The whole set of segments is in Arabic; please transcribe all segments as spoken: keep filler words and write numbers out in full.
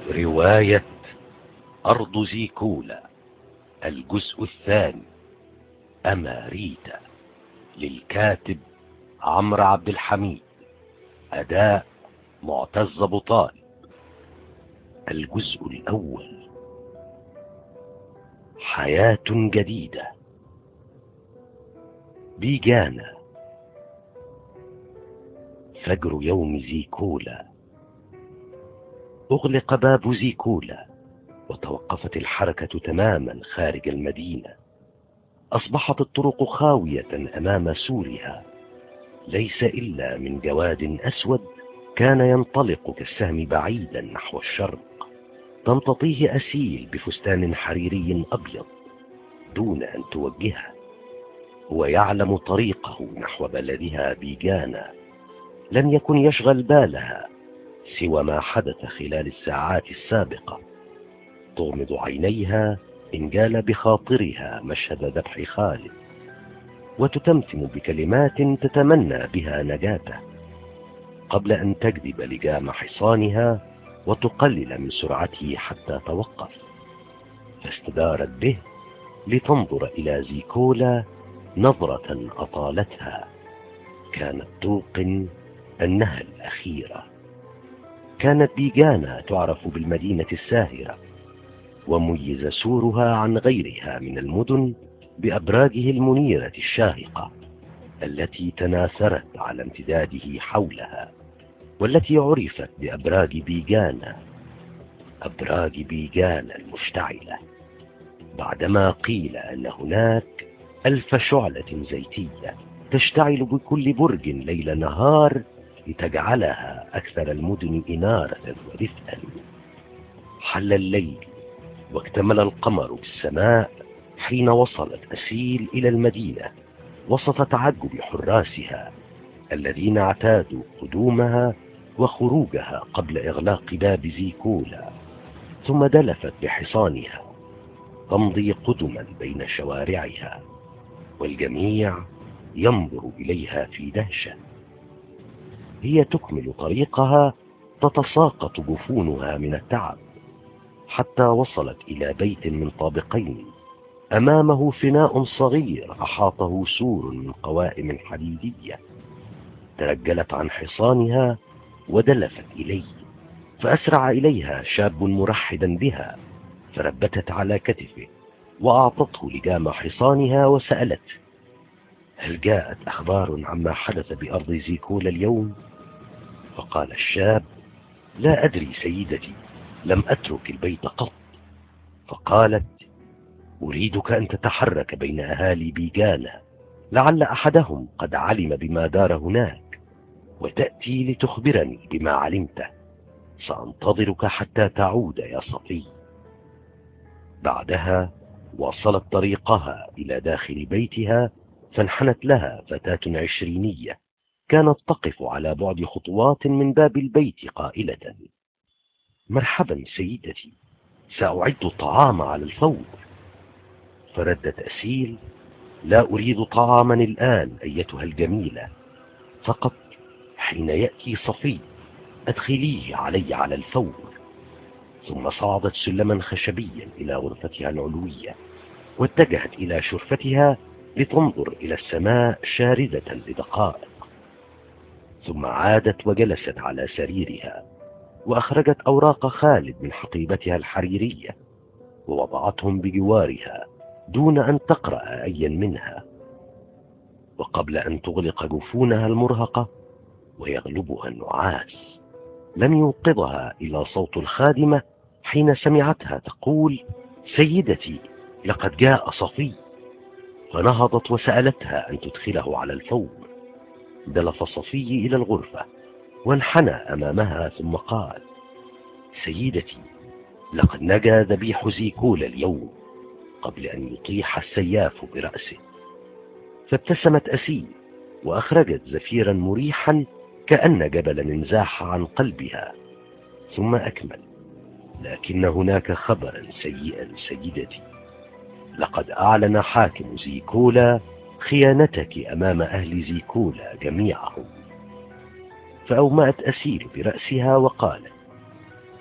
رواية أرض زيكولا، الجزء الثاني، أماريتا، للكاتب عمرو عبد الحميد، أداء معتز أبو طالب. الجزء الأول. حياة جديدة. بيجانا. فجر يوم زيكولا. أغلق باب زيكولا وتوقفت الحركة تماما خارج المدينة. أصبحت الطرق خاوية أمام سورها، ليس إلا من جواد أسود كان ينطلق كالسهم بعيدا نحو الشرق، تمتطيه أسيل بفستان حريري أبيض دون أن توجهه. هو يعلم طريقه نحو بلدها بيجانا، لم يكن يشغل بالها سوى ما حدث خلال الساعات السابقة. تغمض عينيها إن جال بخاطرها مشهد ذبح خالد، وتتمتم بكلمات تتمنى بها نجاته قبل أن تجذب لجام حصانها وتقلل من سرعته حتى توقف. فاستدارت به لتنظر إلى زيكولا نظرة أطالتها. كانت توقن أنها الأخيرة. كانت بيجانا تعرف بالمدينة الساهرة، وميز سورها عن غيرها من المدن بأبراجه المنيرة الشاهقة التي تناثرت على امتداده حولها، والتي عرفت بأبراج بيجانا، أبراج بيجانا المشتعلة، بعدما قيل أن هناك ألف شعلة زيتية تشتعل بكل برج ليل نهار لتجعلها أكثر المدن إنارة ودفئا. حل الليل واكتمل القمر بالسماء حين وصلت أسيل إلى المدينة وسط تعجب حراسها الذين اعتادوا قدومها وخروجها قبل إغلاق باب زيكولا. ثم دلفت بحصانها تمضي قدما بين شوارعها، والجميع ينظر إليها في دهشة. هي تكمل طريقها تتساقط جفونها من التعب حتى وصلت إلى بيت من طابقين أمامه فناء صغير أحاطه سور من قوائم حديدية. ترجلت عن حصانها ودلفت إليه، فأسرع إليها شاب مرحدا بها، فربتت على كتفه وأعطته لجام حصانها وسألت: هل جاءت أخبار عما حدث بأرض زيكولا اليوم؟ فقال الشاب: لا أدري سيدتي، لم أترك البيت قط. فقالت: أريدك أن تتحرك بين أهالي بيجانا، لعل أحدهم قد علم بما دار هناك، وتأتي لتخبرني بما علمته. سأنتظرك حتى تعود يا صفي. بعدها واصلت طريقها إلى داخل بيتها، فانحنت لها فتاة عشرينية كانت تقف على بعد خطوات من باب البيت قائلة: مرحبا سيدتي، سأعد الطعام على الفور. فردت أسيل: لا أريد طعاما الآن أيتها الجميلة، فقط حين يأتي صفي أدخليه علي على الفور. ثم صعدت سلما خشبيا إلى غرفتها العلوية، واتجهت إلى شرفتها لتنظر إلى السماء شاردة لدقائق. ثم عادت وجلست على سريرها، وأخرجت أوراق خالد من حقيبتها الحريرية ووضعتهم بجوارها دون أن تقرأ أيا منها. وقبل أن تغلق جفونها المرهقة ويغلبها النعاس، لم يوقظها إلا صوت الخادمة حين سمعتها تقول: سيدتي، لقد جاء صفي. فنهضت وسألتها أن تدخله على الفور. دلف صفي إلى الغرفة وانحنى أمامها ثم قال: سيدتي، لقد نجا ذبيح زيكولا اليوم قبل أن يطيح السياف برأسه. فابتسمت أسيل وأخرجت زفيرا مريحا كأن جبلا انزاح عن قلبها، ثم أكمل: لكن هناك خبرا سيئا سيدتي، لقد أعلن حاكم زيكولا خيانتك أمام أهل زيكولا جميعهم. فأومأت أسيل برأسها وقالت: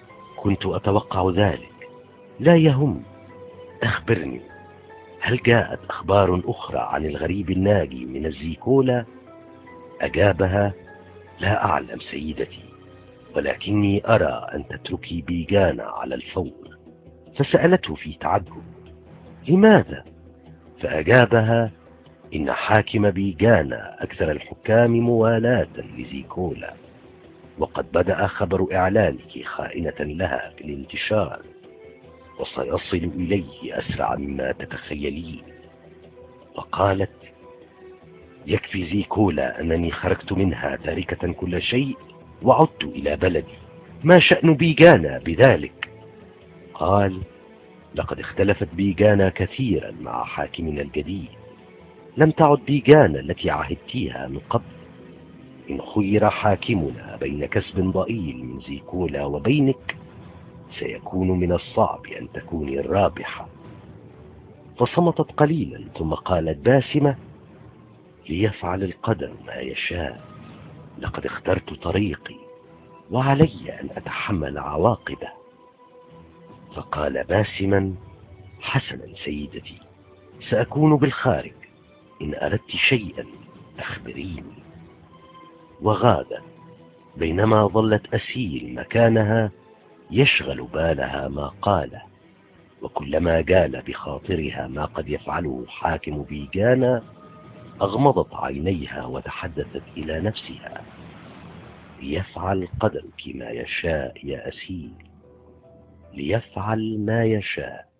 كنت أتوقع ذلك. لا يهم، أخبرني، هل جاءت أخبار أخرى عن الغريب الناجي من الزيكولا؟ أجابها: لا أعلم سيدتي، ولكني أرى أن تتركي بيجانا على الفور. فسألته في تعجب: لماذا؟ فأجابها: إن حاكم بيجانا أكثر الحكام موالاة لزيكولا، وقد بدأ خبر إعلانك خائنة لها بالانتشار، وسيصل إليه أسرع مما تتخيلين. وقالت: يكفي زيكولا أنني خرجت منها تاركة كل شيء وعدت إلى بلدي، ما شأن بيجانا بذلك؟ قال: لقد اختلفت بيجانا كثيرا مع حاكمنا الجديد، لم تعد بيجانا التي عهدتيها من قبل. إن خير حاكمنا بين كسب ضئيل من زيكولا وبينك، سيكون من الصعب أن تكوني الرابحة. فصمتت قليلا ثم قالت باسمة: ليفعل القدر ما يشاء، لقد اخترت طريقي وعلي أن أتحمل عواقبه. فقال باسما: حسنا سيدتي، سأكون بالخارج، إن أردت شيئا أخبريني. وغاد، بينما ظلت أسيل مكانها يشغل بالها ما قاله، وكلما جال بخاطرها ما قد يفعله حاكم بيجانا أغمضت عينيها وتحدثت إلى نفسها: ليفعل قدرك ما يشاء يا أسيل، ليفعل ما يشاء.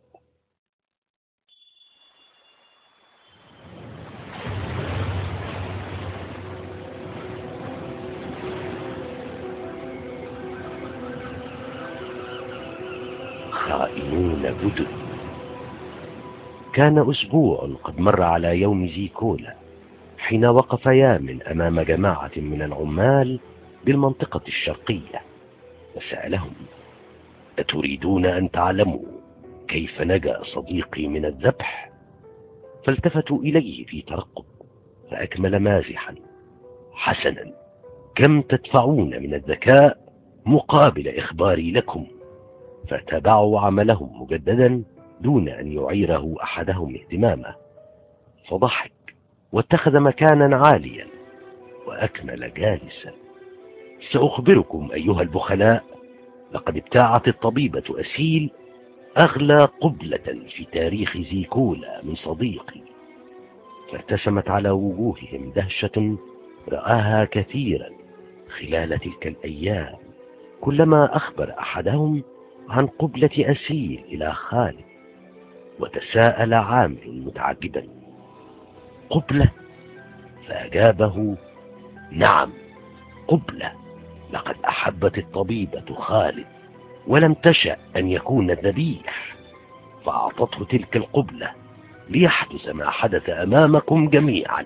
خائنون بدد. كان أسبوع قد مر على يوم زيكولا حين وقف يامن أمام جماعة من العمال بالمنطقة الشرقية، وسألهم: أتريدون أن تعلموا كيف نجا صديقي من الذبح؟ فالتفتوا إليه في ترقب، فأكمل مازحا: حسنا، كم تدفعون من الذكاء مقابل إخباري لكم؟ فتابعوا عملهم مجددا دون أن يعيره أحدهم اهتمامه. فضحك واتخذ مكانا عاليا وأكمل جالسا: سأخبركم أيها البخلاء، لقد ابتاعت الطبيبة أسيل أغلى قبلة في تاريخ زيكولا من صديقي. فارتسمت على وجوههم دهشة رآها كثيرا خلال تلك الأيام، كلما أخبر أحدهم عن قبلة أسيل إلى خالد. وتساءل عامل متعجبا: قبلة؟ فأجابه: نعم، قبلة. لقد أحبت الطبيبة خالد ولم تشأ أن يكون الذبيح، فأعطته تلك القبلة ليحدث ما حدث أمامكم جميعا.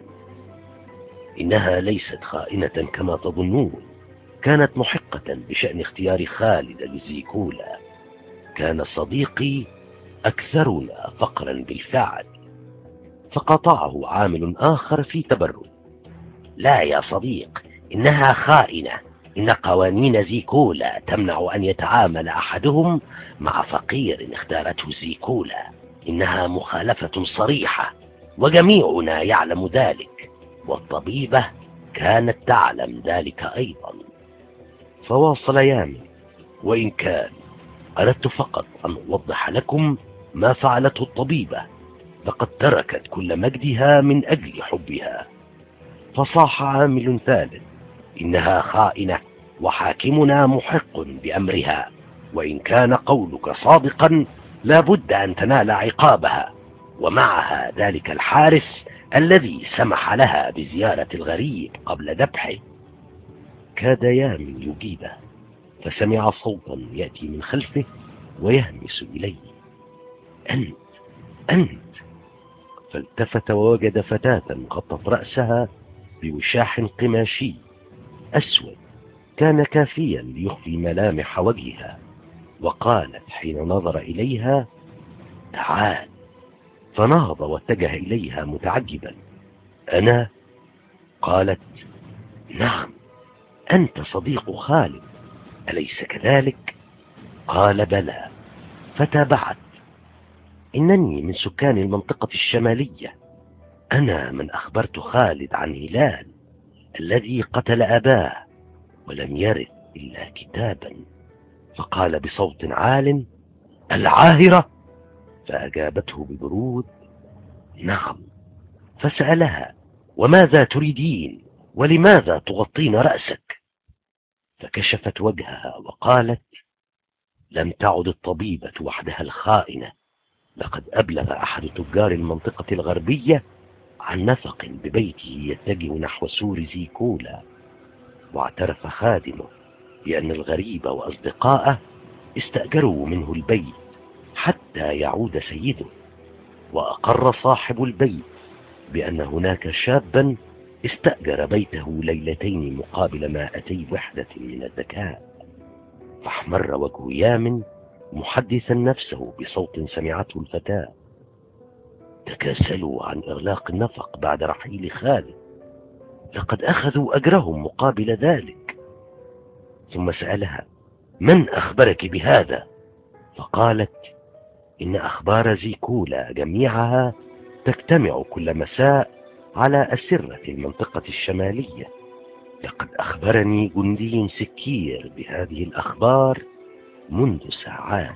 إنها ليست خائنة كما تظنون، كانت محقة بشأن اختيار خالد لزيكولا. كان صديقي أكثرنا فقرا بالفعل. فقاطعه عامل آخر في تبرد: لا يا صديق، إنها خائنة. إن قوانين زيكولا تمنع أن يتعامل أحدهم مع فقير اختارته زيكولا. إنها مخالفة صريحة، وجميعنا يعلم ذلك، والطبيبة كانت تعلم ذلك أيضا. فواصل يامن: وإن كان أردت فقط أن أوضح لكم ما فعلته الطبيبة، لقد تركت كل مجدها من أجل حبها. فصاح عامل ثالث: إنها خائنة، وحاكمنا محق بأمرها، وإن كان قولك صادقا لابد أن تنال عقابها، ومعها ذلك الحارس الذي سمح لها بزيارة الغريب قبل ذبحه. كاد يامن يجيبه، فسمع صوتا يأتي من خلفه ويهمس إليه: أنت أنت. فالتفت ووجد فتاة غطت رأسها بوشاح قماشي أسود كان كافيا ليخفي ملامح وجهها، وقالت حين نظر إليها: تعال. فنهض واتجه إليها متعجبا: أنا؟ قالت: نعم، أنت صديق خالد، أليس كذلك؟ قال بلى. فتابعت: إنني من سكان المنطقة الشمالية، أنا من أخبرت خالد عن هلال الذي قتل أباه ولم يرث إلا كتابا. فقال بصوت عال: العاهرة؟ فأجابته ببرود: نعم. فسألها: وماذا تريدين؟ ولماذا تغطين رأسك؟ فكشفت وجهها وقالت: لم تعد الطبيبة وحدها الخائنة، لقد أبلغ أحد تجار المنطقة الغربية عن نفق ببيته يتجه نحو سور زيكولا. واعترف خادمه بأن الغريب وأصدقائه استأجروا منه البيت حتى يعود سيده. وأقر صاحب البيت بأن هناك شابا استأجر بيته ليلتين مقابل مائتي وحدة من الذكاء. فاحمر وجه يامن محدثا نفسه بصوت سمعته الفتاة: تكاسلوا عن إغلاق النفق بعد رحيل خالد، لقد أخذوا أجرهم مقابل ذلك. ثم سألها: من أخبرك بهذا؟ فقالت: إن أخبار زيكولا جميعها تجتمع كل مساء على أسرة المنطقة الشمالية. لقد أخبرني جندي سكير بهذه الأخبار منذ ساعات.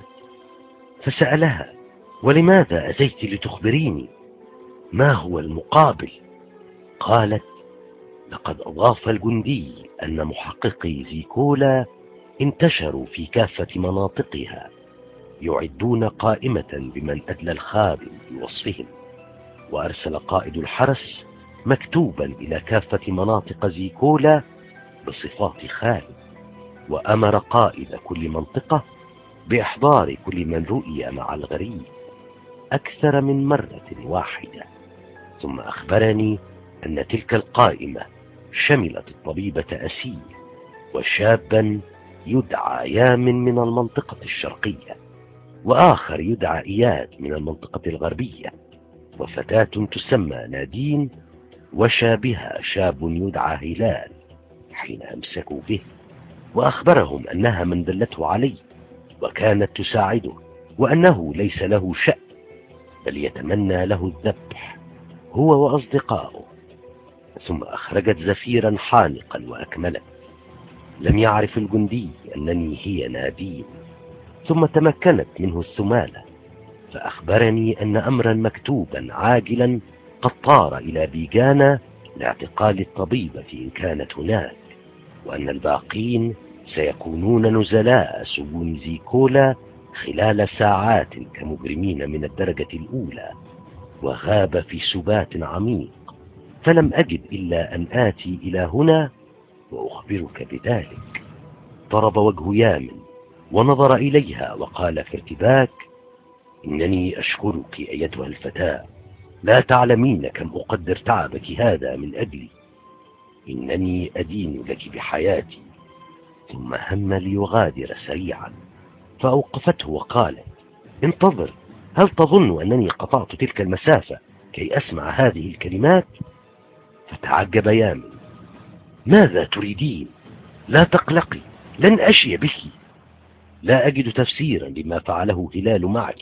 فسألها: ولماذا أتيت لتخبريني؟ ما هو المقابل؟ قالت: لقد أضاف الجندي أن محققي زيكولا انتشروا في كافة مناطقها، يعدون قائمة بمن أدلى الخادم بوصفهم. وأرسل قائد الحرس مكتوبا إلى كافة مناطق زيكولا بصفات خالد، وأمر قائد كل منطقة بإحضار كل من رؤي مع الغريب أكثر من مرة واحدة. ثم أخبرني أن تلك القائمة شملت الطبيبة أسيل، وشابا يدعى يامن من المنطقة الشرقية، وآخر يدعى إياد من المنطقة الغربية، وفتاة تسمى نادين، وشابها شاب يدعى هلال. حين أمسكوا به وأخبرهم أنها من دلته عليه وكانت تساعده، وأنه ليس له شأن بل يتمنى له الذبح هو وأصدقائه. ثم أخرجت زفيرا حانقا وأكملت: لم يعرف الجندي أنني هي نادين. ثم تمكنت منه الثمالة، فأخبرني أن أمرا مكتوبا عاجلا قد طار إلى بيجانا لاعتقال الطبيبة إن كانت هناك، وأن الباقين سيكونون نزلاء سجون زيكولا خلال ساعات كمجرمين من الدرجة الأولى. وغاب في سبات عميق، فلم أجد إلا أن آتي إلى هنا وأخبرك بذلك. ضرب وجه يامن ونظر إليها وقال في ارتباك: إنني أشكرك أيتها الفتاة، لا تعلمين كم أقدر تعبك هذا من أجلي. إنني أدين لك بحياتي. ثم هم ليغادر سريعا، فأوقفته وقالت: انتظر، هل تظن أنني قطعت تلك المسافة كي أسمع هذه الكلمات؟ فتعجب يامن: ماذا تريدين؟ لا تقلقي، لن أشي بك. لا أجد تفسيرا لما فعله هلال معك،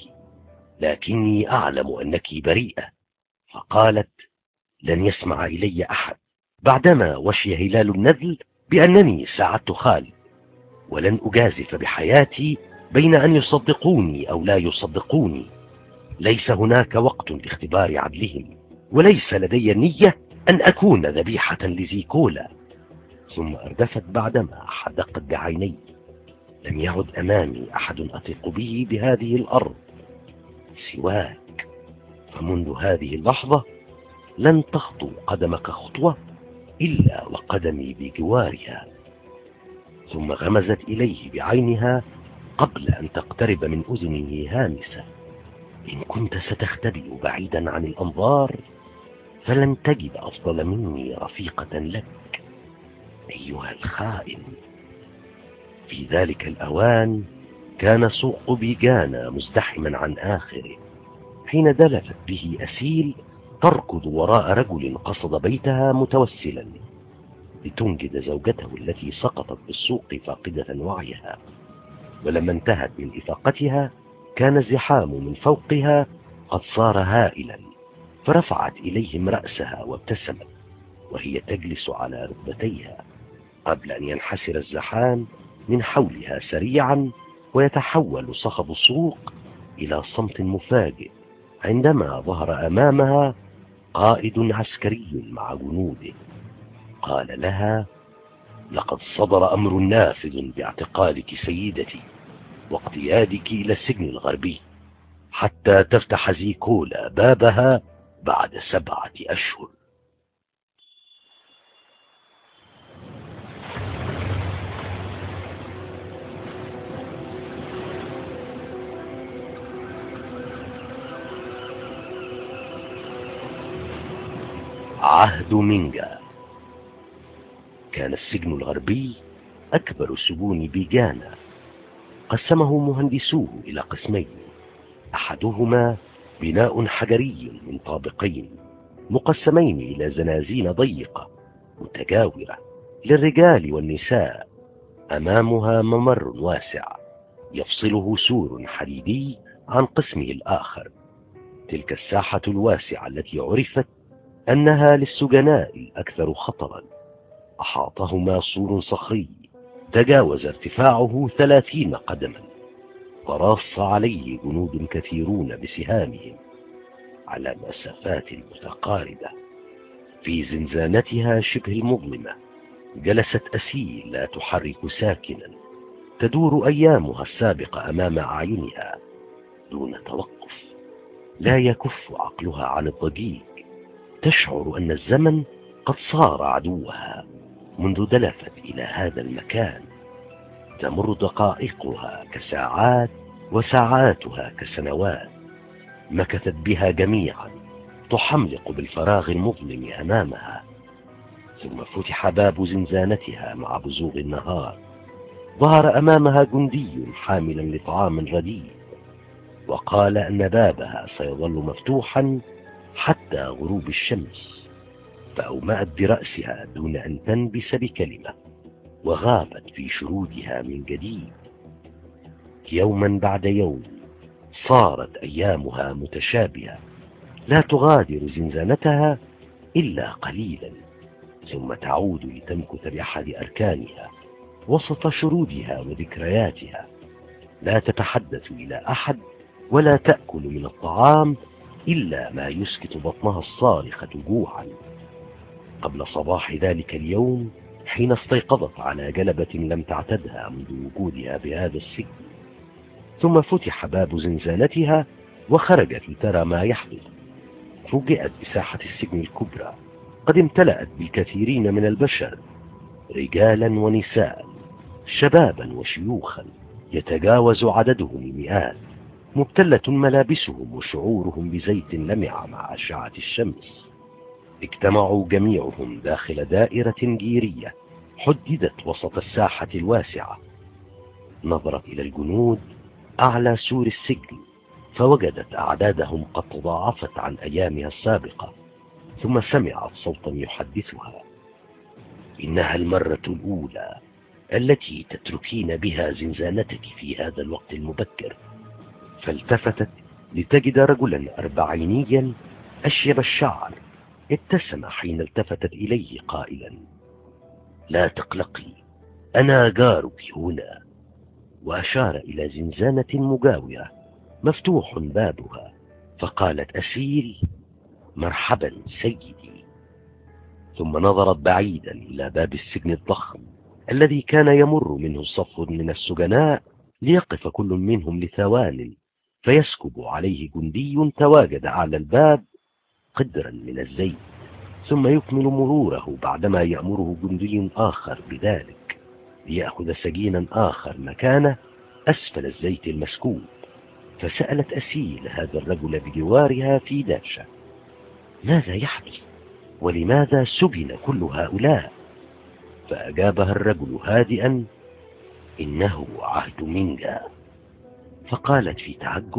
لكني أعلم أنك بريئة. فقالت: لن يسمع إلي أحد بعدما وشي هلال النذل بأنني ساعدت خالد، ولن أجازف بحياتي بين أن يصدقوني أو لا يصدقوني. ليس هناك وقت لاختبار عدلهم، وليس لدي النية أن أكون ذبيحة لزيكولا. ثم أردفت بعدما حدقت بعيني: لم يعد أمامي أحد أثق به بهذه الأرض سواك، فمنذ هذه اللحظة لن تخطو قدمك خطوة إلا وقدمي بجوارها. ثم غمزت إليه بعينها قبل أن تقترب من أذنه هامسة: إن كنت ستختبئ بعيدا عن الأنظار فلن تجد أفضل مني رفيقة لك أيها الخائن. في ذلك الأوان كان سوق بيجانا مزدحما عن آخره، حين دلفت به أسيل تركض وراء رجل قصد بيتها متوسلا لتنجد زوجته التي سقطت بالسوق فاقدة وعيها. ولما انتهت من إفاقتها كان الزحام من فوقها قد صار هائلا، فرفعت إليهم رأسها وابتسمت وهي تجلس على ركبتيها، قبل أن ينحسر الزحام من حولها سريعا ويتحول صخب السوق إلى صمت مفاجئ عندما ظهر أمامها قائد عسكري مع جنوده. قال لها: لقد صدر أمر نافذ باعتقالك سيدتي واقتيادك إلى السجن الغربي حتى تفتح زيكولا بابها بعد سبعة أشهر. عهد مينجا. كان السجن الغربي أكبر سجون بيجانا، قسمه مهندسوه إلى قسمين، أحدهما بناء حجري من طابقين مقسمين إلى زنازين ضيقة متجاورة للرجال والنساء، أمامها ممر واسع يفصله سور حديدي عن قسمه الآخر. تلك الساحة الواسعة التي عرفت أنها للسجناء الأكثر خطرا أحاطهما سور صخري تجاوز ارتفاعه ثلاثين قدما، وراص عليه جنود كثيرون بسهامهم على مسافات متقاربة. في زنزانتها شبه المظلمة جلست أسيل لا تحرك ساكنا، تدور أيامها السابقة أمام أعينها دون توقف، لا يكف عقلها عن الضجيج. تشعر أن الزمن قد صار عدوها منذ دلفت إلى هذا المكان. تمر دقائقها كساعات وساعاتها كسنوات، مكثت بها جميعا تحملق بالفراغ المظلم أمامها. ثم فتح باب زنزانتها مع بزوغ النهار، ظهر أمامها جندي حاملا لطعام رديء، وقال أن بابها سيظل مفتوحا حتى غروب الشمس. فأومأت برأسها دون أن تنبس بكلمة، وغابت في شرودها من جديد. يوما بعد يوم صارت أيامها متشابهة، لا تغادر زنزانتها إلا قليلا، ثم تعود لتمكث بأحد أركانها وسط شرودها وذكرياتها. لا تتحدث إلى أحد ولا تأكل من الطعام إلا ما يسكت بطنها الصارخة جوعا. قبل صباح ذلك اليوم، حين استيقظت على جلبة لم تعتدها منذ وجودها بهذا السجن، ثم فتح باب زنزانتها وخرجت لترى ما يحدث، فوجئت بساحة السجن الكبرى قد امتلأت بالكثيرين من البشر، رجالا ونساء، شبابا وشيوخا، يتجاوز عددهم المئات، مبتلة ملابسهم وشعورهم بزيت لمع مع أشعة الشمس. اجتمعوا جميعهم داخل دائرة جيرية حددت وسط الساحة الواسعة. نظرت إلى الجنود أعلى سور السجن، فوجدت أعدادهم قد تضاعفت عن أيامها السابقة، ثم سمعت صوتا يحدثها: إنها المرة الأولى التي تتركين بها زنزانتك في هذا الوقت المبكر. فالتفتت لتجد رجلا أربعينيا أشيب الشعر ابتسم حين التفتت إليه قائلا: لا تقلقي، أنا جارك هنا. وأشار إلى زنزانة مجاورة مفتوح بابها، فقالت أسيل: مرحبا سيدي. ثم نظرت بعيدا إلى باب السجن الضخم الذي كان يمر منه صف من السجناء، ليقف كل منهم لثوان فيسكب عليه جندي تواجد أعلى الباب قدرا من الزيت، ثم يكمل مروره بعدما يأمره جندي آخر بذلك، ليأخذ سجينا آخر مكانه أسفل الزيت المسكوب. فسألت أسيل هذا الرجل بجوارها في دهشة: ماذا يحدث؟ ولماذا سجن كل هؤلاء؟ فأجابها الرجل هادئا: إنه عهد مينجا. فقالت في تعجب: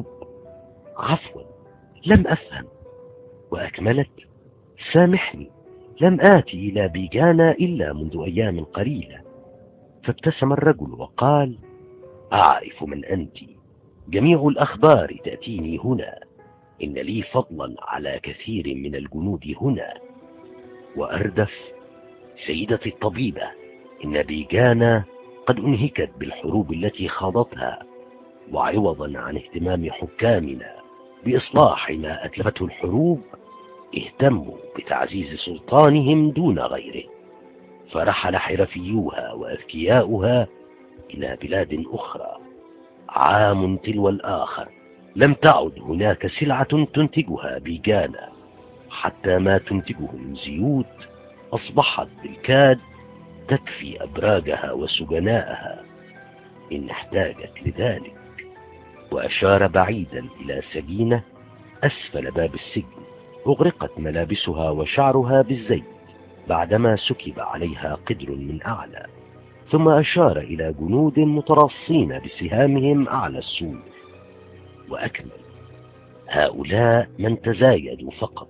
عفوا، لم أفهم. وأكملت: سامحني، لم آتي إلى بيجانا إلا منذ أيام قليلة. فابتسم الرجل وقال: أعرف من أنت، جميع الأخبار تأتيني هنا، إن لي فضلا على كثير من الجنود هنا. وأردف: سيدتي الطبيبة، إن بيجانا قد أنهكت بالحروب التي خاضتها، وعوضا عن اهتمام حكامنا بإصلاح ما أتلفته الحروب، اهتموا بتعزيز سلطانهم دون غيره، فرحل حرفيوها وأذكياؤها إلى بلاد أخرى. عام تلو الآخر لم تعد هناك سلعة تنتجها بيجانا، حتى ما تنتجه من زيوت أصبحت بالكاد تكفي أبراجها وسجناءها إن احتاجت لذلك. وأشار بعيدا إلى سجينة أسفل باب السجن، أغرقت ملابسها وشعرها بالزيت بعدما سكب عليها قدر من أعلى. ثم أشار إلى جنود متراصين بسهامهم أعلى السور، وأكمل: هؤلاء من تزايدوا فقط،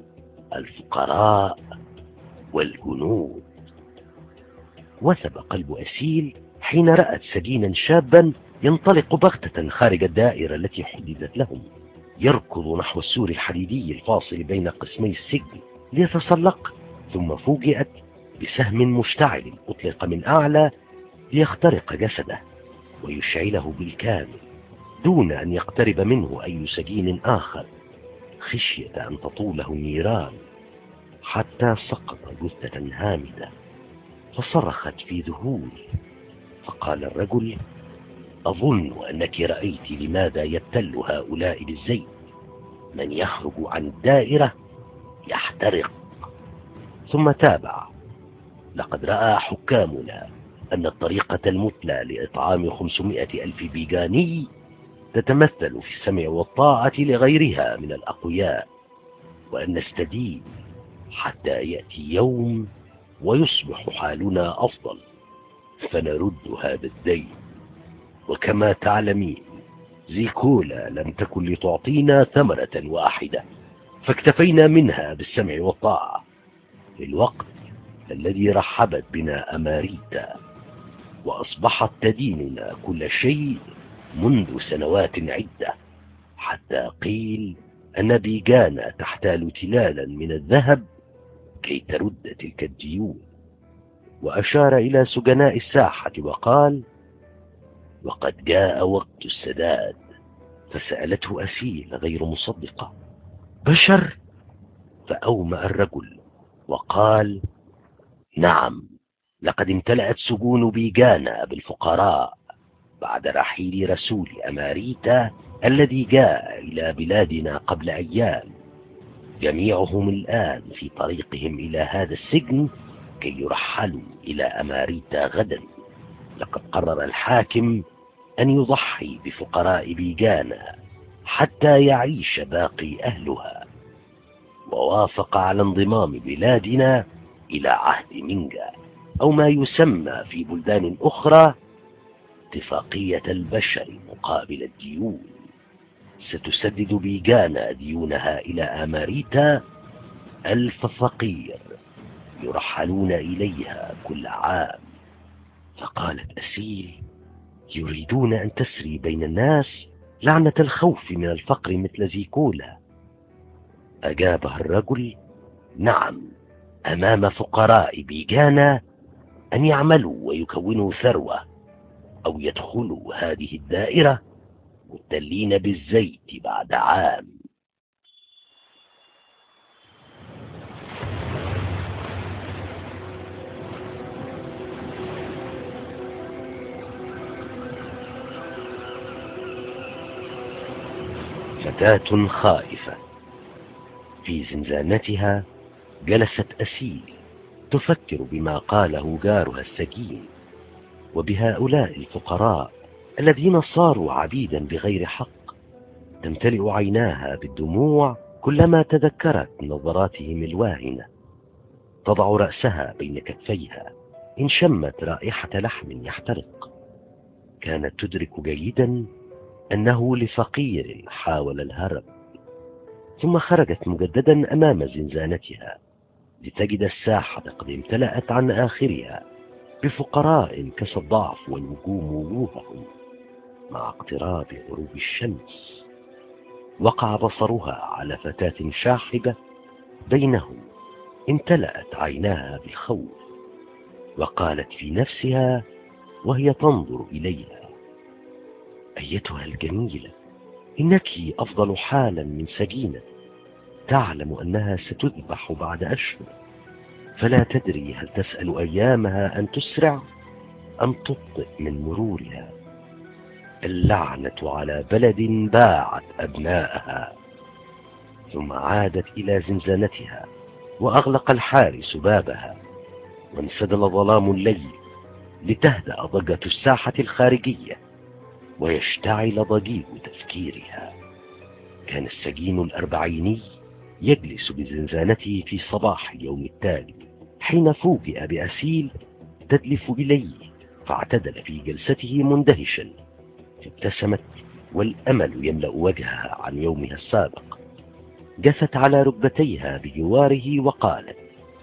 الفقراء والجنود. وثب قلب أسيل حين رأت سجينا شابا ينطلق بغتة خارج الدائرة التي حددت لهم، يركض نحو السور الحديدي الفاصل بين قسمي السجن ليتسلق، ثم فوجئت بسهم مشتعل أطلق من أعلى ليخترق جسده ويشعله بالكامل دون أن يقترب منه أي سجين آخر، خشية أن تطوله النيران، حتى سقط جثة هامدة فصرخت في ذهول. فقال الرجل: أظن أنك رأيت لماذا يبتل هؤلاء بالزيت، من يخرج عن الدائرة يحترق. ثم تابع: لقد رأى حكامنا أن الطريقة المثلى لإطعام خمسمائة ألف بيجاني تتمثل في السمع والطاعة لغيرها من الأقوياء، وأن نستدين حتى يأتي يوم ويصبح حالنا أفضل فنرد هذا الدين. وكما تعلمين زيكولا لم تكن لتعطينا ثمرة واحدة، فاكتفينا منها بالسمع والطاعة في الوقت الذي رحبت بنا أماريتا، وأصبحت تديننا كل شيء منذ سنوات عدة، حتى قيل أن بيجانا تحتال تلالا من الذهب كي ترد تلك الديون. وأشار إلى سجناء الساحة وقال: وقد جاء وقت السداد. فسألته أسيل غير مصدقة: بشر؟ فأومأ الرجل وقال: نعم، لقد امتلأت سجون بيجانا بالفقراء بعد رحيل رسول أماريتا الذي جاء إلى بلادنا قبل أيام. جميعهم الآن في طريقهم إلى هذا السجن كي يرحلوا إلى أماريتا غدا. لقد قرر الحاكم أن يضحي بفقراء بيجانا حتى يعيش باقي أهلها، ووافق على انضمام بلادنا إلى عهد مينجا، أو ما يسمى في بلدان أخرى اتفاقية البشر مقابل الديون. ستسدد بيجانا ديونها إلى أماريتا ألف فقير يرحلون إليها كل عام. فقالت أسيل: يريدون أن تسري بين الناس لعنة الخوف من الفقر مثل زيكولا. أجابها الرجل: نعم، أمام فقراء بيجانا أن يعملوا ويكونوا ثروة، أو يدخلوا هذه الدائرة مبتلين بالزيت بعد عام. فتاة خائفة في زنزانتها جلست أسيل تفكر بما قاله جارها السجين، وبهؤلاء الفقراء الذين صاروا عبيدا بغير حق. تمتلئ عيناها بالدموع كلما تذكرت نظراتهم الواهنة. تضع رأسها بين كتفيها إن شمت رائحة لحم يحترق. كانت تدرك جيدا أنه لفقير حاول الهرب. ثم خرجت مجددا أمام زنزانتها لتجد الساحة قد امتلأت عن آخرها بفقراء كسى الضعف والنجوم وجوههم، مع اقتراب غروب الشمس وقع بصرها على فتاة شاحبة، بينهم امتلأت عيناها بالخوف، وقالت في نفسها وهي تنظر إليها: أيتها الجميلة، إنك أفضل حالا من سجينة تعلم أنها ستذبح بعد أشهر، فلا تدري هل تسأل أيامها أن تسرع أم تبطئ من مرورها. اللعنة على بلد باعت أبناءها. ثم عادت إلى زنزانتها، وأغلق الحارس بابها، وانسدل ظلام الليل لتهدأ ضجة الساحة الخارجية ويشتعل ضجيج تفكيرها. كان السجين الأربعيني يجلس بزنزانته في صباح اليوم التالي، حين فوجئ بأسيل تدلف إليه، فاعتدل في جلسته مندهشا، فابتسمت والأمل يملأ وجهها عن يومها السابق. جثت على ركبتيها بجواره وقالت: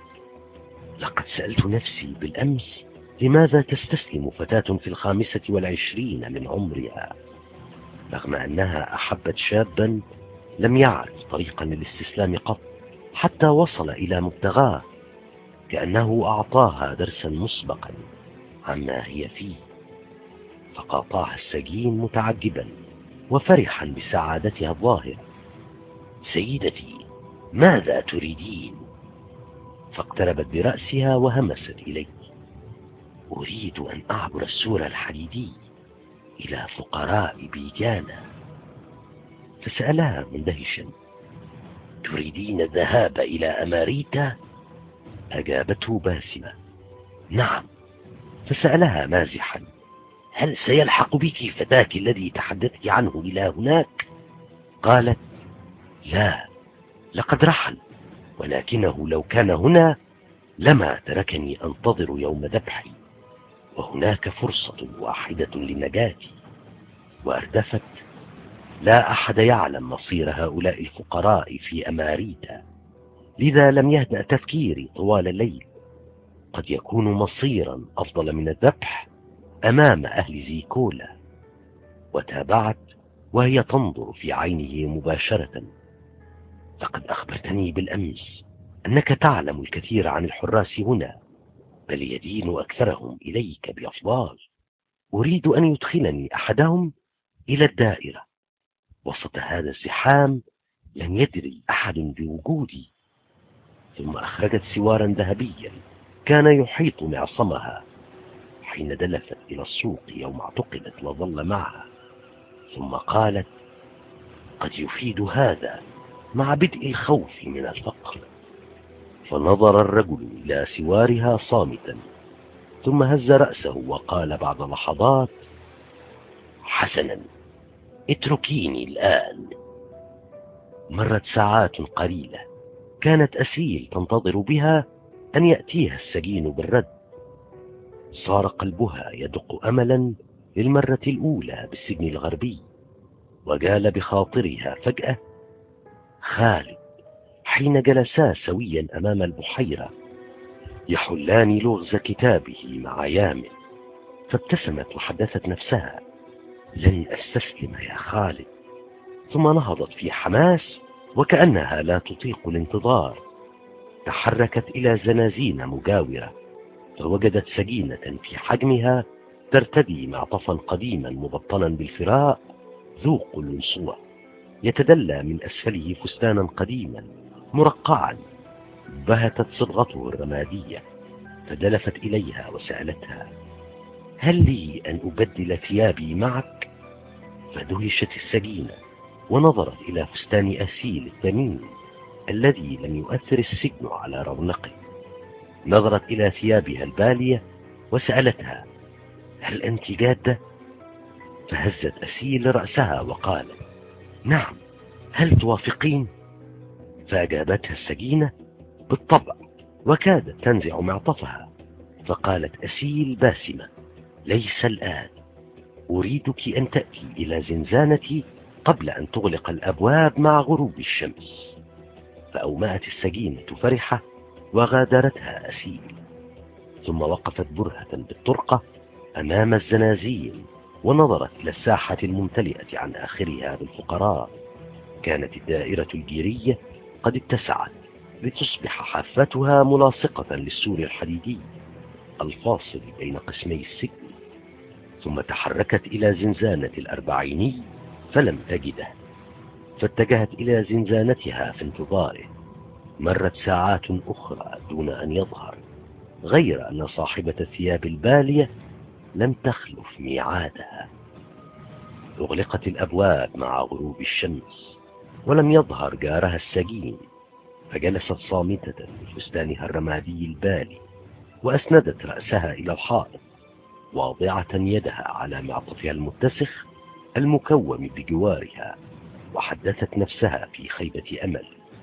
لقد سألت نفسي بالأمس لماذا تستسلم فتاة في الخامسة والعشرين من عمرها، رغم أنها أحبت شابا لم يعرف طريقا للاستسلام قط حتى وصل إلى مبتغاه، كأنه أعطاها درسا مسبقا عما هي فيه. فقاطعها السجين متعجبا وفرحا بسعادتها الظاهرة: سيدتي، ماذا تريدين؟ فاقتربت برأسها وهمست إليه: أريد أن أعبر السور الحديدي إلى فقراء بيجانا. فسألها مندهشا: تريدين الذهاب إلى أماريتا؟ أجابته باسمة: نعم. فسألها مازحا: هل سيلحق بك فتاك الذي تحدثت عنه إلى هناك؟ قالت: لا، لقد رحل، ولكنه لو كان هنا لما تركني أنتظر يوم ذبحي، وهناك فرصة واحدة لنجاتي. وأردفت: لا أحد يعلم مصير هؤلاء الفقراء في أماريتا، لذا لم يهدأ تفكيري طوال الليل. قد يكون مصيرا أفضل من الذبح أمام أهل زيكولا. وتابعت وهي تنظر في عينه مباشرة: لقد أخبرتني بالأمس أنك تعلم الكثير عن الحراس هنا، بل يدين أكثرهم إليك بأفضال. أريد أن يدخلني أحدهم إلى الدائرة. وسط هذا الزحام لم يدري أحد بوجودي. ثم أخرجت سوارا ذهبيا كان يحيط معصمها حين دلفت إلى السوق يوم اعتقلت وظل معها. ثم قالت: قد يفيد هذا مع بدء الخوف من الفقر. فنظر الرجل إلى سوارها صامتا، ثم هز رأسه وقال بعد لحظات: حسنا، اتركيني الآن. مرت ساعات قليلة، كانت أسيل تنتظر بها أن يأتيها السجين بالرد. صار قلبها يدق أملا للمرة الأولى بالسجن الغربي، وجال بخاطرها فجأة خالد حين جلسا سويا أمام البحيرة يحلان لغز كتابه مع يامن. فابتسمت وحدثت نفسها: لن أستسلم يا خالد. ثم نهضت في حماس وكأنها لا تطيق الانتظار، تحركت إلى زنازين مجاورة، فوجدت سجينة في حجمها ترتدي معطفا قديما مبطنا بالفراء ذو قلنسوة، يتدلى من أسفله فستانا قديما مرقعا بهتت صبغته الرمادية. فدلفت إليها وسألتها: هل لي أن أبدل ثيابي معك؟ فدهشت السجينة ونظرت إلى فستان أسيل الثمين الذي لم يؤثر السجن على رونقه. نظرت إلى ثيابها البالية وسألتها: هل أنت جادة؟ فهزت أسيل رأسها وقالت: نعم، هل توافقين؟ فأجابتها السجينة: بالطبع، وكادت تنزع معطفها. فقالت أسيل باسمة: ليس الآن، أريدك أن تأتي إلى زنزانتي قبل أن تغلق الأبواب مع غروب الشمس. فأومأت السجينة فرحة وغادرتها أسيل، ثم وقفت برهة بالطرقة أمام الزنازين ونظرت إلى الساحة الممتلئة عن آخرها بالفقراء. كانت الدائرة الجيرية قد اتسعت لتصبح حافتها ملاصقة للسور الحديدي الفاصل بين قسمي السجن. ثم تحركت إلى زنزانة الأربعيني فلم تجده، فاتجهت إلى زنزانتها في انتظاره. مرت ساعات أخرى دون أن يظهر، غير أن صاحبة الثياب البالية لم تخلف ميعادها. أغلقت الأبواب مع غروب الشمس ولم يظهر جارها السجين، فجلست صامتة بفستانها الرمادي البالي وأسندت رأسها إلى الحائط، واضعة يدها على معطفها المتسخ المكوم بجوارها، وحدثت نفسها في خيبة أمل: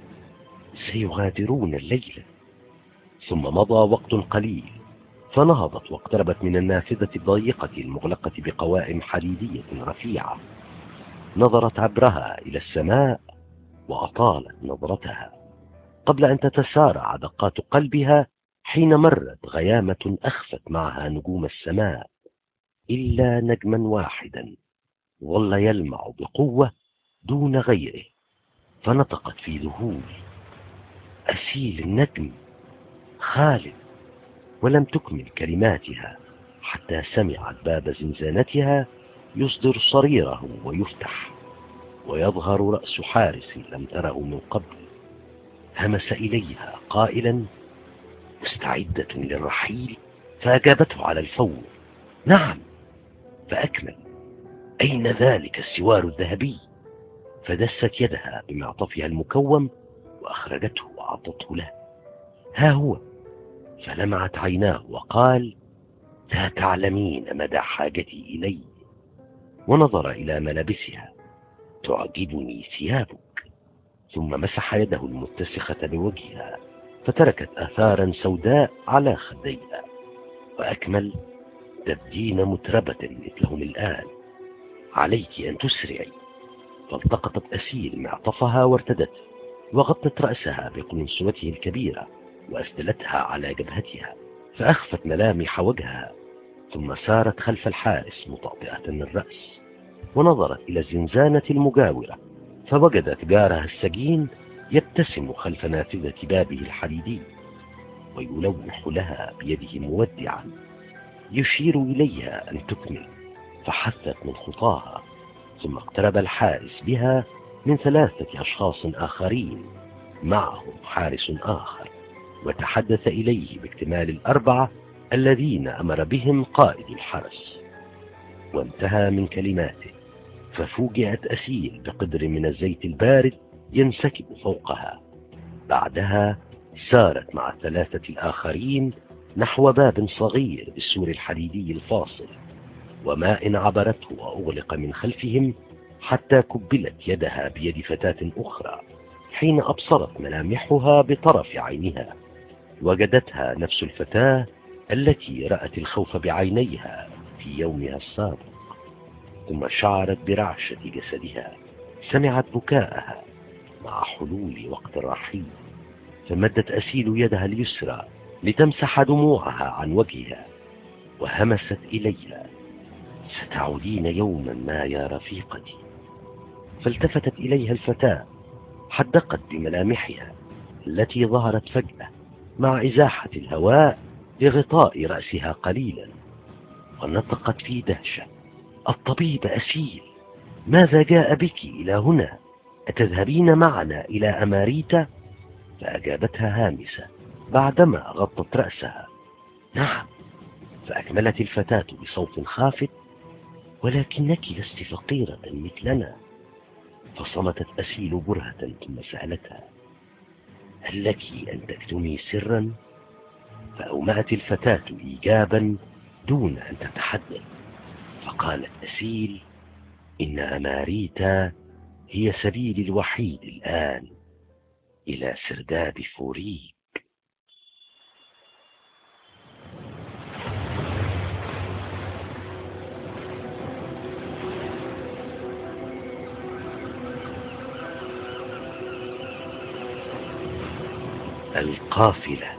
سيغادرون الليلة. ثم مضى وقت قليل، فنهضت واقتربت من النافذة الضيقة المغلقة بقوائم حديدية رفيعة. نظرت عبرها إلى السماء وأطالت نظرتها قبل أن تتسارع دقات قلبها، حين مرت غيامة أخفت معها نجوم السماء إلا نجما واحدا ظل يلمع بقوة دون غيره. فنطقت في ذهول: أسيل النجم، خالد. ولم تكمل كلماتها حتى سمعت باب زنزانتها يصدر صريره ويفتح، ويظهر رأس حارس لم تره من قبل. همس إليها قائلا: مستعدة للرحيل؟ فأجابته على الفور: نعم. فأكمل: أين ذلك السوار الذهبي؟ فدست يدها بمعطفها المكوم وأخرجته وأعطته له: ها هو. فلمعت عيناه وقال: لا تعلمين مدى حاجتي إلي. ونظر إلى ملابسها: تعجبني ثيابك. ثم مسح يده المتسخة بوجهها فتركت آثارا سوداء على خديها، وأكمل: تبدين متربة مثلهم الآن، عليك أن تسرعي. فالتقطت أسيل معطفها وارتدت، وغطت رأسها بقنصوته الكبيرة وأسدلتها على جبهتها، فأخفت ملامح وجهها. ثم سارت خلف الحارس مطأطئة الرأس، ونظرت إلى الزنزانة المجاورة، فوجدت جارها السجين يبتسم خلف نافذة بابه الحديدي ويلوح لها بيده مودعا، يشير إليها أن تكمل، فحثت من خطاها. ثم اقترب الحارس بها من ثلاثة أشخاص آخرين معهم حارس آخر، وتحدث إليه باكتمال الأربعة الذين أمر بهم قائد الحرس. وانتهى من كلماته، ففوجئت أسيل بقدر من الزيت البارد ينسكب فوقها. بعدها سارت مع الثلاثة الآخرين نحو باب صغير بالسور الحديدي الفاصل، وماء عبرته وأغلق من خلفهم حتى كبلت يدها بيد فتاة أخرى. حين أبصرت ملامحها بطرف عينها، وجدتها نفس الفتاة التي رأت الخوف بعينيها في يومها السابق. ثم شعرت برعشة جسدها، سمعت بكاءها مع حلول وقت الرحيل. فمدت أسيل يدها اليسرى لتمسح دموعها عن وجهها، وهمست إليها: ستعودين يوما ما يا رفيقتي. فالتفتت إليها الفتاة، حدقت بملامحها التي ظهرت فجأة مع إزاحة الهواء لغطاء رأسها قليلا، ونطقت في دهشة: الطبيب أسيل، ماذا جاء بك إلى هنا؟ أتذهبين معنا إلى أماريتا؟ فأجابتها هامسة بعدما غطت رأسها: نعم. فأكملت الفتاة بصوت خافت: ولكنك لست فقيرة مثلنا. فصمتت أسيل برهة، ثم سألتها: هل لك أن تكتمي سرا؟ فأومأت الفتاة إيجابا دون أن تتحدث، فقالت أسيل: إن أماريتا هي سبيلي الوحيد الآن إلى سرداب فوريك. القافلة.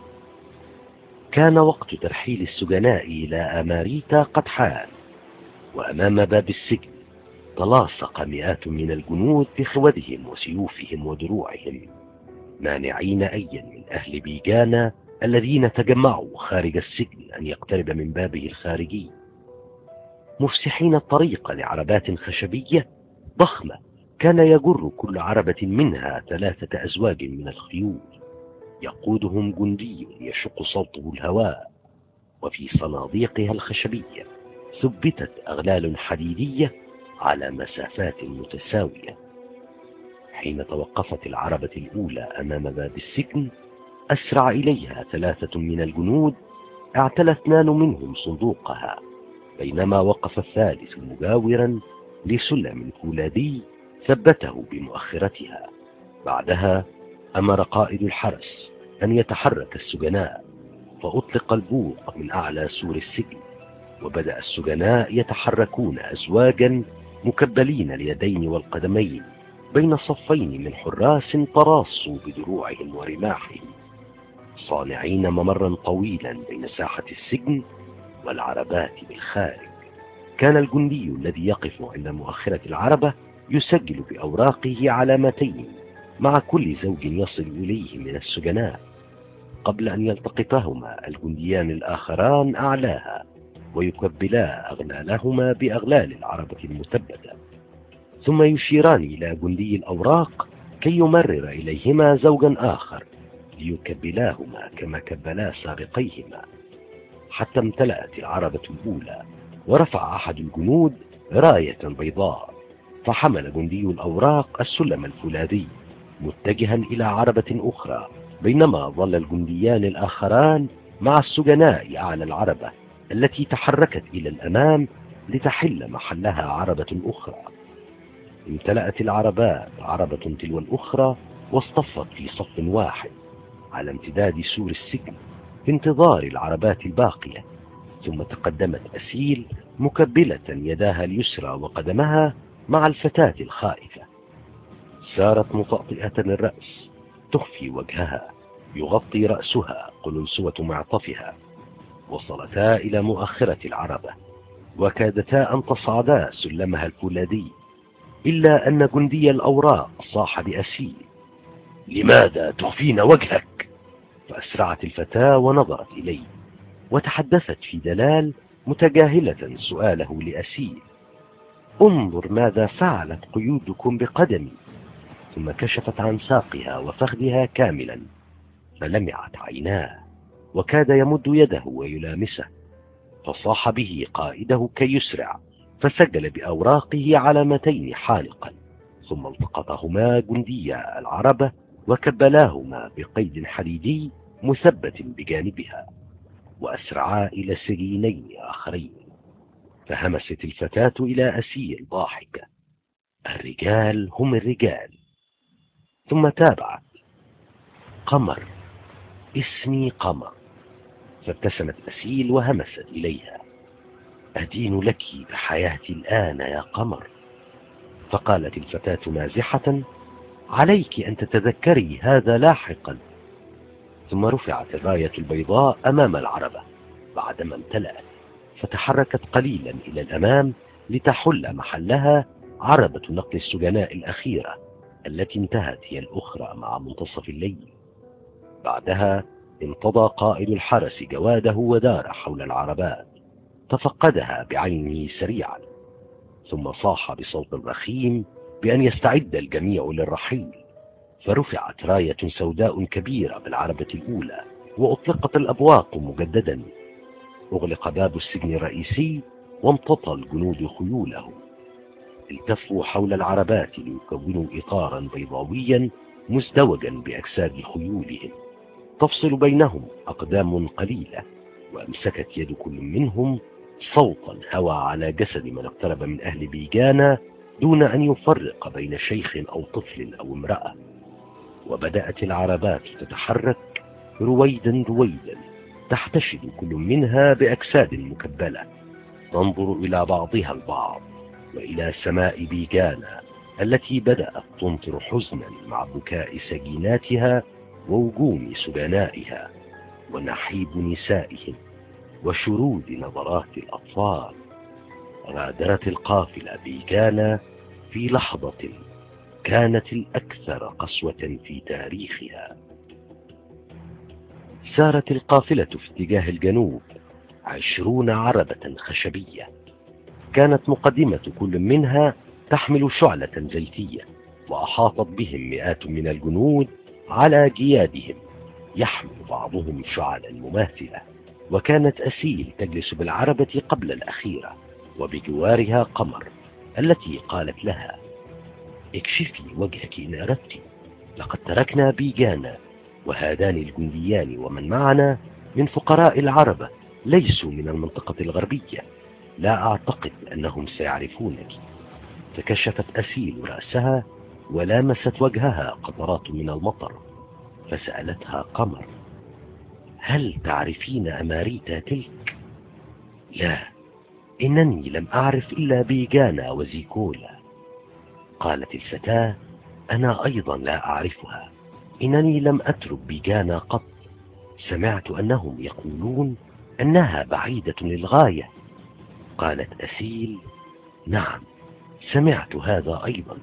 كان وقت ترحيل السجناء إلى أماريتا قد حان، وأمام باب السجن تلاصق مئات من الجنود بخودهم وسيوفهم ودروعهم، مانعين أيا من أهل بيجانا الذين تجمعوا خارج السجن أن يقترب من بابه الخارجي، مفسحين الطريق لعربات خشبية ضخمة كان يجر كل عربة منها ثلاثة أزواج من الخيول، يقودهم جندي يشق صوته الهواء، وفي صناديقها الخشبية ثبتت أغلال حديدية على مسافات متساوية. حين توقفت العربة الأولى أمام باب السجن أسرع إليها ثلاثة من الجنود اعتلى اثنان منهم صندوقها، بينما وقف الثالث مجاورا لسلم فولاذي ثبته بمؤخرتها. بعدها أمر قائد الحرس أن يتحرك السجناء، فأطلق البوق من أعلى سور السجن، وبدأ السجناء يتحركون أزواجا مكبلين اليدين والقدمين بين صفين من حراس تراصوا بدروعهم ورماحهم، صانعين ممرا طويلا بين ساحة السجن والعربات بالخارج. كان الجندي الذي يقف عند مؤخرة العربة يسجل بأوراقه علامتين مع كل زوج يصل إليه من السجناء، قبل أن يلتقطهما الجنديان الآخران أعلاها ويكبلا أغلالهما بأغلال العربة المثبتة، ثم يشيران إلى جندي الأوراق كي يمرر إليهما زوجا آخر ليكبلاهما كما كبلا سابقيهما، حتى امتلأت العربة الأولى، ورفع أحد الجنود راية بيضاء، فحمل جندي الأوراق السلم الفولاذي متجها إلى عربة أخرى، بينما ظل الجنديان الآخران مع السجناء أعلى العربة التي تحركت إلى الأمام لتحل محلها عربة أخرى. امتلأت العربات عربة تلو الأخرى واصطفت في صف واحد على امتداد سور السجن في انتظار العربات الباقية، ثم تقدمت أسيل مكبلة يداها اليسرى وقدمها مع الفتاة الخائفة. سارت مطأطئة الرأس تخفي وجهها، يغطي رأسها قلنسوة معطفها. وصلتا إلى مؤخرة العربة وكادتا أن تصعدا سلمها الفولاذي، إلا أن جندي الأوراق صاح بأسيل: لماذا تخفين وجهك؟ فأسرعت الفتاة ونظرت إليه وتحدثت في دلال متجاهلة سؤاله لأسيل: انظر ماذا فعلت قيودكم بقدمي. ثم كشفت عن ساقها وفخذها كاملا، فلمعت عيناه وكاد يمد يده ويلامسه، فصاح به قائده كي يسرع، فسجل بأوراقه علامتين حالقا، ثم التقطهما جنديا العربة وكبلاهما بقيد حديدي مثبت بجانبها، وأسرعا إلى سجينين آخرين. فهمست الفتاة إلى أسيل ضاحكة: الرجال هم الرجال. ثم تابعت: قمر، اسمي قمر. فابتسمت أسيل وهمست إليها: أدين لك بحياتي الآن يا قمر. فقالت الفتاة مازحة: عليك أن تتذكري هذا لاحقا. ثم رفعت الراية البيضاء أمام العربة بعدما امتلأت، فتحركت قليلا إلى الأمام لتحل محلها عربة نقل السجناء الأخيرة التي انتهت هي الأخرى مع منتصف الليل. بعدها انتضى قائد الحرس جواده ودار حول العربات، تفقدها بعينه سريعا، ثم صاح بصوت رخيم بأن يستعد الجميع للرحيل. فرفعت راية سوداء كبيرة بالعربة الأولى، وأطلقت الأبواق مجددا. أغلق باب السجن الرئيسي وامتطى الجنود خيولهم، التفوا حول العربات ليكونوا إطارا بيضاويا مزدوجا بأجساد خيولهم، تفصل بينهم أقدام قليلة، وأمسكت يد كل منهم صوتا هوى على جسد من اقترب من أهل بيجانا دون أن يفرق بين شيخ أو طفل أو امرأة. وبدأت العربات تتحرك رويدا رويدا، تحتشد كل منها بأجساد مكبلة، تنظر إلى بعضها البعض وإلى سماء بيجانا التي بدأت تمطر حزنا مع بكاء سجيناتها ووجوم سجنائها ونحيب نسائهم وشرود نظرات الأطفال. غادرت القافلة بيجانا في لحظة كانت الأكثر قسوة في تاريخها. سارت القافلة في اتجاه الجنوب عشرون عربة خشبية، كانت مقدمة كل منها تحمل شعلة زيتية، وأحاطت بهم مئات من الجنود على جيادهم يحمل بعضهم شعلا مماثلة. وكانت أسيل تجلس بالعربة قبل الأخيرة، وبجوارها قمر التي قالت لها: اكشفي وجهك إن أردت، لقد تركنا بيجانا، وهذان الجنديان ومن معنا من فقراء العربة، ليسوا من المنطقة الغربية، لا أعتقد أنهم سيعرفونك. فكشفت أسيل رأسها ولامست وجهها قطرات من المطر، فسألتها قمر: هل تعرفين أماريتا تلك؟ لا، إنني لم أعرف إلا بيجانا وزيكولا. قالت الفتاة: أنا أيضا لا أعرفها، إنني لم أترك بيجانا قط، سمعت أنهم يقولون أنها بعيدة للغاية. قالت أسيل: نعم، سمعت هذا أيضا.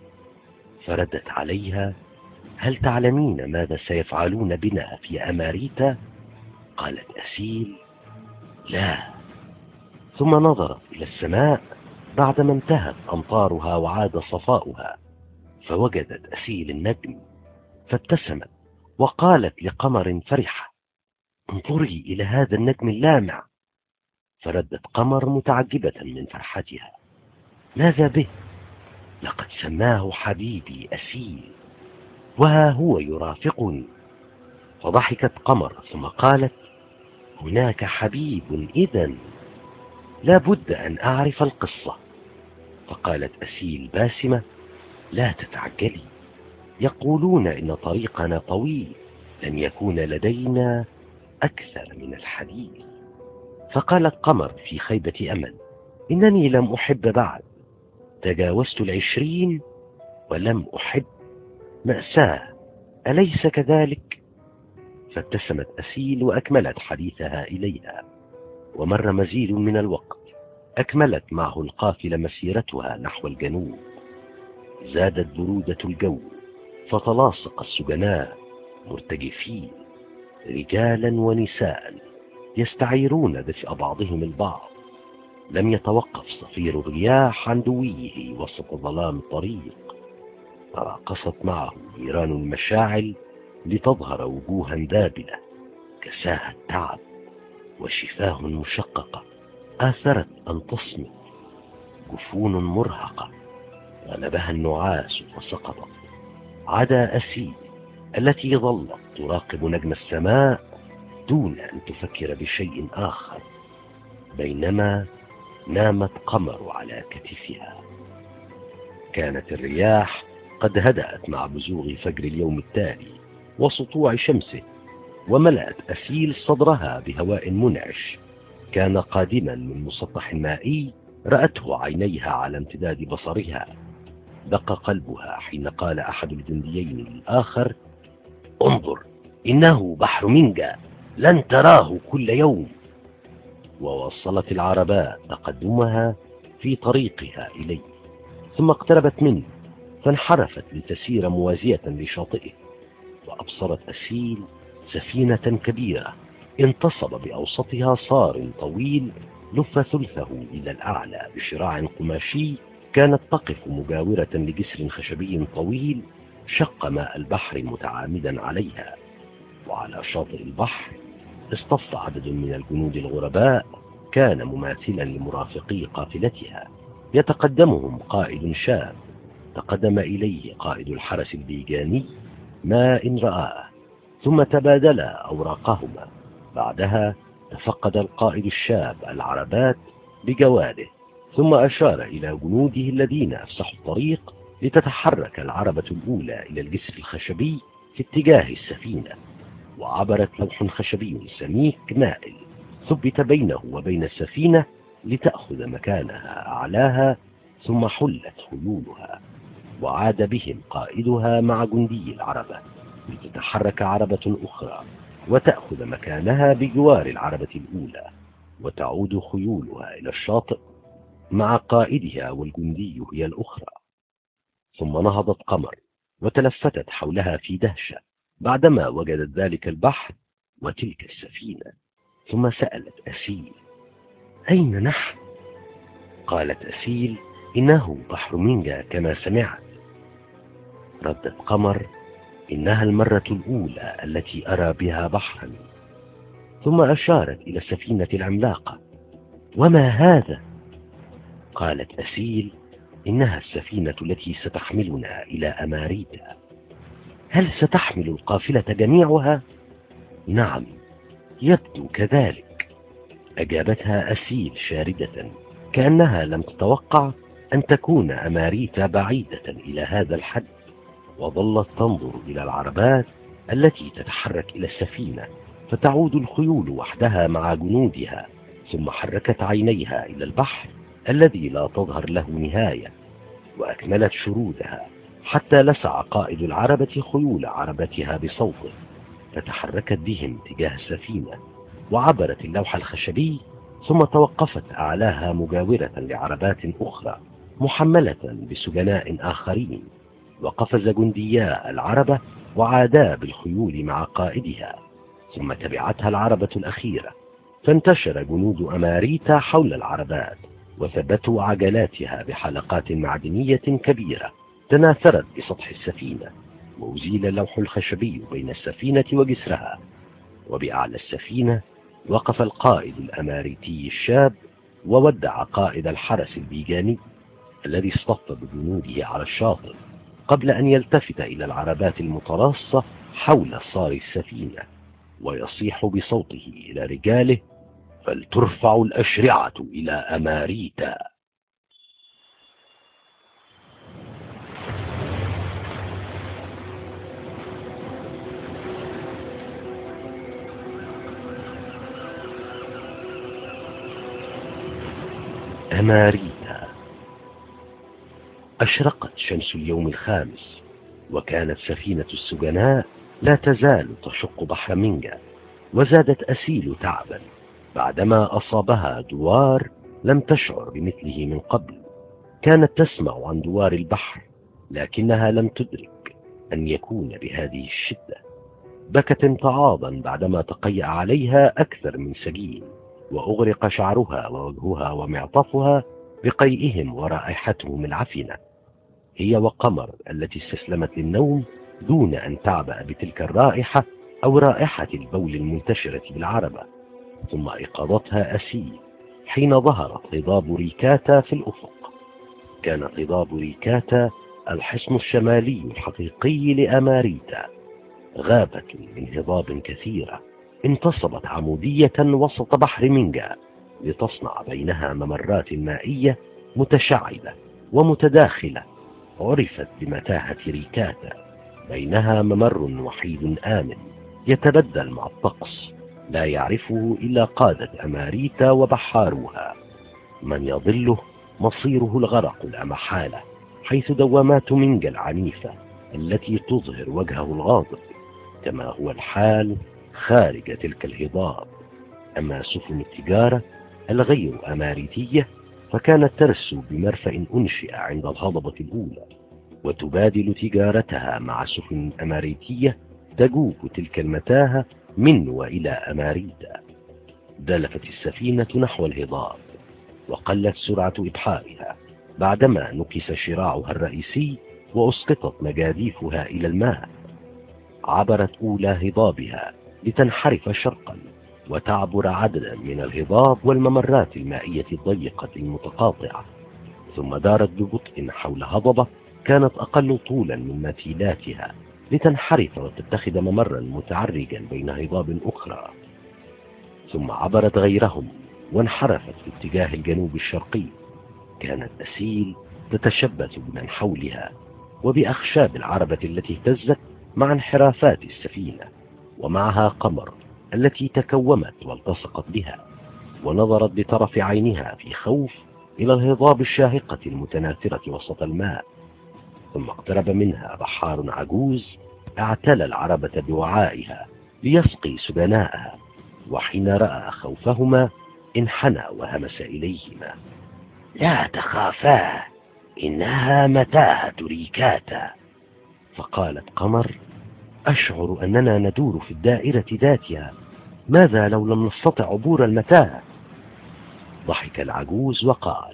فردت عليها: هل تعلمين ماذا سيفعلون بنا في أماريتا؟ قالت أسيل: لا. ثم نظرت إلى السماء بعدما انتهت أمطارها وعاد صفاؤها، فوجدت أسيل النجم، فابتسمت وقالت لقمر فرحة: انظري إلى هذا النجم اللامع. فردت قمر متعجبة من فرحتها: ماذا به؟ لقد سماه حبيبي أسيل، وها هو يرافقني. فضحكت قمر ثم قالت: هناك حبيب إذن، لا بد أن أعرف القصة. فقالت أسيل باسمة: لا تتعجلي، يقولون إن طريقنا طويل، لن يكون لدينا أكثر من الحديث. فقالت قمر في خيبة أمل: إنني لم أحب بعد، تجاوزت العشرين ولم أحب، مأساة، أليس كذلك؟ فابتسمت أسيل وأكملت حديثها إليها. ومر مزيد من الوقت، أكملت معه القافلة مسيرتها نحو الجنوب. زادت برودة الجو، فتلاصق السجناء مرتجفين، رجالا ونساء، يستعيرون دفء بعضهم البعض. لم يتوقف صفير الرياح عن دويه وسط ظلام الطريق. تراقصت معه نيران المشاعل لتظهر وجوها ذابلة كساها التعب، وشفاه مشققة آثرت أن تصمت، جفون مرهقة غلبها النعاس فسقطت. عدا أسيل التي ظلت تراقب نجم السماء دون أن تفكر بشيء آخر، بينما نامت قمر على كتفها. كانت الرياح قد هدأت مع بزوغ فجر اليوم التالي وسطوع شمسه، وملأت أسيل صدرها بهواء منعش كان قادما من مسطح مائي رأته عينيها على امتداد بصرها. دق قلبها حين قال أحد الجنديين للآخر: انظر، إنه بحر منجا، لن تراه كل يوم. ووصلت العربات تقدمها في طريقها إليه، ثم اقتربت منه فانحرفت لتسير موازية لشاطئه. وأبصرت أسيل سفينة كبيرة انتصب بأوسطها صار طويل لف ثلثه إلى الأعلى بشراع قماشي، كانت تقف مجاورة لجسر خشبي طويل شق ماء البحر متعامدا عليها. وعلى شاطئ البحر اصطف عدد من الجنود الغرباء كان مماثلا لمرافقي قافلتها، يتقدمهم قائد شاب تقدم إليه قائد الحرس البيجاني ما إن رآه، ثم تبادلا أوراقهما. بعدها تفقد القائد الشاب العربات بجواده، ثم أشار إلى جنوده الذين أفسحوا الطريق لتتحرك العربة الأولى إلى الجسر الخشبي في اتجاه السفينة. وعبرت لوح خشبي سميك مائل ثبت بينه وبين السفينة لتأخذ مكانها أعلاها، ثم حلت خيولها، وعاد بهم قائدها مع جندي العربة لتتحرك عربة أخرى وتأخذ مكانها بجوار العربة الأولى، وتعود خيولها إلى الشاطئ. مع قائدها والجندي هي الأخرى. ثم نهضت قمر وتلفتت حولها في دهشة بعدما وجدت ذلك البحر وتلك السفينة، ثم سألت أسيل: أين نحن؟ قالت أسيل: إنه بحر منجا كما سمعت. ردت قمر: إنها المرة الأولى التي أرى بها بحرا. ثم أشارت إلى السفينة العملاقة: وما هذا؟ قالت أسيل: إنها السفينة التي ستحملنا إلى أماريتا. هل ستحمل القافلة جميعها؟ نعم، يبدو كذلك، أجابتها أسيل شاردة، كأنها لم تتوقع أن تكون أماريتا بعيدة إلى هذا الحد. وظلت تنظر إلى العربات التي تتحرك إلى السفينة، فتعود الخيول وحدها مع جنودها. ثم حركت عينيها إلى البحر الذي لا تظهر له نهاية، وأكملت شرودها حتى لسع قائد العربة خيول عربتها بصوته، فتحركت بهم تجاه السفينة وعبرت اللوح الخشبي، ثم توقفت أعلاها مجاورة لعربات أخرى محملة بسجناء آخرين. وقفز جنديا العربة وعادا بالخيول مع قائدها، ثم تبعتها العربة الأخيرة، فانتشر جنود أماريتا حول العربات وثبتوا عجلاتها بحلقات معدنية كبيرة تناثرت بسطح السفينة، وأزيل اللوح الخشبي بين السفينة وجسرها. وبأعلى السفينة وقف القائد الأماريتي الشاب وودع قائد الحرس البيجاني الذي اصطف بجنوده على الشاطئ، قبل أن يلتفت إلى العربات المتراصة حول صار السفينة ويصيح بصوته إلى رجاله: فلترفع الأشرعة إلى أماريتا. أماريتا. أشرقت شمس اليوم الخامس، وكانت سفينة السجناء لا تزال تشق بحر منجا. وزادت أسيل تعبا بعدما أصابها دوار لم تشعر بمثله من قبل. كانت تسمع عن دوار البحر، لكنها لم تدرك أن يكون بهذه الشدة. بكت امتعاضا بعدما تقيأ عليها أكثر من سجين، وأغرق شعرها ووجهها ومعطفها بقيئهم ورائحتهم العفنة، هي وقمر التي استسلمت للنوم دون أن تعبأ بتلك الرائحة أو رائحة البول المنتشرة بالعربة. ثم أيقظتها أسيل حين ظهرت هضاب ريكاتا في الأفق. كان هضاب ريكاتا الحصن الشمالي الحقيقي لأماريتا، غابة من هضاب كثيرة انتصبت عمودية وسط بحر منجا لتصنع بينها ممرات مائية متشعبة ومتداخلة، عرفت بمتاهة ريكاتا. بينها ممر وحيد آمن يتبدل مع الطقس، لا يعرفه إلا قادة أماريتا وبحاروها. من يضله مصيره الغرق لا محالة، حيث دوامات منجا العنيفة التي تظهر وجهه الغاضب، كما هو الحال خارج تلك الهضاب. أما سفن التجارة الغير أماريتية فكانت ترسو بمرفأ أنشئ عند الهضبة الأولى، وتبادل تجارتها مع سفن أماريتية تجوب تلك المتاهة من وإلى أماريتا. دلفت السفينة نحو الهضاب، وقلت سرعة إبحارها بعدما نكس شراعها الرئيسي وأسقطت مجاديفها إلى الماء. عبرت أولى هضابها لتنحرف شرقا وتعبر عددا من الهضاب والممرات المائية الضيقة المتقاطعة، ثم دارت ببطء حول هضبة كانت أقل طولا من مثيلاتها لتنحرف وتتخذ ممرا متعرجا بين هضاب أخرى. ثم عبرت غيرهم وانحرفت في اتجاه الجنوب الشرقي. كانت أسيل تتشبث بمن حولها وبأخشاب العربة التي اهتزت مع انحرافات السفينة، ومعها قمر التي تكومت والتصقت بها، ونظرت بطرف عينها في خوف إلى الهضاب الشاهقة المتناثرة وسط الماء. ثم اقترب منها بحار عجوز اعتلى العربة بوعائها ليسقي سجناءها، وحين رأى خوفهما انحنى وهمس إليهما. لا تخافا، إنها متاهة ريكاتا. فقالت قمر: أشعر أننا ندور في الدائرة ذاتها، ماذا لو لم نستطع عبور المتاهة؟ ضحك العجوز وقال: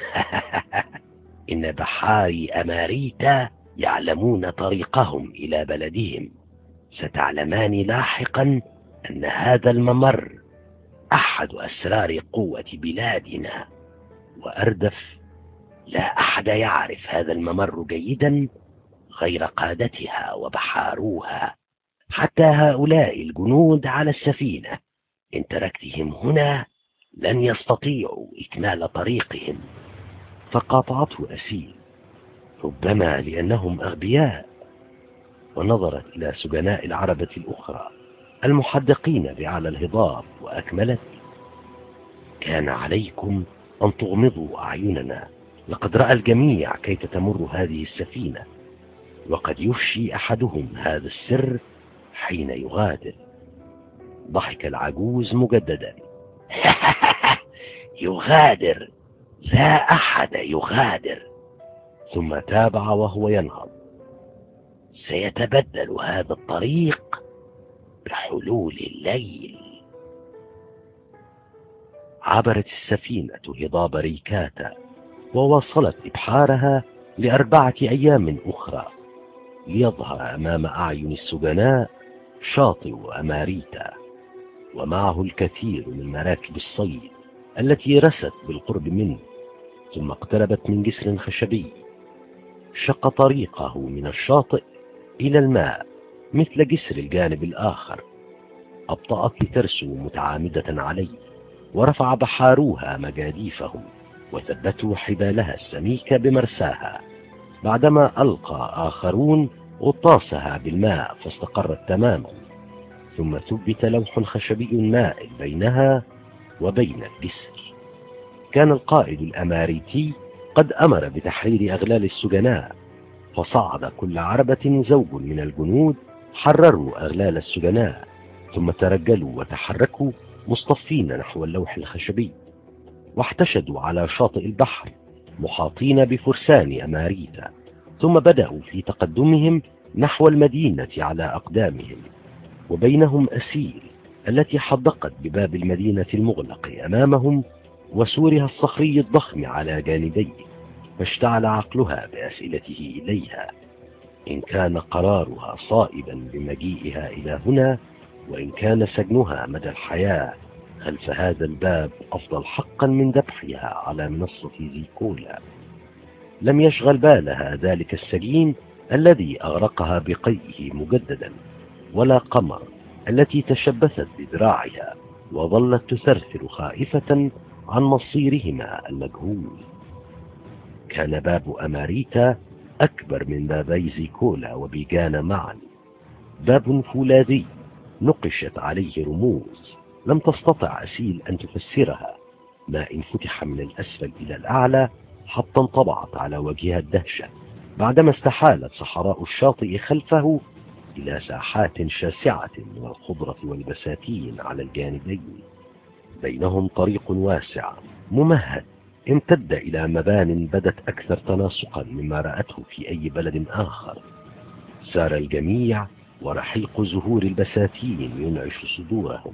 إن بحاري أماريتا يعلمون طريقهم إلى بلدهم، ستعلمان لاحقا أن هذا الممر أحد أسرار قوة بلادنا. وأردف: لا أحد يعرف هذا الممر جيدا غير قادتها وبحاروها، حتى هؤلاء الجنود على السفينة إن تركتهم هنا لن يستطيعوا إكمال طريقهم. فقاطعته أسيل: ربما لأنهم أغبياء. ونظرت إلى سجناء العربة الأخرى المحدقين بأعلى الهضاب وأكملت: كان عليكم أن تغمضوا أعيننا، لقد رأى الجميع كيف تمر هذه السفينة، وقد يفشي أحدهم هذا السر حين يغادر. ضحك العجوز مجددا: يغادر؟ لا أحد يغادر. ثم تابع وهو ينهض: سيتبدل هذا الطريق بحلول الليل. عبرت السفينة هضاب ريكاتا وواصلت إبحارها لأربعة أيام أخرى، ليظهر أمام أعين السجناء شاطئ أماريتا، ومعه الكثير من مراكب الصيد التي رست بالقرب منه. ثم اقتربت من جسر خشبي شق طريقه من الشاطئ إلى الماء مثل جسر الجانب الآخر. أبطأت لترسو متعامدة عليه، ورفع بحاروها مجاديفهم وثبتوا حبالها السميكة بمرساها، بعدما ألقى آخرون غطاسها بالماء فاستقرت تماما. ثم ثبت لوح خشبي مائل بينها وبين الجسر. كان القائد الأماريتي قد أمر بتحرير أغلال السجناء، فصعد كل عربة زوج من الجنود حرروا أغلال السجناء، ثم ترجلوا وتحركوا مصطفين نحو اللوح الخشبي، واحتشدوا على شاطئ البحر محاطين بفرسان أماريتا. ثم بدأوا في تقدمهم نحو المدينة على أقدامهم، وبينهم أسيل التي حدقت بباب المدينة المغلق أمامهم وسورها الصخري الضخم على جانبيه. فاشتعل عقلها بأسئلته إليها: إن كان قرارها صائبا بمجيئها إلى هنا، وإن كان سجنها مدى الحياة خلف هذا الباب أفضل حقا من ذبحها على منصة زيكولا. لم يشغل بالها ذلك السجين الذي أغرقها بقيئه مجددا، ولا قمر التي تشبثت بذراعها وظلت تثرثر خائفة عن مصيرهما المجهول. كان باب أماريتا أكبر من بابي زيكولا وبيجانا معا، باب فولاذي نقشت عليه رموز لم تستطع أسيل أن تفسرها، ما إن فتح من الأسفل إلى الأعلى حتى انطبعت على وجهها الدهشة، بعدما استحالت صحراء الشاطئ خلفه إلى ساحات شاسعة من الخضرة والبساتين على الجانبين، بينهم طريق واسع ممهد امتد إلى مبان بدت أكثر تناسقا مما رأته في أي بلد آخر. سار الجميع ورحيق زهور البساتين ينعش صدورهم.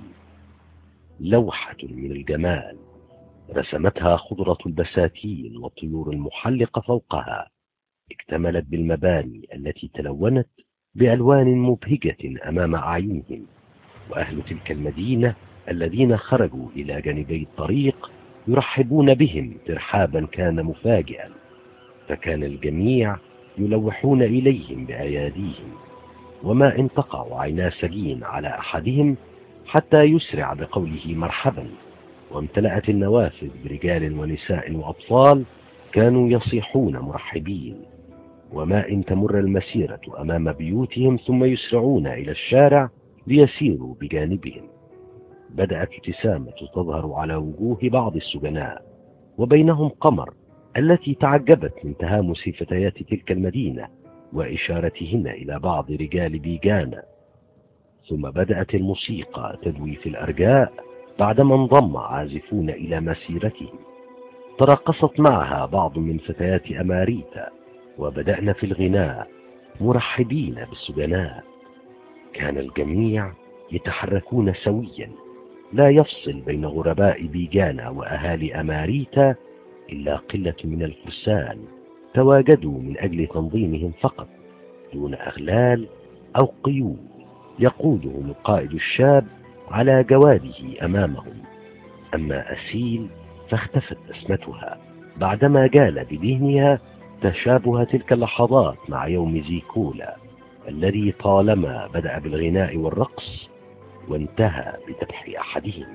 لوحة من الجمال رسمتها خضرة البساتين والطيور المحلقة فوقها، اكتملت بالمباني التي تلونت بألوان مبهجة أمام أعينهم. وأهل تلك المدينة الذين خرجوا إلى جانبي الطريق يرحبون بهم ترحابا كان مفاجئا، فكان الجميع يلوحون إليهم بأياديهم، وما إن تقع عينا سجين على أحدهم حتى يسرع بقوله مرحبا. وامتلأت النوافذ برجال ونساء وأطفال كانوا يصيحون مرحبين، وما إن تمر المسيرة أمام بيوتهم ثم يسرعون إلى الشارع ليسيروا بجانبهم. بدأت ابتسامة تظهر على وجوه بعض السجناء، وبينهم قمر التي تعجبت من تهامس فتيات تلك المدينة وإشارتهن إلى بعض رجال بيجانا. ثم بدأت الموسيقى تدوي في الأرجاء بعدما انضم عازفون إلى مسيرتهم. تراقصت معها بعض من فتيات أماريتا، وبدأنا في الغناء مرحبين بالسجناء. كان الجميع يتحركون سويا، لا يفصل بين غرباء بيجانا وأهالي أماريتا إلا قلة من الفرسان تواجدوا من أجل تنظيمهم فقط، دون أغلال أو قيود يقودهم القائد الشاب على جواده أمامهم. أما أسيل فاختفت بسمتها بعدما جال بذهنها تشابه تلك اللحظات مع يوم زيكولا الذي طالما بدأ بالغناء والرقص وانتهى بذبح أحدهم.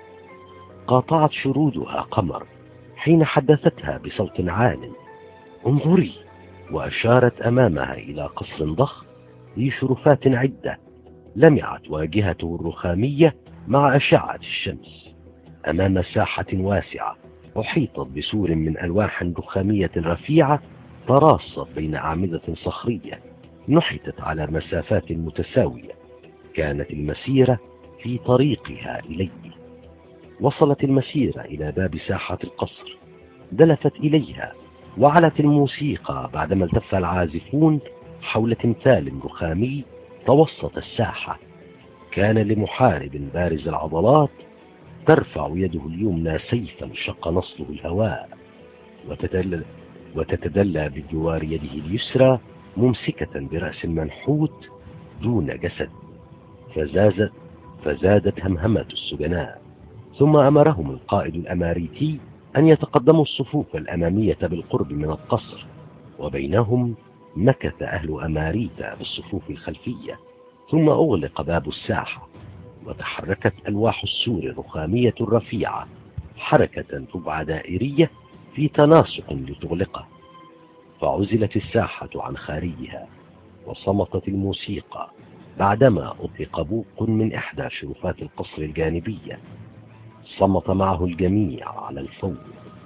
قاطعت شرودها قمر حين حدثتها بصوت عال: انظري، وأشارت أمامها إلى قصر ضخم ذي شرفات عدة لمعت واجهته الرخامية مع أشعة الشمس، أمام ساحة واسعة أحيطت بسور من ألواح رخامية رفيعة تراصت بين أعمدة صخرية نحتت على مسافات متساوية. كانت المسيرة في طريقها إليه. وصلت المسيرة إلى باب ساحة القصر، دلفت إليها وعلت الموسيقى بعدما التف العازفون حول تمثال رخامي توسط الساحة. كان لمحارب بارز العضلات ترفع يده اليمنى سيفا شق نصله الهواء، وتتدلى, وتتدلى بجوار يده اليسرى ممسكة برأس منحوت دون جسد. فزازت فزادت همهمة السجناء. ثم أمرهم القائد الأماريتي أن يتقدموا الصفوف الأمامية بالقرب من القصر، وبينهم مكث أهل أماريتا بالصفوف الخلفية. ثم أغلق باب الساحة، وتحركت ألواح السور الرخامية الرفيعة حركة ربع دائرية في تناسق لتغلقه. فعزلت الساحة عن خارجها، وصمتت الموسيقى بعدما أطلق بوق من إحدى شرفات القصر الجانبية. صمت معه الجميع على الفور.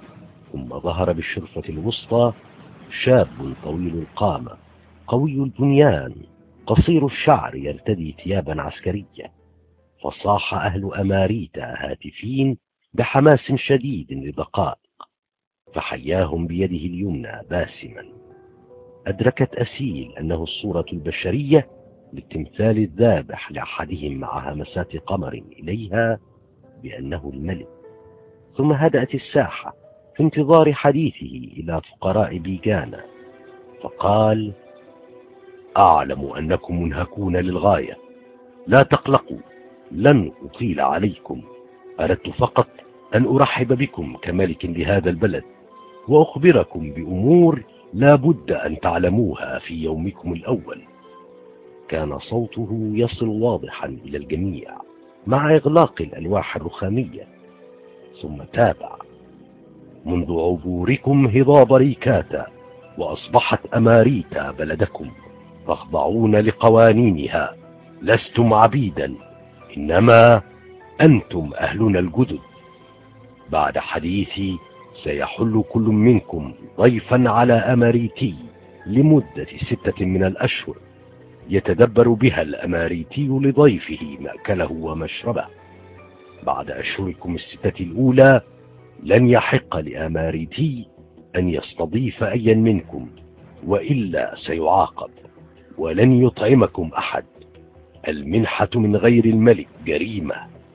ثم ظهر بالشرفة الوسطى شاب طويل القامة قوي البنيان قصير الشعر يرتدي ثيابا عسكرية. فصاح أهل أماريتا هاتفين بحماس شديد لدقائق، فحياهم بيده اليمنى باسما. أدركت أسيل أنه الصورة البشرية للتمثال الذابح لأحدهم مع همسات قمر إليها بأنه الملك. ثم هدأت الساحة في انتظار حديثه إلى فقراء بيجانا، فقال: أعلم أنكم منهكون للغاية، لا تقلقوا، لن أطيل عليكم. أردت فقط أن أرحب بكم كملك لهذا البلد، وأخبركم بأمور لا بد أن تعلموها في يومكم الأول. كان صوته يصل واضحا إلى الجميع مع إغلاق الألواح الرخامية. ثم تابع: منذ عبوركم هضاب ريكاتا وأصبحت أماريتا بلدكم، تخضعون لقوانينها، لستم عبيدا، إنما أنتم أهلنا الجدد. بعد حديثي سيحل كل منكم ضيفا على أماريتي لمدة ستة من الأشهر، يتدبر بها الأماريتي لضيفه مأكله ومشربه. بعد أشهركم الستة الأولى لن يحق لأماريتي أن يستضيف أيا منكم، وإلا سيعاقب، ولن يطعمكم أحد. المنحة من غير الملك جريمة.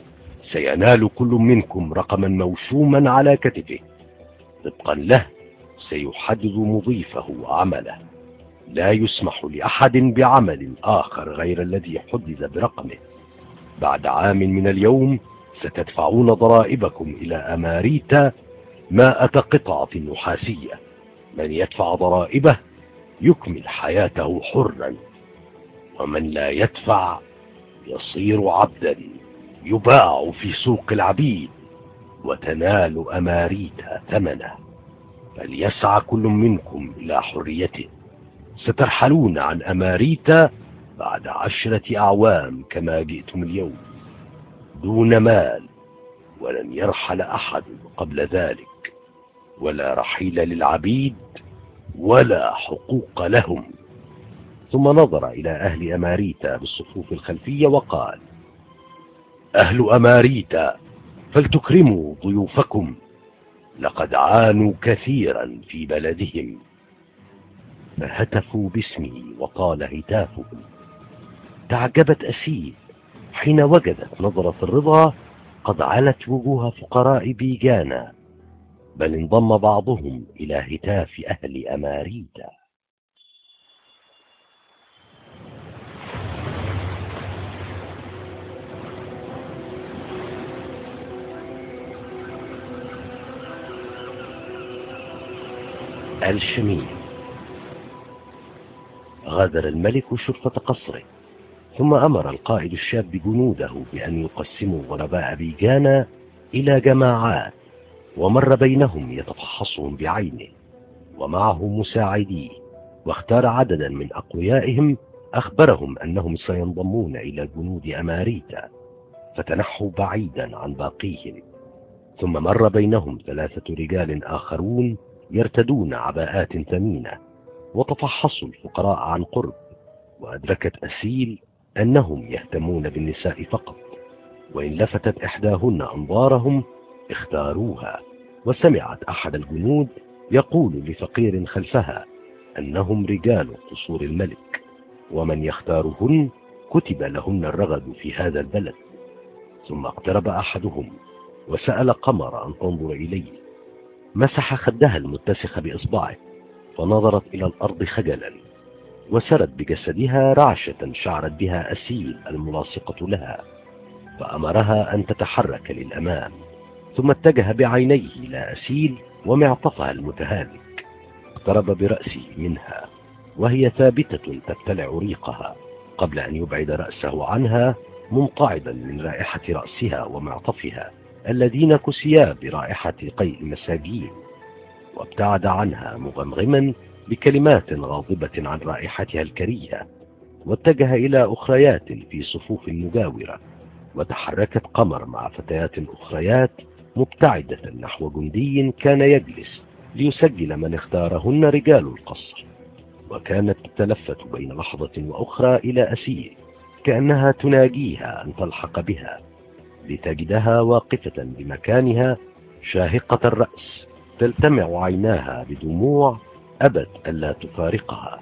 سينال كل منكم رقما موشوما على كتفه، طبقا له سيحدد مضيفه عمله. لا يسمح لأحد بعمل آخر غير الذي حدد برقمه. بعد عام من اليوم ستدفعون ضرائبكم إلى أماريتا مائة قطعة نحاسية. من يدفع ضرائبه يكمل حياته حرا، ومن لا يدفع يصير عبدا يباع في سوق العبيد، وتنال أماريتا ثمنه. فليسعى كل منكم إلى حريته. سترحلون عن أماريتا بعد عشرة أعوام كما جئتم اليوم، دون مال، ولن يرحل أحد قبل ذلك، ولا رحيل للعبيد ولا حقوق لهم. ثم نظر إلى أهل أماريتا بالصفوف الخلفية وقال: أهل أماريتا، فلتكرموا ضيوفكم. لقد عانوا كثيرا في بلدهم. فهتفوا باسمه وطال هتافهم. تعجبت أسيل حين وجدت نظرة الرضا قد علت وجوه فقراء بيجانا، بل انضم بعضهم إلى هتاف أهل أماريتا. الشميل. غادر الملك شرفة قصره، ثم أمر القائد الشاب جنوده بأن يقسموا غرباء بيجانا إلى جماعات، ومر بينهم يتفحصهم بعينه ومعه مساعديه، واختار عددا من أقويائهم أخبرهم أنهم سينضمون إلى جنود أماريتا، فتنحوا بعيدا عن باقيهم. ثم مر بينهم ثلاثة رجال آخرون يرتدون عباءات ثمينة، وتفحصوا الفقراء عن قرب، وأدركت أسيل أنهم يهتمون بالنساء فقط، وإن لفتت إحداهن أنظارهم اختاروها. وسمعت أحد الجنود يقول لفقير خلفها أنهم رجال قصور الملك، ومن يختارهن كتب لهن الرغد في هذا البلد. ثم اقترب أحدهم وسأل قمر أن تنظر إليه، مسح خدها المتسخ بإصبعه فنظرت إلى الأرض خجلا، وسرت بجسدها رعشة شعرت بها أسيل الملاصقة لها، فأمرها أن تتحرك للأمام. ثم اتجه بعينيه إلى أسيل ومعطفها المتهالك، اقترب برأسه منها وهي ثابتة تبتلع ريقها، قبل أن يبعد رأسه عنها منقعدا من رائحة رأسها ومعطفها الذين كسيا برائحة قيء المساجين، وابتعد عنها مغمغما بكلمات غاضبة عن رائحتها الكريهة، واتجه إلى أخريات في صفوف مجاورة. وتحركت قمر مع فتيات أخريات مبتعدة نحو جندي كان يجلس ليسجل من اختارهن رجال القصر، وكانت تتلفت بين لحظة وأخرى إلى أسيل كأنها تناجيها أن تلحق بها، لتجدها واقفة بمكانها شاهقة الرأس تلتمع عيناها بدموع أبت ألا تفارقها.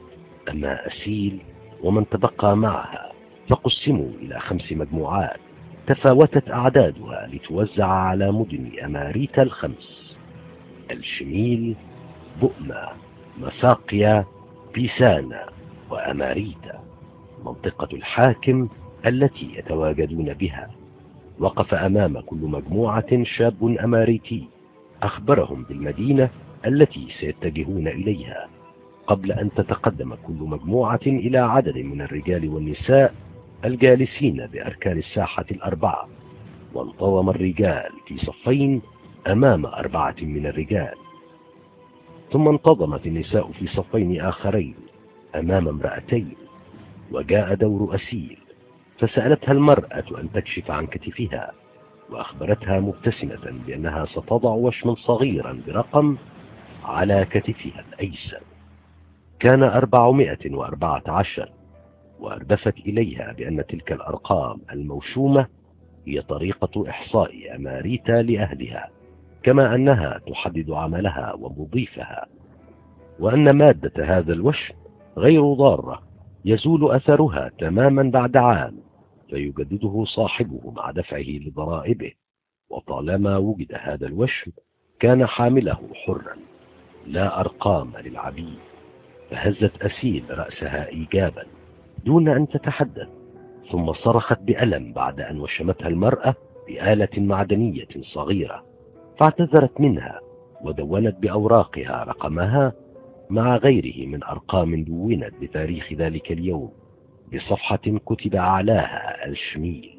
أما أسيل ومن تبقى معها فقسموا إلى خمس مجموعات تفاوتت أعدادها لتوزع على مدن أماريتا الخمس: الشميل، بؤمة، مساقيا، بيسانا، وأماريتا، منطقة الحاكم التي يتواجدون بها. وقف أمام كل مجموعة شاب أماريتي أخبرهم بالمدينة التي سيتجهون إليها، قبل أن تتقدم كل مجموعة إلى عدد من الرجال والنساء الجالسين بأركان الساحة الأربعة. وانتظم الرجال في صفين أمام أربعة من الرجال، ثم انتظمت النساء في صفين آخرين أمام امرأتين. وجاء دور أسيل، فسألتها المرأة أن تكشف عن كتفها، وأخبرتها مبتسمة بأنها ستضع وشما صغيرا برقم على كتفها الأيسر. كان أربعمائة وأربعة عشر، وأردفت إليها بأن تلك الأرقام الموشومة هي طريقة إحصاء أماريتا لأهلها، كما أنها تحدد عملها ومضيفها، وأن مادة هذا الوشم غير ضارة يزول أثرها تماما بعد عام، فيجدده صاحبه مع دفعه لضرائبه. وطالما وجد هذا الوشم كان حامله حرا، لا أرقام للعبيد. فهزت أسيل رأسها إيجابا دون أن تتحدث، ثم صرخت بألم بعد أن وشمتها المرأة بآلة معدنية صغيرة، فاعتذرت منها ودونت بأوراقها رقمها مع غيره من أرقام دونت بتاريخ ذلك اليوم بصفحة كتب أعلاها الشميل،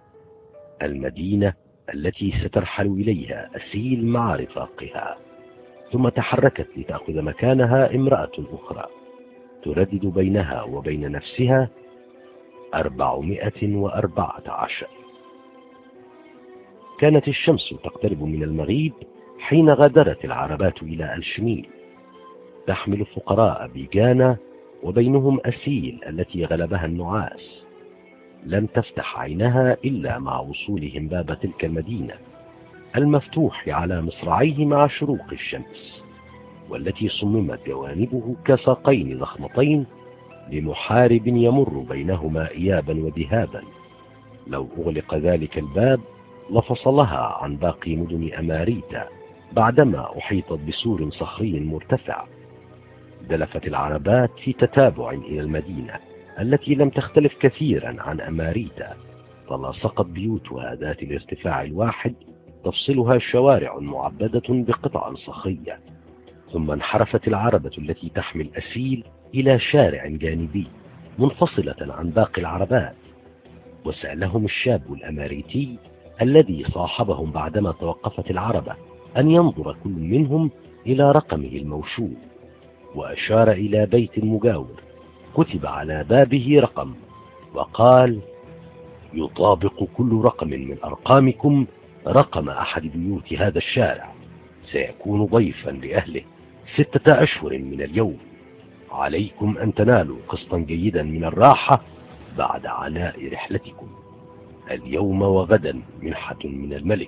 المدينة التي سترحل إليها أسيل مع رفاقها. ثم تحركت لتأخذ مكانها امرأة أخرى تردد بينها وبين نفسها أربعمائة وأربعة عشر. كانت الشمس تقترب من المغيب حين غادرت العربات إلى الشميل، تحمل فقراء بيجانا وبينهم أسيل التي غلبها النعاس. لم تفتح عينها إلا مع وصولهم باب تلك المدينة، المفتوح على مصراعيه مع شروق الشمس، والتي صممت جوانبه كساقين ضخمتين لمحارب يمر بينهما إيابا وذهابا. لو أغلق ذلك الباب لفصلها عن باقي مدن أماريتا بعدما أحيطت بسور صخري مرتفع. دلفت العربات في تتابع إلى المدينة التي لم تختلف كثيرا عن أماريتا، تلاصقت بيوتها ذات الارتفاع الواحد تفصلها شوارع معبدة بقطع صخرية. ثم انحرفت العربة التي تحمل أسيل إلى شارع جانبي منفصلة عن باقي العربات، وسألهم الشاب الأماريتي الذي صاحبهم بعدما توقفت العربة أن ينظر كل منهم إلى رقمه الموشوم، وأشار إلى بيت مجاور كتب على بابه رقم، وقال: يطابق كل رقم من أرقامكم رقم أحد بيوت هذا الشارع، سيكون ضيفا لأهله ستة أشهر من اليوم، عليكم أن تنالوا قسطا جيدا من الراحة بعد عناء رحلتكم، اليوم وغدا منحة من الملك،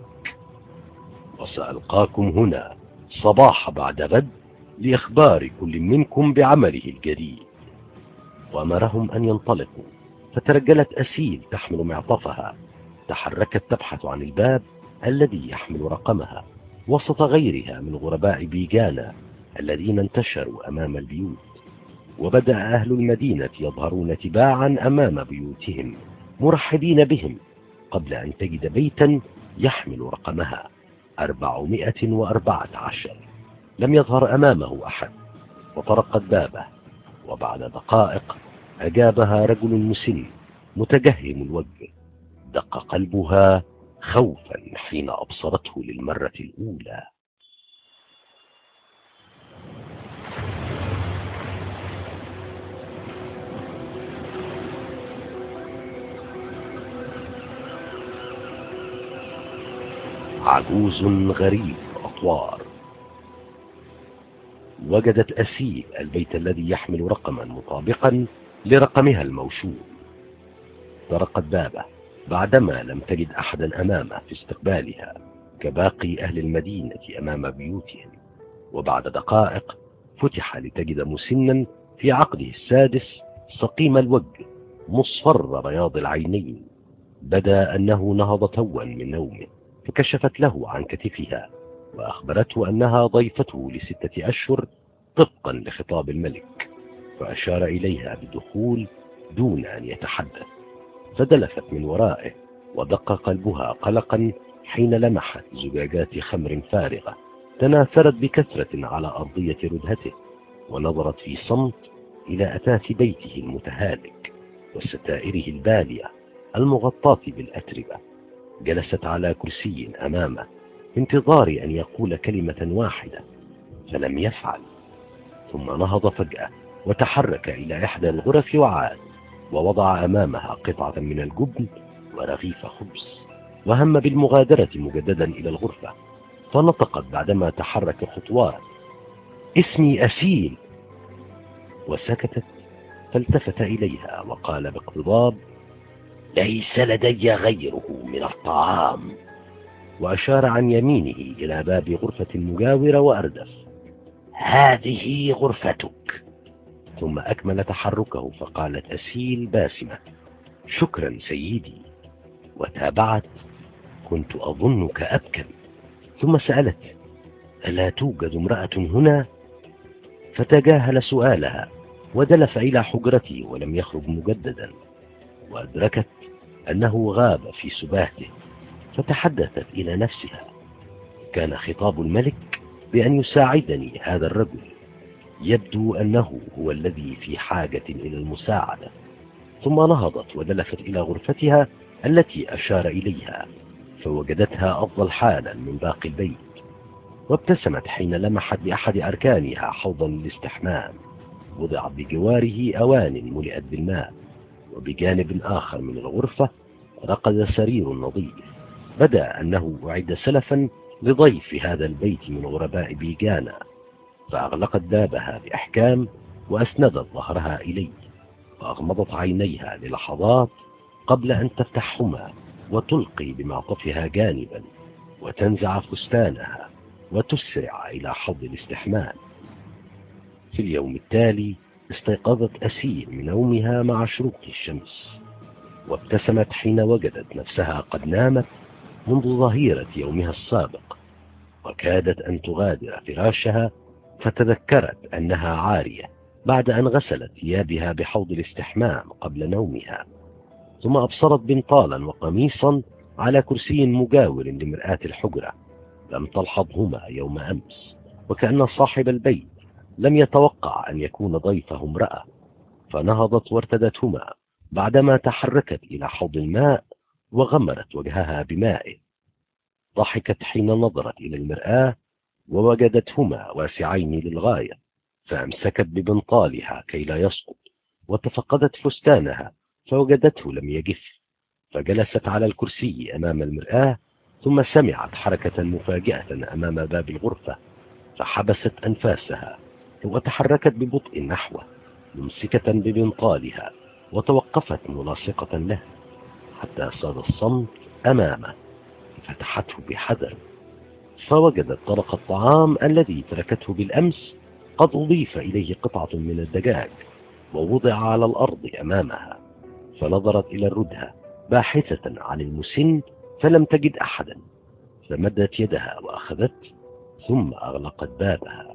وسألقاكم هنا صباح بعد غد لإخبار كل منكم بعمله الجديد. وأمرهم أن ينطلقوا، فترجلت أسيل تحمل معطفها، تحركت تبحث عن الباب الذي يحمل رقمها وسط غيرها من غرباء بيجانا الذين انتشروا أمام البيوت. وبدأ أهل المدينة يظهرون تباعا أمام بيوتهم مرحبين بهم، قبل أن تجد بيتا يحمل رقمها أربعمائة وأربعة عشر لم يظهر أمامه أحد، وطرقت بابه، وبعد دقائق أجابها رجل مسن متجهم الوجه. دق قلبها خوفا حين أبصرته للمرة الأولى. عجوز غريب الأطوار. وجدت أسيل البيت الذي يحمل رقما مطابقا لرقمها الموشوم. طرقت بابه بعدما لم تجد أحدا أمامه في استقبالها كباقي أهل المدينة أمام بيوتهم، وبعد دقائق فتح لتجد مسنا في عقده السادس سقيم الوجه مصفر بياض العينين. بدا أنه نهض توا من نومه، فكشفت له عن كتفها وأخبرته أنها ضيفته لستة أشهر طبقا لخطاب الملك، فأشار إليها بالدخول دون أن يتحدث، فدلفت من ورائه، ودق قلبها قلقا حين لمحت زجاجات خمر فارغة تناثرت بكثرة على أرضية ردهته، ونظرت في صمت إلى أثاث بيته المتهالك وستائره البالية المغطاة بالأتربة. جلست على كرسي أمامه في انتظار أن يقول كلمة واحدة، فلم يفعل. ثم نهض فجأة وتحرك إلى إحدى الغرف وعاد، ووضع أمامها قطعة من الجبن ورغيف خبز، وهم بالمغادرة مجددا إلى الغرفة، فنطقت بعدما تحرك خطوات: اسمي أسيل. وسكتت، فالتفت إليها وقال باقتضاب: ليس لدي غيره من الطعام، وأشار عن يمينه إلى باب غرفة مجاورة وأردف: هذه غرفتك. ثم أكمل تحركه، فقالت أسيل باسمة: شكرا سيدي. وتابعت: كنت أظنك أبكم. ثم سألت: ألا توجد امرأة هنا؟ فتجاهل سؤالها ودلف إلى حجرته ولم يخرج مجددا، وأدركت أنه غاب في سباته، فتحدثت إلى نفسها: كان خطاب الملك بأن يساعدني هذا الرجل، يبدو أنه هو الذي في حاجة إلى المساعدة. ثم نهضت ودلفت إلى غرفتها التي أشار إليها، فوجدتها أفضل حالا من باقي البيت، وابتسمت حين لمحت بأحد أركانها حوضا للاستحمام وضعت بجواره أوان ملئت بالماء، وبجانب آخر من الغرفة رقد سرير نظيف، بدا أنه أعد سلفا لضيف هذا البيت من غرباء بيجانا. فأغلقت بابها بإحكام وأسندت ظهرها إليه، وأغمضت عينيها للحظات قبل أن تفتحهما وتلقي بمعطفها جانبا، وتنزع فستانها وتسرع إلى حوض الاستحمام. في اليوم التالي استيقظت أسيل من نومها مع شروق الشمس، وابتسمت حين وجدت نفسها قد نامت منذ ظهيرة يومها السابق، وكادت أن تغادر فراشها، فتذكرت أنها عارية بعد أن غسلت ثيابها بحوض الاستحمام قبل نومها. ثم أبصرت بنطالا وقميصا على كرسي مجاور لمرآة الحجرة لم تلحظهما يوم أمس، وكأن صاحب البيت لم يتوقع أن يكون ضيفه امرأة، فنهضت وارتدتهما بعدما تحركت إلى حوض الماء وغمرت وجهها بمائه. ضحكت حين نظرت إلى المرآة ووجدتهما واسعين للغاية، فأمسكت ببنطالها كي لا يسقط، وتفقدت فستانها فوجدته لم يجف، فجلست على الكرسي أمام المرآة، ثم سمعت حركة مفاجئة أمام باب الغرفة، فحبست أنفاسها وتحركت ببطء نحوه ممسكة ببنطالها، وتوقفت ملاصقة له حتى صار الصمت أمامه. فتحته بحذر فوجدت طبق الطعام الذي تركته بالأمس قد أضيف إليه قطعة من الدجاج ووضع على الأرض أمامها، فنظرت إلى الردهة باحثة عن المسن فلم تجد أحدا، فمدت يدها وأخذته ثم أغلقت بابها.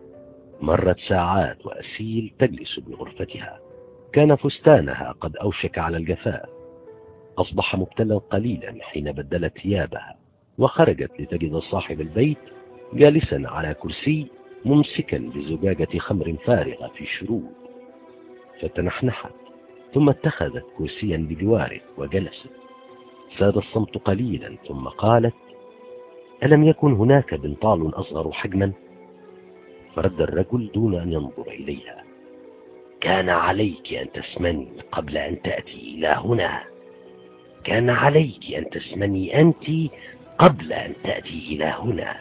مرت ساعات وأسيل تجلس بغرفتها، كان فستانها قد أوشك على الجفاف، أصبح مبتلا قليلا حين بدلت ثيابها وخرجت لتجد صاحب البيت جالسا على كرسي ممسكا بزجاجة خمر فارغة في شرود. فتنحنحت ثم اتخذت كرسيا بجواره وجلست. ساد الصمت قليلا ثم قالت: ألم يكن هناك بنطال أصغر حجما؟ فرد الرجل دون أن ينظر إليها: كان عليك أن تسمني قبل أن تأتي إلى هنا، كان عليك أن تسمني أنت قبل أن تأتي إلى هنا.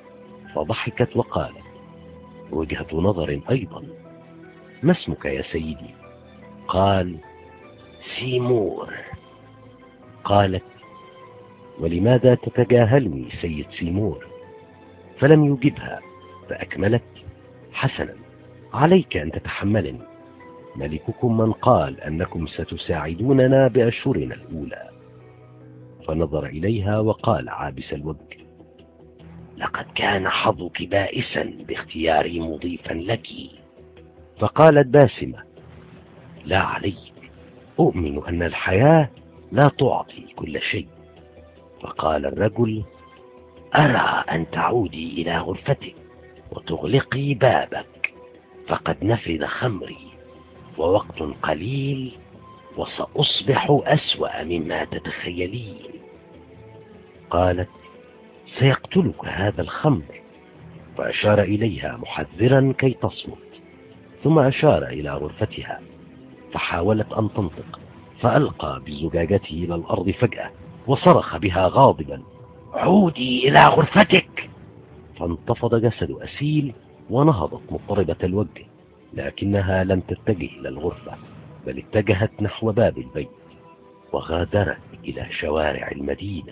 فضحكت وقالت: وجهة نظر أيضا، ما اسمك يا سيدي؟ قال: سيمور. قالت: ولماذا تتجاهلني سيد سيمور؟ فلم يجبها، فأكملت: حسنا، عليك أن تتحملني، ملككم من قال أنكم ستساعدوننا بأشهرنا الأولى. فنظر إليها وقال عابس الوجه: لقد كان حظك بائسا باختياري مضيفا لك. فقالت باسمة: لا عليك، أؤمن أن الحياة لا تعطي كل شيء. فقال الرجل: أرى أن تعودي إلى غرفتك وتغلقي بابك، فقد نفذ خمري، ووقت قليل وسأصبح أسوأ مما تتخيلين. قالت: سيقتلك هذا الخمر. فأشار إليها محذرا كي تصمت، ثم أشار إلى غرفتها، فحاولت أن تنطق، فألقى بزجاجته إلى الأرض فجأة وصرخ بها غاضبا: عودي إلى غرفتك. فانتفض جسد أسيل ونهضت مضطربة الوجه، لكنها لم تتجه إلى الغرفة، بل اتجهت نحو باب البيت وغادرت إلى شوارع المدينة.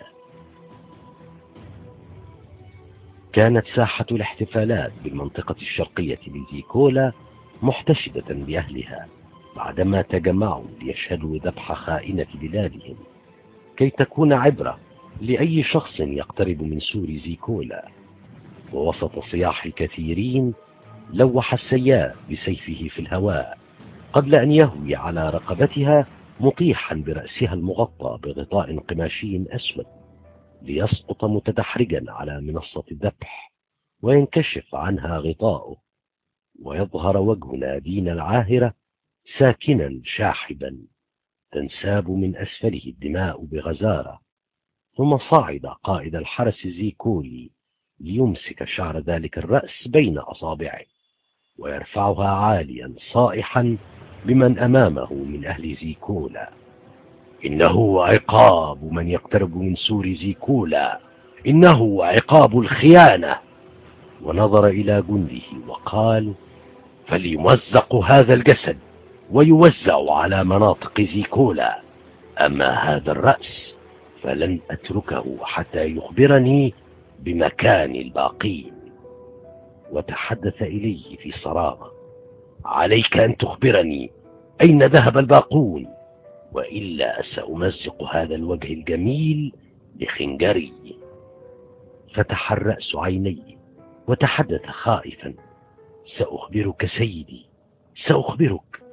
كانت ساحة الاحتفالات بالمنطقة الشرقية لزيكولا محتشدة بأهلها بعدما تجمعوا ليشهدوا ذبح خائنة بلادهم، كي تكون عبرة لأي شخص يقترب من سور زيكولا. ووسط صياح الكثيرين لوح السياف بسيفه في الهواء قبل أن يهوي على رقبتها مطيحا برأسها المغطى بغطاء قماشي أسود، ليسقط متدحرجا على منصة الذبح وينكشف عنها غطاؤه، ويظهر وجه نادين العاهرة ساكنا شاحبا تنساب من أسفله الدماء بغزارة. ثم صعد قائد الحرس زيكولي ليمسك شعر ذلك الرأس بين أصابعه ويرفعها عاليا صائحا بمن أمامه من أهل زيكولا: إنه عقاب من يقترب من سور زيكولا، إنه عقاب الخيانة. ونظر إلى جنده وقال: فليمزق هذا الجسد ويوزع على مناطق زيكولا، أما هذا الرأس فلن أتركه حتى يخبرني بمكان الباقين، وتحدث إليه في صرامة: عليك أن تخبرني أين ذهب الباقون، وإلا سأمزق هذا الوجه الجميل بخنجري. فتح الرأس عينيه وتحدث خائفا: سأخبرك سيدي، سأخبرك.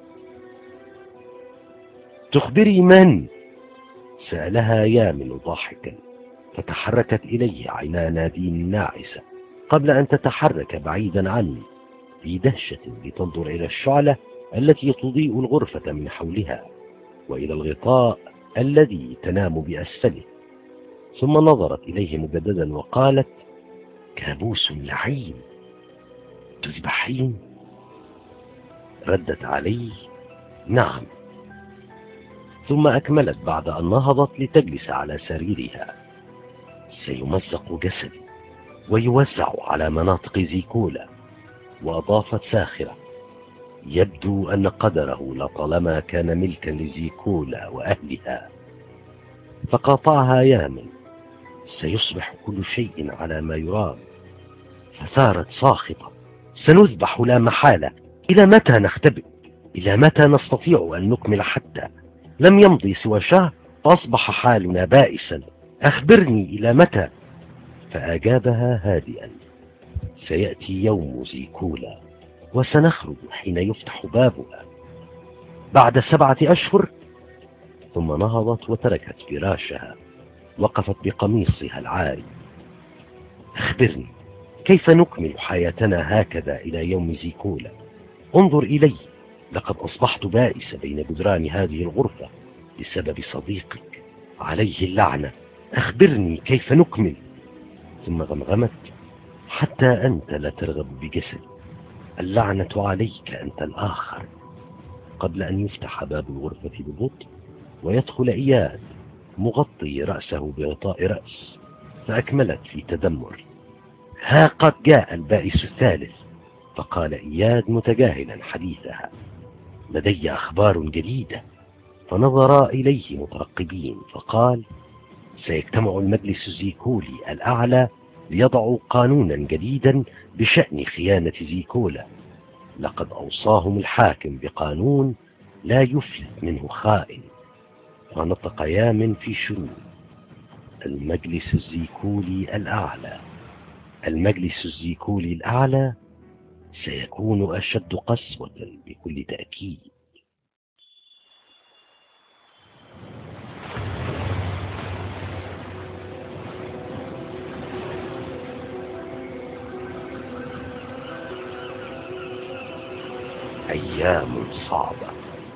تخبري من؟ سألها يامن ضاحكا، فتحركت إليه عينا نادين ناعسة قبل أن تتحرك بعيدا عنه في دهشة لتنظر إلى الشعلة التي تضيء الغرفة من حولها، وإلى الغطاء الذي تنام بأسفله. ثم نظرت إليه مجددا وقالت: كابوس لعين، تذبحين؟ ردت عليه: نعم. ثم أكملت بعد أن نهضت لتجلس على سريرها: سيمزق جسدي ويوزع على مناطق زيكولا. وأضافت ساخرة: يبدو أن قدره لطالما كان ملكا لزيكولا وأهلها. فقاطعها يامن: سيصبح كل شيء على ما يرام. فثارت ساخطة: سنذبح لا محالة. إلى متى نختبئ؟ إلى متى نستطيع أن نكمل؟ حتى لم يمضي سوى شهر فأصبح حالنا بائسا. أخبرني إلى متى؟ فأجابها هادئا: سيأتي يوم زيكولا وسنخرج حين يفتح بابها بعد سبعة أشهر. ثم نهضت وتركت فراشها، وقفت بقميصها العاري. أخبرني كيف نكمل حياتنا هكذا إلى يوم زيكولا؟ انظر إلي، لقد أصبحت بائسة بين جدران هذه الغرفة بسبب صديقك، عليه اللعنة. أخبرني كيف نكمل؟ ثم غمغمت: حتى أنت لا ترغب بجسدي، اللعنة عليك أنت الآخر. قبل أن يفتح باب الغرفة ببطء ويدخل إياد مغطي رأسه بغطاء رأس، فأكملت في تذمر: ها قد جاء البائس الثالث. فقال إياد متجاهلا حديثها: لدي أخبار جديدة. فنظرا إليه مترقبين، فقال: سيجتمع المجلس الزيكولي الأعلى ليضعوا قانونا جديدا بشأن خيانة زيكولا. لقد أوصاهم الحاكم بقانون لا يفلت منه خائن. ونطق يامن في شروط: المجلس الزيكولي الأعلى. المجلس الزيكولي الأعلى سيكون أشد قسوة بكل تأكيد. أيام صعبة.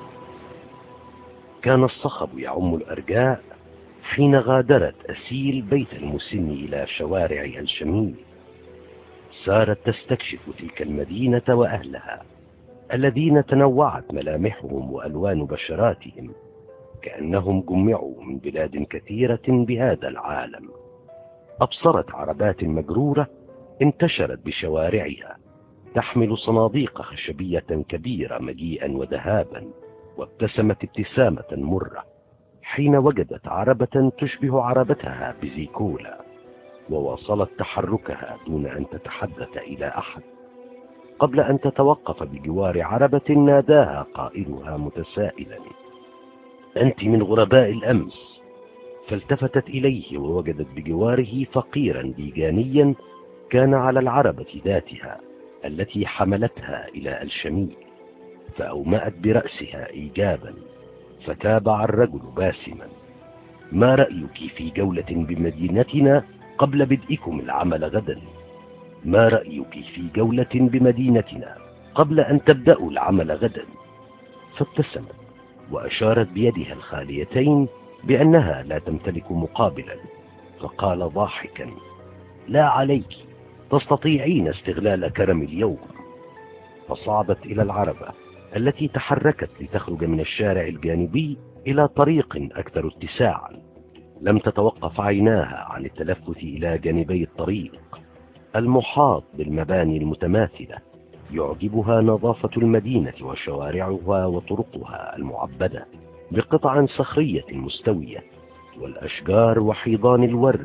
كان الصخب يعم الأرجاء حين غادرت أسيل بيت المسن إلى شوارع الشميل. سارت تستكشف تلك المدينة وأهلها الذين تنوعت ملامحهم وألوان بشراتهم، كأنهم جمعوا من بلاد كثيرة بهذا العالم. أبصرت عربات مجرورة انتشرت بشوارعها تحمل صناديق خشبية كبيرة مجيئا وذهابا، وابتسمت ابتسامة مرة حين وجدت عربة تشبه عربتها بزيكولا، وواصلت تحركها دون أن تتحدث إلى أحد. قبل أن تتوقف بجوار عربة ناداها قائلها متسائلا: أنت من غرباء الأمس؟ فالتفتت إليه ووجدت بجواره فقيرا بيجانيا كان على العربة ذاتها التي حملتها إلى الشميل، فأومأت برأسها إيجابا. فتابع الرجل باسما: ما رأيك في جولة بمدينتنا قبل بدئكم العمل غدا؟ ما رأيك في جولة بمدينتنا قبل أن تبدأوا العمل غدا؟ فابتسمت وأشارت بيدها الخاليتين بأنها لا تمتلك مقابلا، فقال ضاحكا: لا عليك، تستطيعين استغلال كرم اليوم. فصعدت إلى العربة التي تحركت لتخرج من الشارع الجانبي إلى طريق أكثر اتساعا. لم تتوقف عيناها عن التلفت إلى جانبي الطريق المحاط بالمباني المتماثلة. يعجبها نظافة المدينة وشوارعها وطرقها المعبدة بقطع صخرية مستوية، والأشجار وحيضان الورد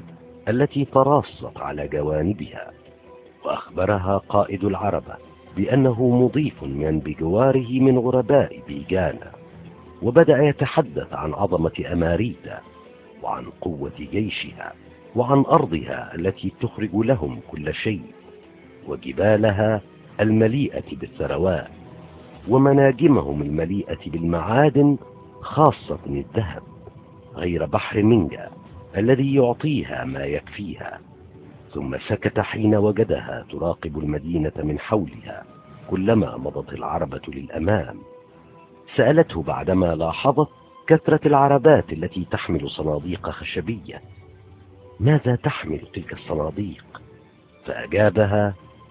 التي تراصت على جوانبها، وأخبرها قائد العربة بأنه مضيف من بجواره من غرباء بيجانا، وبدأ يتحدث عن عظمة أماريتا وعن قوة جيشها وعن أرضها التي تخرج لهم كل شيء، وجبالها المليئة بالثروات، ومناجمهم المليئة بالمعادن خاصة الذهب، غير بحر منجا الذي يعطيها ما يكفيها. ثم سكت حين وجدها تراقب المدينة من حولها كلما مضت العربة للأمام. سألته بعدما لاحظت كثرة العربات التي تحمل صناديق خشبية: ماذا تحمل تلك الصناديق؟ فأجابها: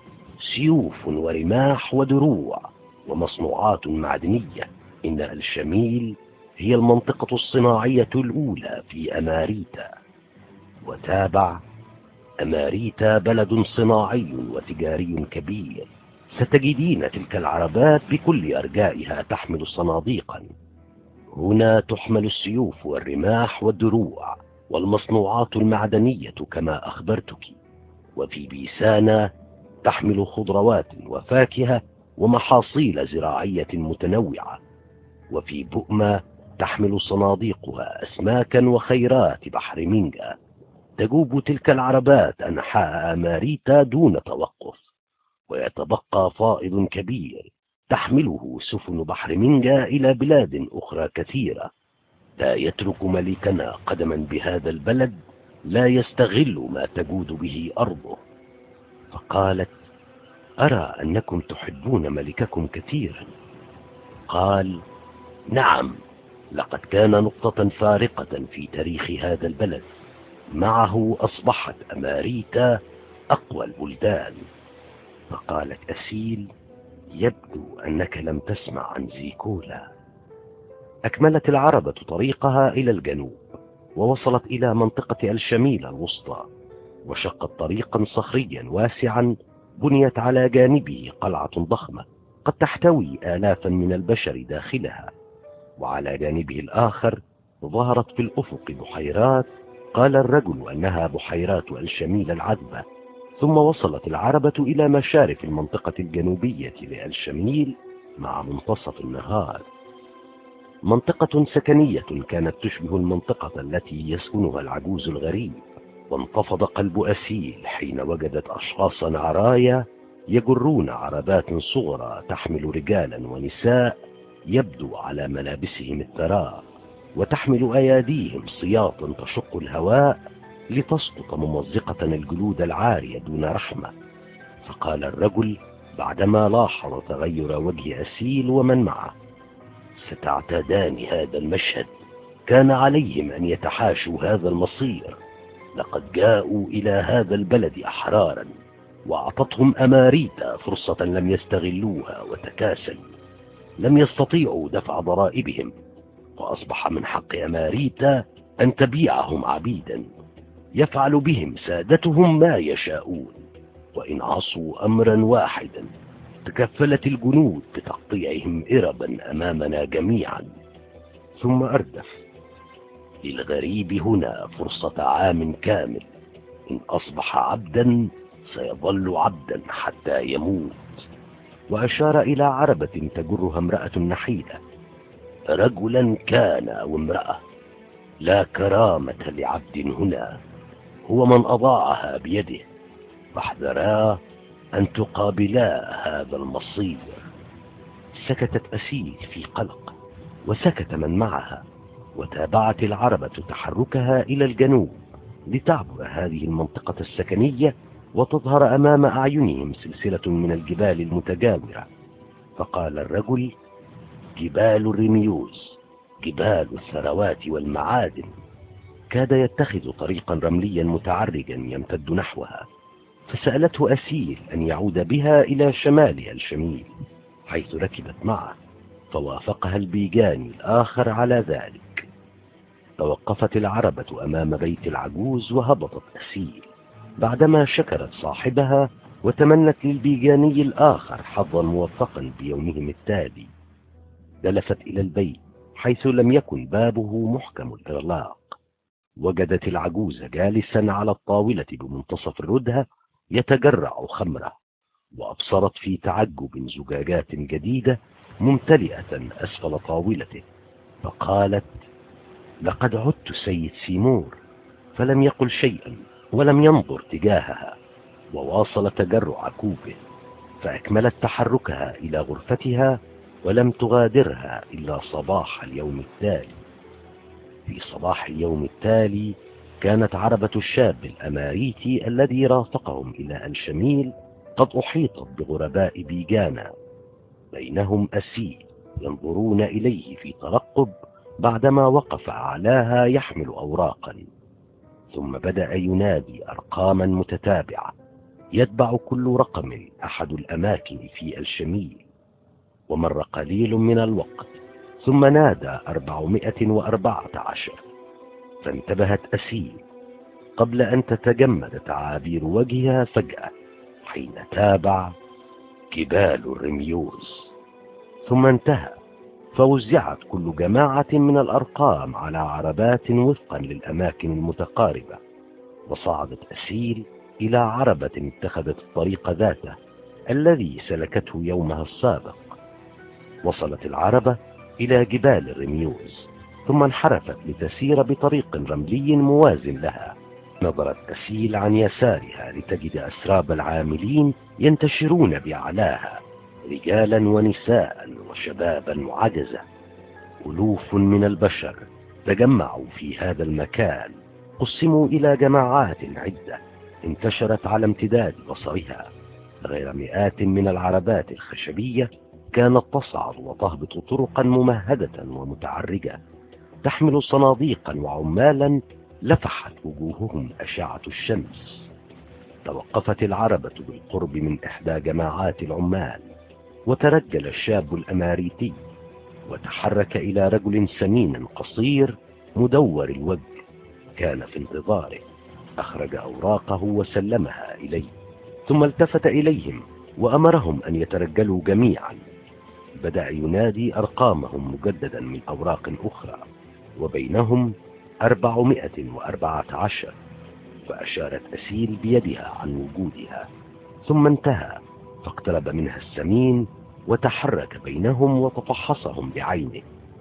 سيوف ورماح ودروع ومصنوعات معدنية. إن الشميل هي المنطقة الصناعية الأولى في أماريتا. وتابع: أماريتا بلد صناعي وتجاري كبير، ستجدين تلك العربات بكل أرجائها تحمل صناديقا. هنا تحمل السيوف والرماح والدروع والمصنوعات المعدنية كما أخبرتك، وفي بيسانا تحمل خضروات وفاكهة ومحاصيل زراعية متنوعة، وفي بؤمة تحمل صناديقها أسماكا وخيرات بحر مينجا. تجوب تلك العربات أنحاء أماريتا دون توقف، ويتبقى فائض كبير تحمله سفن بحر مينجا إلى بلاد أخرى كثيرة. لا يترك ملكنا قدما بهذا البلد لا يستغل ما تجود به أرضه. فقالت: أرى أنكم تحبون ملككم كثيرا. قال: نعم، لقد كان نقطة فارقة في تاريخ هذا البلد، معه أصبحت أماريتا أقوى البلدان. فقالت أسيل: يبدو أنك لم تسمع عن زيكولا. أكملت العربة طريقها إلى الجنوب، ووصلت إلى منطقة الشميل الوسطى، وشقت طريقا صخريا واسعا بنيت على جانبه قلعة ضخمة قد تحتوي آلافا من البشر داخلها، وعلى جانبه الآخر ظهرت في الأفق بحيرات قال الرجل أنها بحيرات الشميل العذبة. ثم وصلت العربة إلى مشارف المنطقة الجنوبية للشميل مع منتصف النهار. منطقة سكنية كانت تشبه المنطقة التي يسكنها العجوز الغريب. وانتفض قلب أسيل حين وجدت أشخاصا عرايا يجرون عربات صغرى تحمل رجالا ونساء يبدو على ملابسهم الثراء، وتحمل أياديهم سياط تشق الهواء لتسقط ممزقة الجلود العارية دون رحمة. فقال الرجل بعدما لاحظ تغير وجه أسيل ومن معه: ستعتادان هذا المشهد، كان عليهم أن يتحاشوا هذا المصير. لقد جاءوا إلى هذا البلد أحرارا، وأعطتهم أماريتا فرصة لم يستغلوها وتكاسلوا، لم يستطيعوا دفع ضرائبهم، وأصبح من حق أماريتا أن تبيعهم عبيدا، يفعل بهم سادتهم ما يشاءون، وإن عصوا أمرا واحدا تكفلت الجنود بتقطيعهم إربا أمامنا جميعا. ثم أردف: للغريب هنا فرصة عام كامل، إن أصبح عبدا سيظل عبدا حتى يموت. وأشار إلى عربة تجرها امرأة نحيلة: رجلا كان أو امرأة، لا كرامة لعبد هنا، هو من أضاعها بيده، فاحذرا أن تقابلا هذا المصير. سكتت أسيل في قلق، وسكت من معها، وتابعت العربة تحركها إلى الجنوب لتعبر هذه المنطقة السكنية وتظهر أمام أعينهم سلسلة من الجبال المتجاورة. فقال الرجل: جبال الرميوز، جبال الثروات والمعادن. كاد يتخذ طريقا رمليا متعرجا يمتد نحوها، فسألته أسيل أن يعود بها إلى شمال الشميل حيث ركبت معه، فوافقها البيجاني الآخر على ذلك. توقفت العربة أمام بيت العجوز، وهبطت أسيل بعدما شكرت صاحبها وتمنت للبيجاني الآخر حظا موفقا بيومهم التالي. دلفت إلى البيت حيث لم يكن بابه محكم الإغلاق. وجدت العجوز جالسا على الطاولة بمنتصف الردهة يتجرع خمره، وأبصرت في تعجب زجاجات جديدة ممتلئة أسفل طاولته، فقالت: لقد عدت سيد سيمور. فلم يقل شيئا ولم ينظر تجاهها، وواصل تجرع كوبه، فأكملت تحركها إلى غرفتها ولم تغادرها إلا صباح اليوم التالي. في صباح اليوم التالي كانت عربة الشاب الأماريتي الذي رافقهم إلى الشميل قد أحيطت بغرباء بيجانا، بينهم أسيل ينظرون إليه في ترقب بعدما وقف أعلاها يحمل أوراقا، ثم بدأ ينادي أرقاما متتابعة يتبع كل رقم أحد الأماكن في الشميل. ومر قليل من الوقت ثم نادى أربعمائة وأربعة عشر، فانتبهت أسيل قبل أن تتجمد تعابير وجهها فجأة حين تابع جبال الرميوز. ثم انتهى، فوزعت كل جماعة من الأرقام على عربات وفقا للأماكن المتقاربة، وصعدت أسيل إلى عربة اتخذت الطريق ذاته الذي سلكته يومها السابق. وصلت العربة إلى جبال الرميوز، ثم انحرفت لتسير بطريق رملي موازن لها. نظرت أسيل عن يسارها لتجد أسراب العاملين ينتشرون بأعلاها، رجالا ونساء وشبابا وعجزة. ألوف من البشر تجمعوا في هذا المكان، قسموا إلى جماعات عدة انتشرت على امتداد بصرها، غير مئات من العربات الخشبية كانت تصعد وتهبط طرقا ممهدة ومتعرجة تحمل صناديقا وعمالا لفحت وجوههم أشعة الشمس. توقفت العربة بالقرب من إحدى جماعات العمال، وترجل الشاب الأماريتي وتحرك إلى رجل سمين قصير مدور الوجه كان في انتظاره. أخرج أوراقه وسلمها إليه، ثم التفت إليهم وأمرهم أن يترجلوا جميعا. بدأ ينادي أرقامهم مجددا من أوراق أخرى، وبينهم أربعمائة وأربعة عشر، فأشارت أسيل بيدها عن وجودها. ثم انتهى فاقترب منها السمين وتحرك بينهم وتفحصهم بعينه،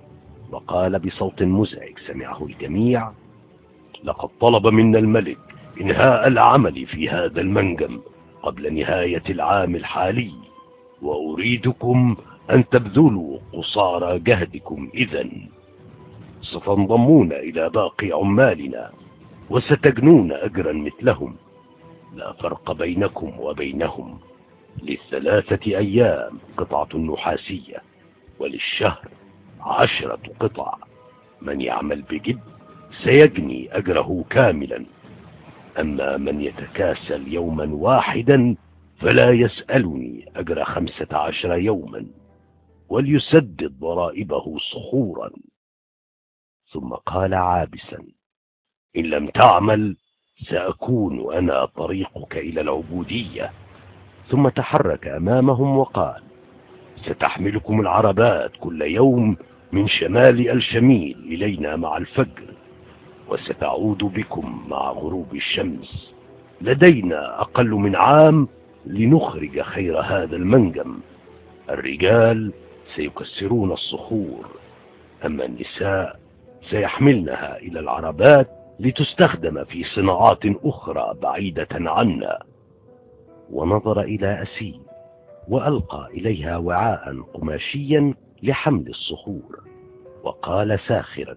وقال بصوت مزعج سمعه الجميع: لقد طلب منا الملك إنهاء العمل في هذا المنجم قبل نهاية العام الحالي، وأريدكم أن تبذلوا قصارى جهدكم. إذن ستنضمون إلى باقي عمالنا وستجنون أجرا مثلهم، لا فرق بينكم وبينهم. للثلاثة أيام قطعة نحاسية، وللشهر عشرة قطع. من يعمل بجد سيجني أجره كاملا، أما من يتكاسل يوما واحدا فلا يسألني أجر خمسة عشر يوما، وليسدد ضرائبه صخورا. ثم قال عابسا: إن لم تعمل سأكون أنا طريقك إلى العبودية. ثم تحرك أمامهم وقال: ستحملكم العربات كل يوم من شمال الشميل إلينا مع الفجر، وستعود بكم مع غروب الشمس. لدينا أقل من عام لنخرج خير هذا المنجم. الرجال سيكسرون الصخور، أما النساء سيحملنها إلى العربات لتستخدم في صناعات أخرى بعيدة عنا. ونظر إلى أسيل وألقى إليها وعاء قماشيا لحمل الصخور، وقال ساخرا: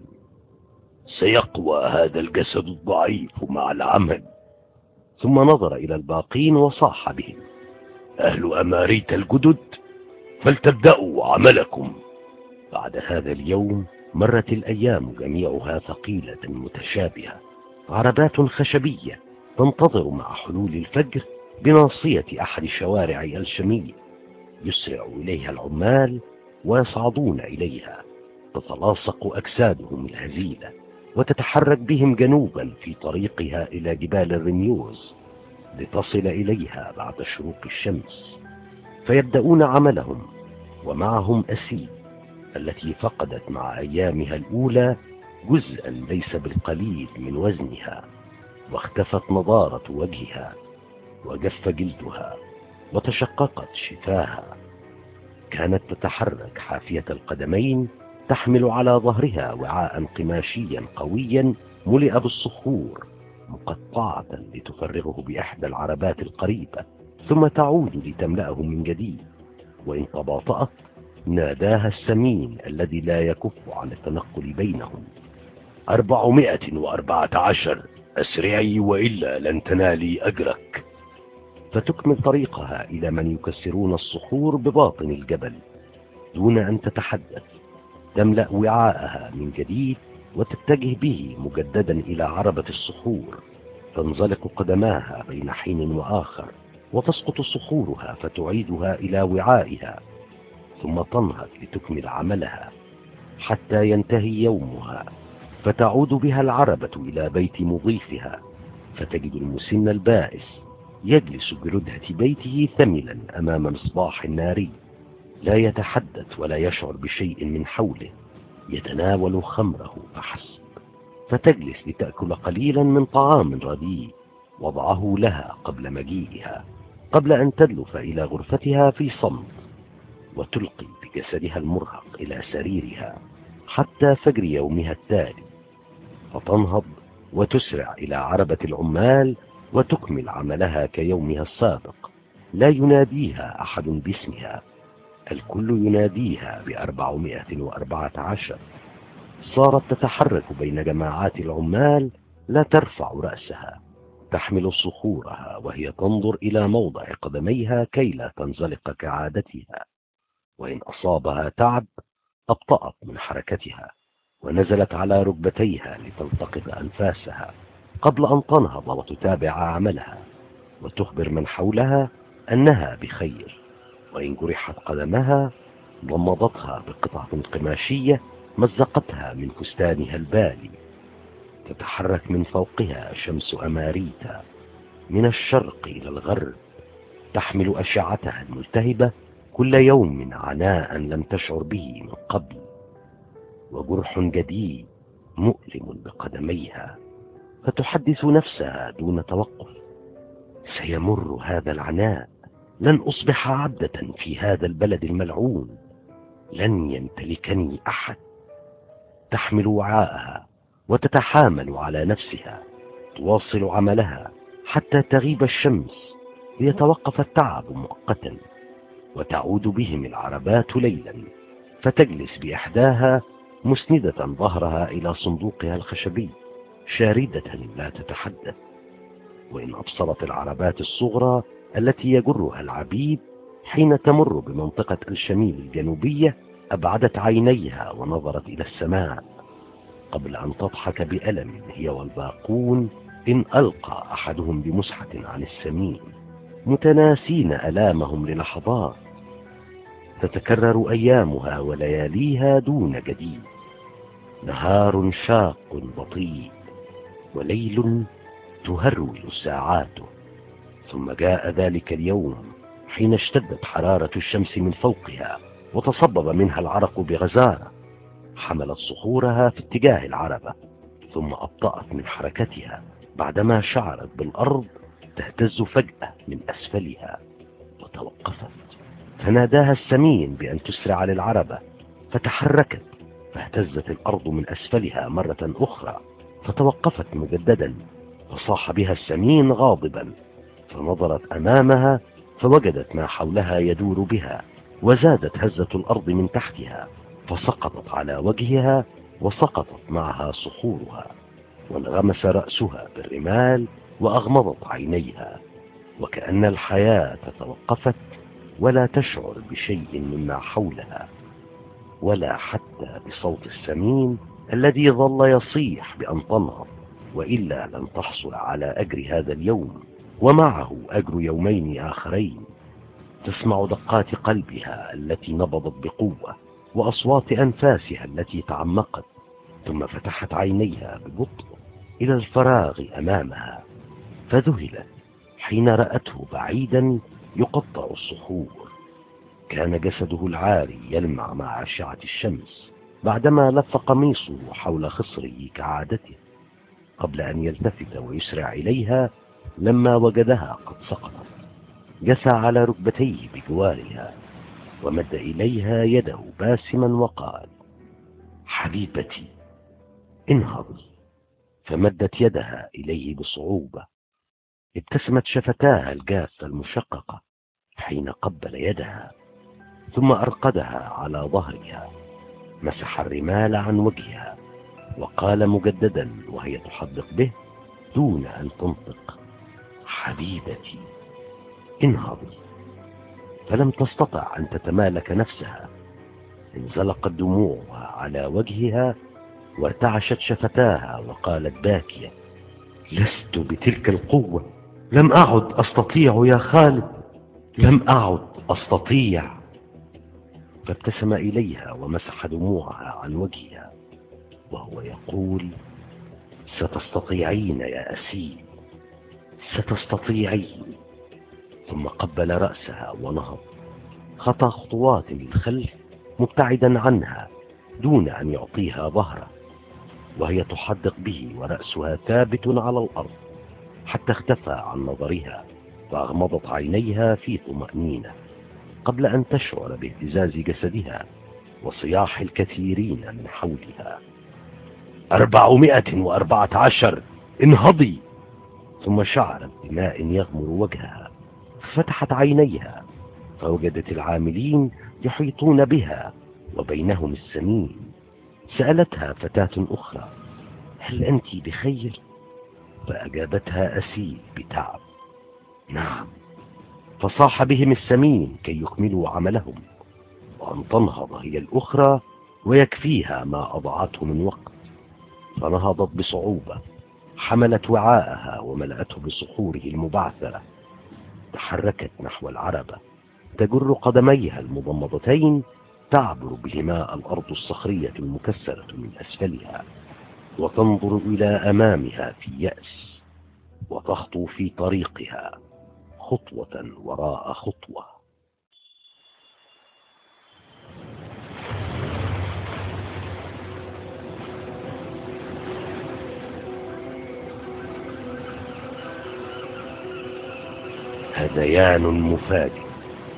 سيقوى هذا الجسد الضعيف مع العمل. ثم نظر إلى الباقين وصاح بهم: أهل أماريت الجدد فلتبدأوا عملكم. بعد هذا اليوم مرت الأيام جميعها ثقيلة متشابهة، عربات خشبية تنتظر مع حلول الفجر بناصية أحد شوارع الشميل. يسرع إليها العمال ويصعدون إليها، تتلاصق أجسادهم الهزيلة وتتحرك بهم جنوبا في طريقها إلى جبال الرميوز لتصل إليها بعد شروق الشمس. فيبدأون عملهم، ومعهم أسيل التي فقدت مع أيامها الأولى جزءا ليس بالقليل من وزنها، واختفت نضارة وجهها، وجف جلدها، وتشققت شفاها. كانت تتحرك حافية القدمين، تحمل على ظهرها وعاء قماشيا قويا ملئ بالصخور، مقطعة لتفرغه بإحدى العربات القريبة، ثم تعود لتملأه من جديد. وإن تباطأت ناداها السمين الذي لا يكف عن التنقل بينهم: أربعمائة وأربعة عشر، أسرعي وإلا لن تنالي أجرك. فتكمل طريقها إلى من يكسرون الصخور بباطن الجبل دون أن تتحدث، تملأ وعاءها من جديد وتتجه به مجددا إلى عربة الصخور، تنزلق قدماها بين حين وآخر، وتسقط صخورها فتعيدها إلى وعائها، ثم تنهض لتكمل عملها حتى ينتهي يومها، فتعود بها العربة إلى بيت مضيفها، فتجد المسن البائس يجلس بردهة بيته ثملا أمام مصباح ناري، لا يتحدث ولا يشعر بشيء من حوله، يتناول خمره فحسب. فتجلس لتأكل قليلا من طعام رديء وضعه لها قبل مجيئها، قبل أن تدلف إلى غرفتها في صمت، وتلقي بجسدها المرهق إلى سريرها حتى فجر يومها التالي، فتنهض وتسرع إلى عربة العمال وتكمل عملها كيومها السابق. لا يناديها أحد باسمها، الكل يناديها بأربعمائة وأربعة عشر. صارت تتحرك بين جماعات العمال، لا ترفع رأسها، تحمل صخورها وهي تنظر إلى موضع قدميها كي لا تنزلق كعادتها، وإن أصابها تعب أبطأت من حركتها ونزلت على ركبتيها لتلتقط أنفاسها قبل أن تنهض وتتابع عملها، وتخبر من حولها أنها بخير. وإن جرحت قدمها ضمضتها بقطعة قماشية مزقتها من فستانها البالي. تتحرك من فوقها شمس أماريتا من الشرق إلى الغرب، تحمل أشعتها الملتهبة كل يوم عناء لم تشعر به من قبل، وجرح جديد مؤلم بقدميها، فتحدث نفسها دون توقف: سيمر هذا العناء، لن أصبح عبدة في هذا البلد الملعون، لن يمتلكني أحد. تحمل وعاءها وتتحامل على نفسها، تواصل عملها حتى تغيب الشمس ليتوقف التعب مؤقتا، وتعود بهم العربات ليلا، فتجلس بإحداها مسندة ظهرها إلى صندوقها الخشبي شاردة لا تتحدث. وإن أبصرت العربات الصغرى التي يجرها العبيد حين تمر بمنطقة الشميل الجنوبية أبعدت عينيها ونظرت إلى السماء قبل أن تضحك بألم هي والباقون إن ألقى أحدهم بمسحة عن السمين، متناسين ألامهم للحظات. تتكرر أيامها ولياليها دون جديد، نهار شاق بطيء وليل تهرول ساعاته. ثم جاء ذلك اليوم حين اشتدت حرارة الشمس من فوقها وتصبب منها العرق بغزارة. حملت صخورها في اتجاه العربة، ثم أبطأت من حركتها بعدما شعرت بالأرض تهتز فجأة من أسفلها، وتوقفت. فناداها السمين بأن تسرع للعربة، فتحركت، فاهتزت الأرض من أسفلها مرة أخرى، فتوقفت مجددا. فصاح بها السمين غاضبا، فنظرت أمامها فوجدت ما حولها يدور بها، وزادت هزة الأرض من تحتها، فسقطت على وجهها وسقطت معها صخورها، وانغمس رأسها بالرمال وأغمضت عينيها، وكأن الحياة توقفت ولا تشعر بشيء مما حولها، ولا حتى بصوت السمين الذي ظل يصيح بأن تنهض، وإلا لن تحصل على أجر هذا اليوم ومعه أجر يومين آخرين. تسمع دقات قلبها التي نبضت بقوة وأصوات أنفاسها التي تعمقت، ثم فتحت عينيها ببطء إلى الفراغ أمامها، فذهلت حين رأته بعيدا يقطع الصخور. كان جسده العاري يلمع مع أشعة الشمس، بعدما لف قميصه حول خصره كعادته، قبل أن يلتفت ويسرع إليها لما وجدها قد سقطت. جثى على ركبتيه بجوارها ومد إليها يده باسما وقال: حبيبتي انهضي. فمدت يدها إليه بصعوبة. ابتسمت شفتاها الجافة المشققة حين قبل يدها، ثم أرقدها على ظهرها، مسح الرمال عن وجهها وقال مجددا وهي تحدق به دون أن تنطق: حبيبتي انهضي. فلم تستطع أن تتمالك نفسها، انزلقت دموعها على وجهها وارتعشت شفتاها وقالت باكية: لست بتلك القوة، لم أعد أستطيع يا خالد، لم أعد أستطيع. فابتسم إليها ومسح دموعها عن وجهها وهو يقول: ستستطيعين يا أسيل، ستستطيعين. ثم قبل رأسها ونهض، خطى خطوات للخلف مبتعدا عنها دون أن يعطيها ظهره، وهي تحدق به ورأسها ثابت على الأرض، حتى اختفى عن نظرها فأغمضت عينيها في طمأنينة، قبل أن تشعر باهتزاز جسدها وصياح الكثيرين من حولها: أربعمائة وأربعة عشر، انهضي. ثم شعرت بماء يغمر وجهها، فتحت عينيها فوجدت العاملين يحيطون بها وبينهم السمين. سألتها فتاة أخرى: هل أنت بخير؟ فأجابتها أسيل بتعب: نعم. فصاح بهم السمين كي يكملوا عملهم، وأن تنهض هي الأخرى ويكفيها ما أضعته من وقت. فنهضت بصعوبة، حملت وعاءها وملأته بصخوره المبعثرة، تحركت نحو العربة تجر قدميها المضمضتين تعبر بهما الأرض الصخرية المكسرة من أسفلها، وتنظر إلى أمامها في يأس، وتخطو في طريقها خطوة وراء خطوة. هذيان مفاجئ.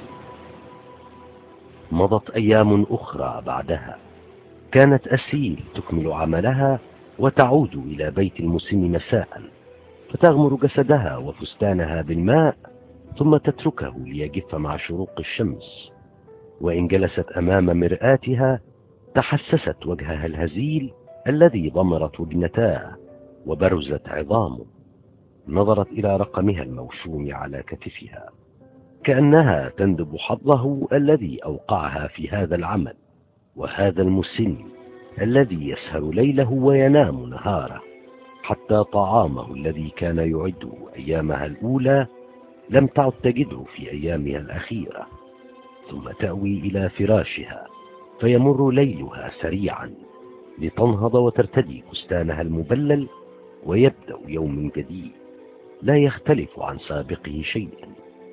مضت أيام أخرى بعدها، كانت أسيل تكمل عملها وتعود إلى بيت المسن مساء، فتغمر جسدها وفستانها بالماء ثم تتركه ليجف مع شروق الشمس. وإن جلست أمام مرآتها تحسست وجهها الهزيل الذي ضمرت وجنتاه وبرزت عظامه. نظرت إلى رقمها الموشوم على كتفها، كأنها تندب حظه الذي أوقعها في هذا العمل، وهذا المسن الذي يسهر ليله وينام نهاره، حتى طعامه الذي كان يعده أيامها الأولى لم تعد تجده في أيامها الأخيرة. ثم تأوي إلى فراشها فيمر ليلها سريعا لتنهض وترتدي فستانها المبلل، ويبدأ يوم جديد لا يختلف عن سابقه شيئا.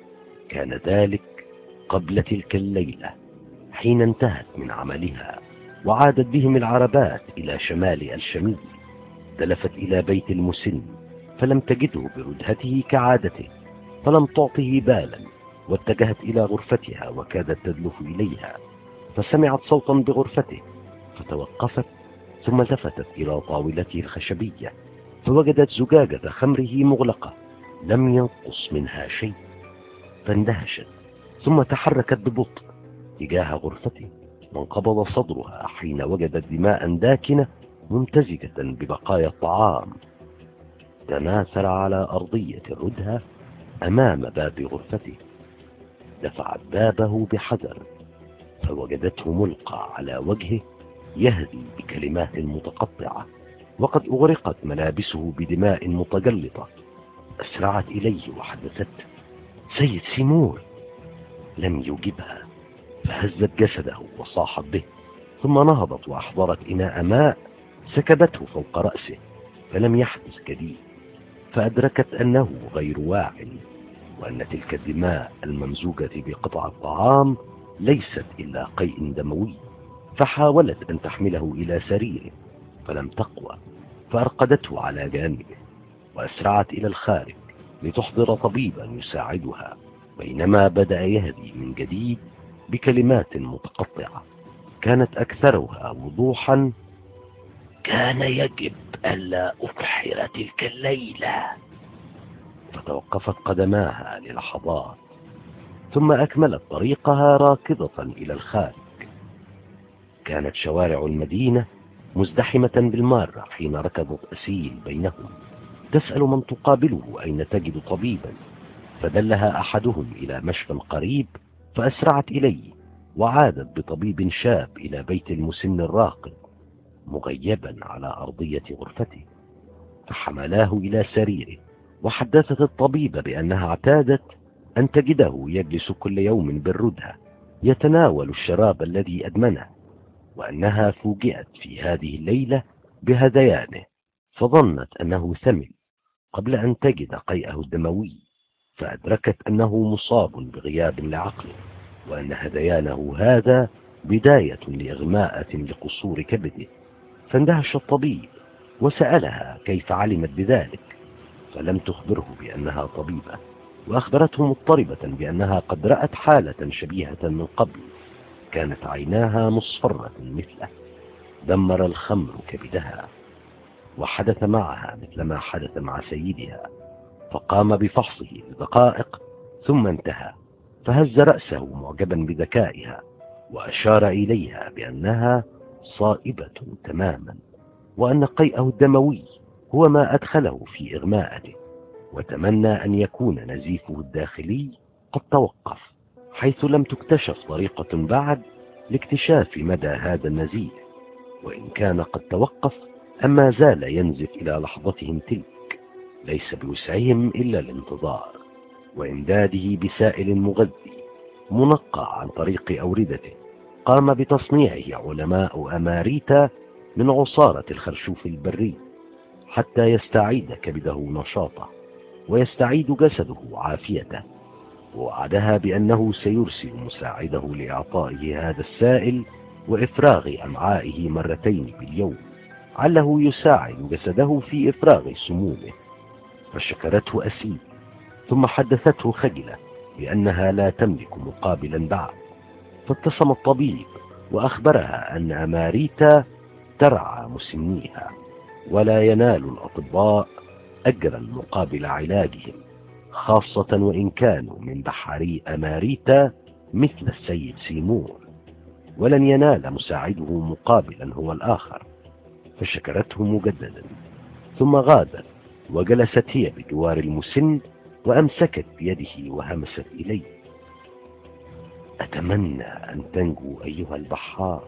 كان ذلك قبل تلك الليلة حين انتهت من عملها وعادت بهم العربات إلى شمال الشميل. دلفت إلى بيت المسن فلم تجده بردهته كعادته، فلم تعطه بالا، واتجهت إلى غرفتها وكادت تدلف إليها، فسمعت صوتا بغرفته فتوقفت، ثم التفتت إلى طاولته الخشبية فوجدت زجاجة خمره مغلقة لم ينقص منها شيء، فاندهشت ثم تحركت ببطء تجاه غرفته، وانقبض صدرها حين وجدت دماء داكنة ممتزجة ببقايا الطعام تناثر على أرضية الردهة أمام باب غرفته. دفعت بابه بحذر فوجدته ملقى على وجهه يهدي بكلمات متقطعة، وقد أغرقت ملابسه بدماء متجلطة. أسرعت إليه وحدثته: سيد سيمور. لم يجبها، فهزت جسده وصاحت به، ثم نهضت وأحضرت إناء ماء سكبته فوق رأسه، فلم يحدث جديد، فأدركت أنه غير واعٍ، وأن تلك الدماء الممزوجة بقطع الطعام ليست إلا قيء دموي، فحاولت أن تحمله إلى سريره فلم تقوى، فأرقدته على جانبه وأسرعت إلى الخارج لتحضر طبيبا يساعدها، بينما بدأ يهدي من جديد بكلمات متقطعة كانت أكثرها وضوحا: كان يجب ألا أبحر تلك الليلة. فتوقفت قدماها للحظات ثم أكملت طريقها راكضة إلى الخارج. كانت شوارع المدينة مزدحمة بالمارة حين ركضت أسيل بينهم تسأل من تقابله أين تجد طبيبا، فدلها أحدهم إلى مشفى قريب فأسرعت إليه، وعادت بطبيب شاب إلى بيت المسن الراقد مغيبا على أرضية غرفته، فحملاه إلى سريره، وحدثت الطبيب بأنها اعتادت أن تجده يجلس كل يوم بالردهة يتناول الشراب الذي أدمنه، وأنها فوجئت في هذه الليلة بهذيانه فظنت أنه ثمل قبل أن تجد قيئه الدموي، فأدركت أنه مصاب بغياب لعقله، وأن هذيانه هذا بداية لإغماءة لقصور كبده. فاندهش الطبيب وسألها كيف علمت بذلك، فلم تخبره بأنها طبيبة، وأخبرته مضطربة بأنها قد رأت حالة شبيهة من قبل، كانت عيناها مصفرة مثله، دمر الخمر كبدها، وحدث معها مثل ما حدث مع سيدها، فقام بفحصه لدقائق ثم انتهى، فهز رأسه معجبا بذكائها وأشار إليها بأنها صائبة تماما، وأن قيئه الدموي هو ما أدخله في إغماءته، وتمنى أن يكون نزيفه الداخلي قد توقف، حيث لم تكتشف طريقة بعد لاكتشاف مدى هذا النزيف، وإن كان قد توقف أما زال ينزف إلى لحظتهم تلك، ليس بوسعهم إلا الانتظار وإمداده بسائل مغذي منقى عن طريق أوردته قام بتصنيعه علماء أماريتا من عصارة الخرشوف البري حتى يستعيد كبده نشاطه ويستعيد جسده عافيته، ووعدها بأنه سيرسل مساعده لإعطائه هذا السائل وإفراغ أمعائه مرتين باليوم، عله يساعد جسده في إفراغ سمومه. فشكرته أسيل، ثم حدثته خجلة بأنها لا تملك مقابلا بعد، فابتسم الطبيب وأخبرها أن أماريتا ترعى مسنيها، ولا ينال الأطباء أجرا مقابل علاجهم، خاصة وإن كانوا من بحاري أماريتا مثل السيد سيمور، ولن ينال مساعده مقابلا هو الآخر. فشكرته مجددا ثم غادت، وجلست هي بجوار المسن وأمسكت بيده وهمست إليه: أتمنى أن تنجو أيها البحار.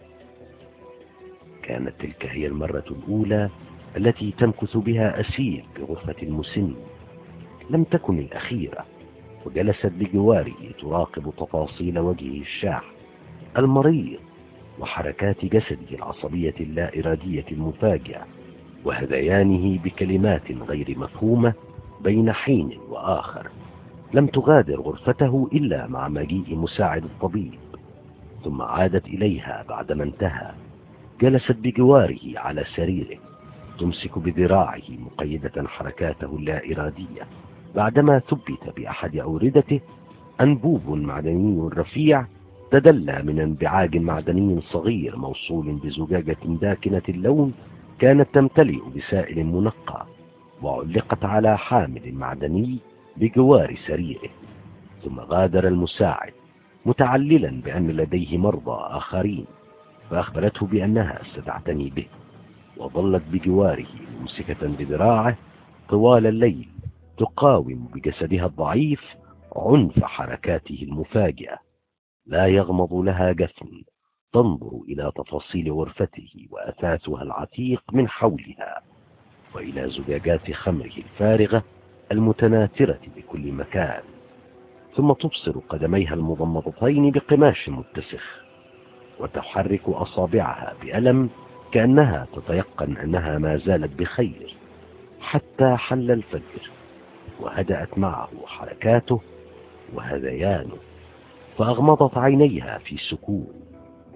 كانت تلك هي المرة الأولى التي تمكث بها أسيل بغرفة المسن، لم تكن الأخيرة، وجلست بجواره تراقب تفاصيل وجهه الشاح المريض وحركات جسده العصبية اللا إرادية المفاجئة، وهذيانه بكلمات غير مفهومة بين حين وآخر. لم تغادر غرفته إلا مع مجيء مساعد الطبيب، ثم عادت إليها بعدما انتهى، جلست بجواره على سريره تمسك بذراعه مقيدة حركاته اللا إرادية، بعدما ثبت بأحد أوردته أنبوب معدني رفيع تدلى من انبعاج معدني صغير موصول بزجاجة داكنة اللون كانت تمتلئ بسائل منقى، وعلقت على حامل معدني بجوار سريره. ثم غادر المساعد متعللا بأن لديه مرضى آخرين، فأخبرته بأنها ستعتني به، وظلت بجواره ممسكة بذراعه طوال الليل تقاوم بجسدها الضعيف عنف حركاته المفاجئة، لا يغمض لها جفن، تنظر إلى تفاصيل غرفته وأثاثها العتيق من حولها، وإلى زجاجات خمره الفارغة المتناثرة بكل مكان، ثم تبصر قدميها المضمضتين بقماش متسخ، وتحرك أصابعها بألم كأنها تتيقن أنها ما زالت بخير، حتى حل الفجر وهدأت معه حركاته وهذيانه، فأغمضت عينيها في سكون،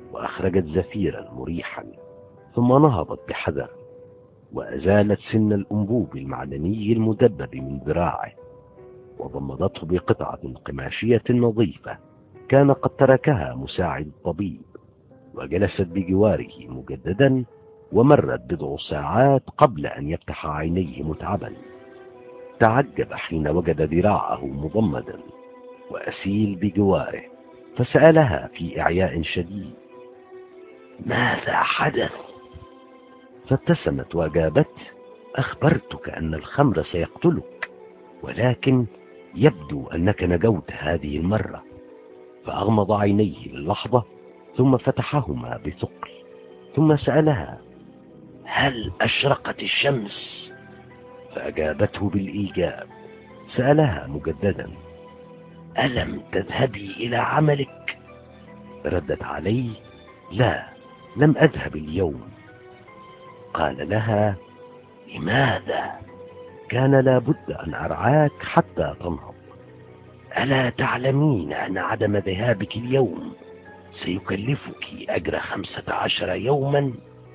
وأخرجت زفيرا مريحا، ثم نهضت بحذر وأزالت سن الأنبوب المعدني المدبب من ذراعه، وضمدته بقطعة قماشية نظيفة كان قد تركها مساعد الطبيب، وجلست بجواره مجددا. ومرت بضع ساعات قبل أن يفتح عينيه متعبا. تعجب حين وجد ذراعه مضمدا وأسيل بجواره، فسألها في إعياء شديد: ماذا حدث؟ فابتسمت وأجابت: أخبرتك أن الخمر سيقتلك، ولكن يبدو أنك نجوت هذه المرة. فأغمض عينيه للحظة ثم فتحهما بثقل، ثم سألها: هل أشرقت الشمس؟ فأجابته بالإيجاب. سألها مجددا: ألم تذهبي إلى عملك؟ ردت عليه: لا، لم أذهب اليوم. قال لها: لماذا؟ كان لابد أن أرعاك حتى تنهض. ألا تعلمين أن عدم ذهابك اليوم سيكلفك أجر خمسة عشر يوما؟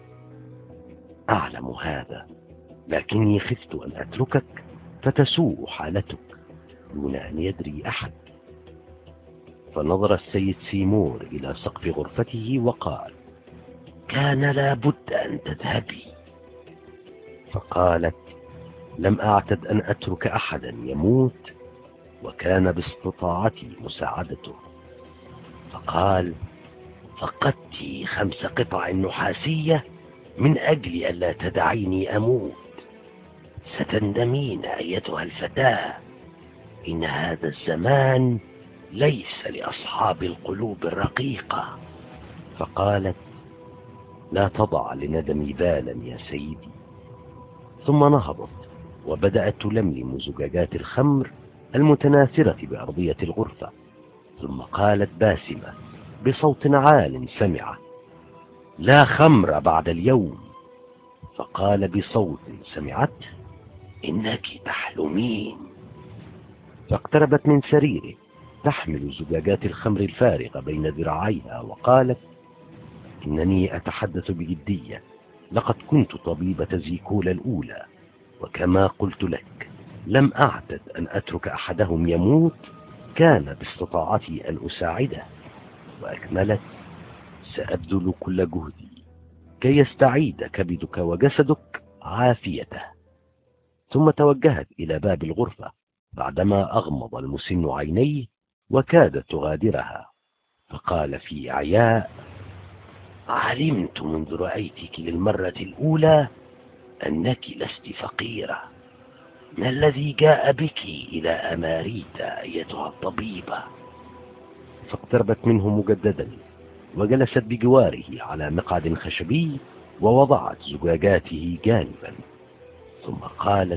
أعلم هذا، لكني خفت أن أتركك فتسوء حالتك دون أن يدري أحد. فنظر السيد سيمور إلى سقف غرفته وقال: كان لابد أن تذهبي. فقالت: لم أعتد أن أترك أحدا يموت، وكان باستطاعتي مساعدته. فقال: فقدت خمس قطع نحاسية من أجل ألا تدعيني أموت. ستندمين أيتها الفتاة، إن هذا الزمان ليس لأصحاب القلوب الرقيقة. فقالت: لا تضع لندمي بالا يا سيدي. ثم نهضت وبدأت تلملم زجاجات الخمر المتناثرة بأرضية الغرفة، ثم قالت باسمة بصوت عال سمعه: لا خمر بعد اليوم. فقال بصوت سمعته: إنك تحلمين. فاقتربت من سريره تحمل زجاجات الخمر الفارغة بين ذراعيها وقالت: إنني أتحدث بجدية، لقد كنت طبيبة زيكولا الأولى، وكما قلت لك لم أعتد أن أترك أحدهم يموت، كان باستطاعتي أن أساعده. وأكملت: سأبذل كل جهدي كي يستعيد كبدك وجسدك عافيته. ثم توجهت إلى باب الغرفة بعدما أغمض المسن عينيه وكادت تغادرها، فقال في إعياء: علمت منذ رأيتك للمرة الأولى أنك لست فقيرة. ما الذي جاء بك إلى أماريتا أيتها الطبيبة؟ فاقتربت منه مجددا وجلست بجواره على مقعد خشبي ووضعت زجاجاته جانبا، ثم قالت: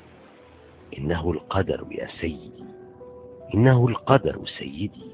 إنه القدر يا سيدي، إنه القدر سيدي.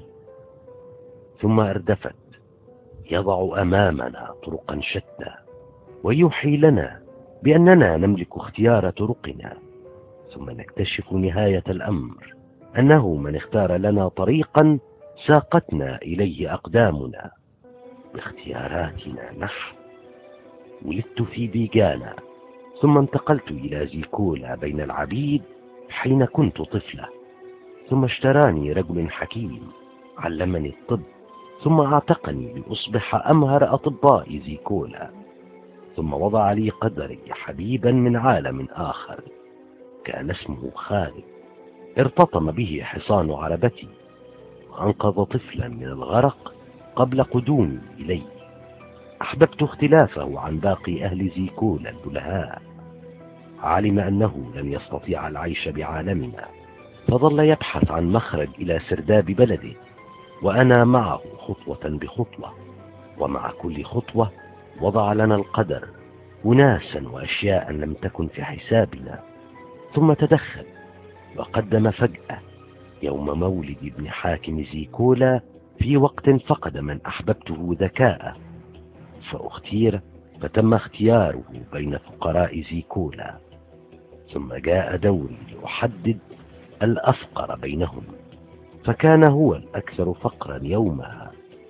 ثم أردفت: يضع أمامنا طرقا شتى، ويوحي لنا بأننا نملك اختيار طرقنا، ثم نكتشف نهاية الأمر أنه من اختار لنا طريقا ساقتنا إليه أقدامنا باختياراتنا نحن. ولدت في بيجانا، ثم انتقلت إلى زيكولا بين العبيد حين كنت طفلة، ثم اشتراني رجل حكيم علمني الطب، ثم اعتقني لأصبح أمهر أطباء زيكولا، ثم وضع لي قدري حبيبا من عالم آخر كان اسمه خالد، ارتطم به حصان عربتي وأنقذ طفلا من الغرق قبل قدومي إليه. أحببت اختلافه عن باقي أهل زيكولا البلهاء. علم أنه لن يستطيع العيش بعالمنا، فظل يبحث عن مخرج إلى سرداب بلده، وأنا معه خطوة بخطوة، ومع كل خطوة وضع لنا القدر أناسا وأشياء لم تكن في حسابنا. ثم تدخل وقدم فجأة يوم مولد ابن حاكم زيكولا في وقت فقد من أحببته ذكاءه، فاختير فتم اختياره بين فقراء زيكولا، ثم جاء دوري لأحدد الأفقر بينهم، فكان هو الأكثر فقرا يومها،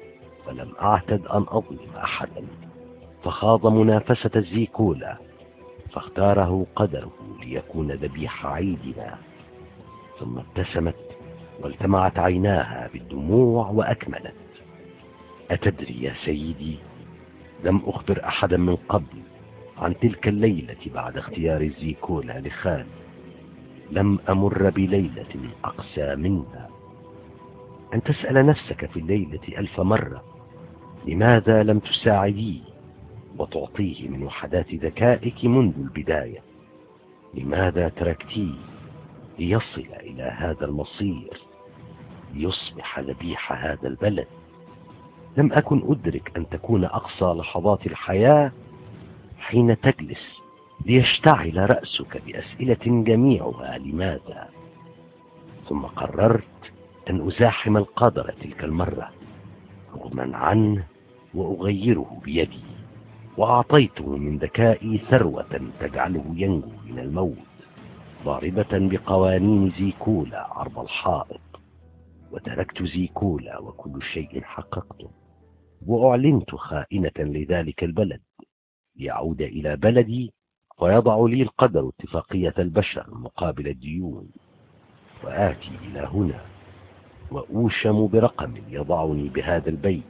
فلم أعتد أن أظلم أحدا، فخاض منافسة الزيكولا فاختاره قدره ليكون ذبيح عيدنا. ثم ابتسمت والتمعت عيناها بالدموع وأكملت: أتدري يا سيدي، لم أخبر أحدا من قبل عن تلك الليلة بعد اختيار الزيكولا لخال. لم أمر بليلة أقسى منها. أن تسأل نفسك في الليلة ألف مرة لماذا لم تساعديه وتعطيه من وحدات ذكائك منذ البداية؟ لماذا تركتيه ليصل إلى هذا المصير، ليصبح ذبيح هذا البلد؟ لم أكن أدرك أن تكون أقصى لحظات الحياة حين تجلس ليشتعل رأسك بأسئلة جميعها لماذا. ثم قررت أن أزاحم القدر تلك المرة رغما عنه وأغيره بيدي، وأعطيته من ذكائي ثروة تجعله ينجو من الموت، ضاربة بقوانين زيكولا عرض الحائط. وتركت زيكولا وكل شيء حققته، وأعلنت خائنة لذلك البلد ليعود إلى بلدي ويضع لي القدر اتفاقية البشر مقابل الديون، وآتي إلى هنا وأوشم برقم يضعني بهذا البيت: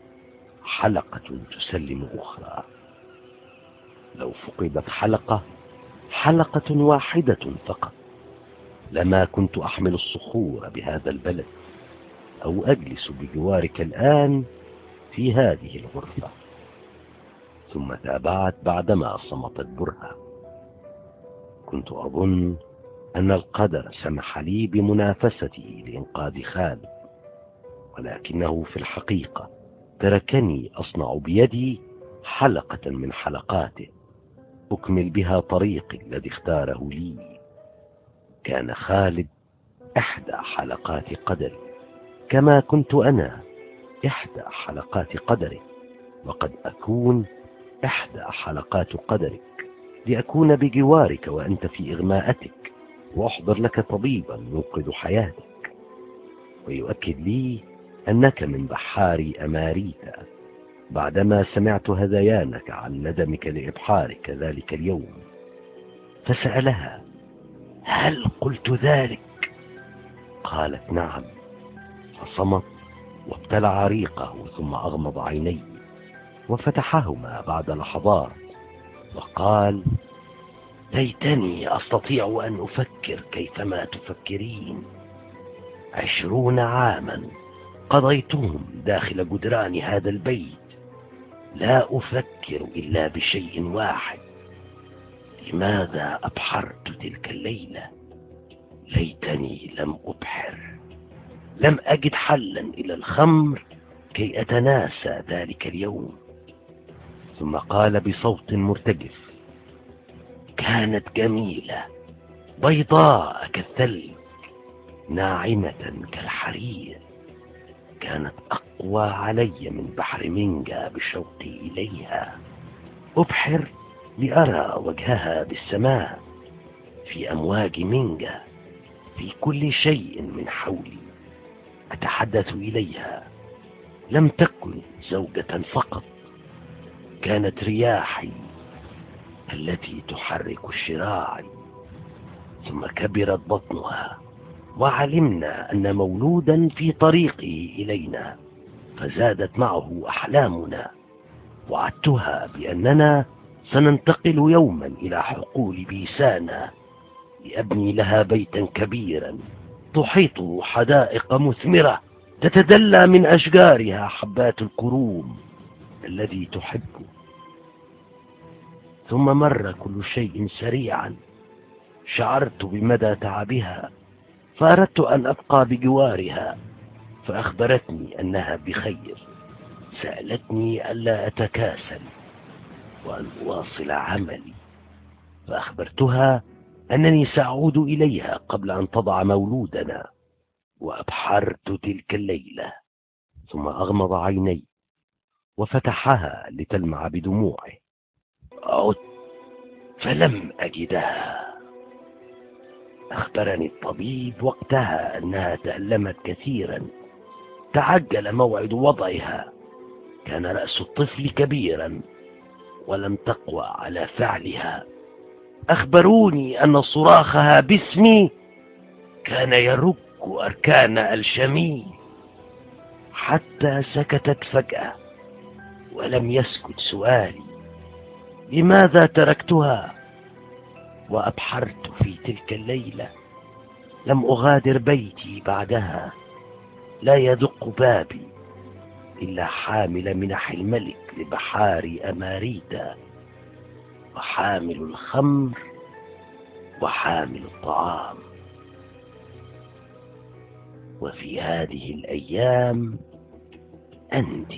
حلقة تسلم أخرى. لو فقدت حلقة حلقة واحدة فقط لما كنت أحمل الصخور بهذا البلد أو أجلس بجوارك الآن في هذه الغرفة. ثم تابعت بعدما صمتت برهة: كنت أظن أن القدر سمح لي بمنافستي لإنقاذ خالد، ولكنه في الحقيقة تركني أصنع بيدي حلقة من حلقاته أكمل بها طريقي الذي اختاره لي. كان خالد إحدى حلقات قدري، كما كنت أنا إحدى حلقات قدري، وقد أكون إحدى حلقات قدرك لأكون بجوارك وأنت في إغماءتك، وأحضر لك طبيبا ينقذ حياتك ويؤكد لي أنك من بحار أماريتا بعدما سمعت هذيانك عن ندمك لإبحارك ذلك اليوم. فسألها: هل قلت ذلك؟ قالت: نعم. فصمت وابتلع ريقه ثم أغمض عينيه وفتحهما بعد لحظات وقال: ليتني أستطيع أن أفكر كيفما تفكرين. عشرون عاما قضيتهم داخل جدران هذا البيت لا أفكر إلا بشيء واحد: لماذا أبحرت تلك الليلة؟ ليتني لم أبحر. لم أجد حلا إلى الخمر كي أتناسى ذلك اليوم. ثم قال بصوت مرتجف: كانت جميلة، بيضاء كالثلج، ناعمة كالحرير. كانت أقوى علي من بحر منجا بشوقي إليها. أبحر لأرى وجهها بالسماء في أمواج منجا، في كل شيء من حولي أتحدث إليها. لم تكن زوجة فقط، كانت رياحي التي تحرك الشراع. ثم كبرت بطنها وعلمنا أن مولودا في طريقه إلينا، فزادت معه أحلامنا. وعدتها بأننا سننتقل يوما إلى حقول بيسانا لأبني لها بيتا كبيرا تحيطه حدائق مثمرة تتدلى من أشجارها حبات الكروم الذي تحبه. ثم مر كل شيء سريعا. شعرت بمدى تعبها فأردت أن أبقى بجوارها، فأخبرتني أنها بخير. سألتني ألا أتكاسل وأن أواصل عملي، فأخبرتها أنني سأعود إليها قبل أن تضع مولودنا. وأبحرت تلك الليلة. ثم أغمض عيني وفتحها لتلمع بدموعه. عدت فلم أجدها. أخبرني الطبيب وقتها أنها تألمت كثيرا، تعجل موعد وضعها كان رأس الطفل كبيرا ولم تقوى على فعلها. أخبروني أن صراخها باسمي كان يرك أركان الشميل، حتى سكتت فجأة ولم يسكت سؤالي لماذا تركتها. وأبحرت في تلك الليلة، لم أغادر بيتي بعدها، لا يدق بابي إلا حامل منح الملك لبحار أماريتا، وحامل الخمر وحامل الطعام. وفي هذه الأيام أنت.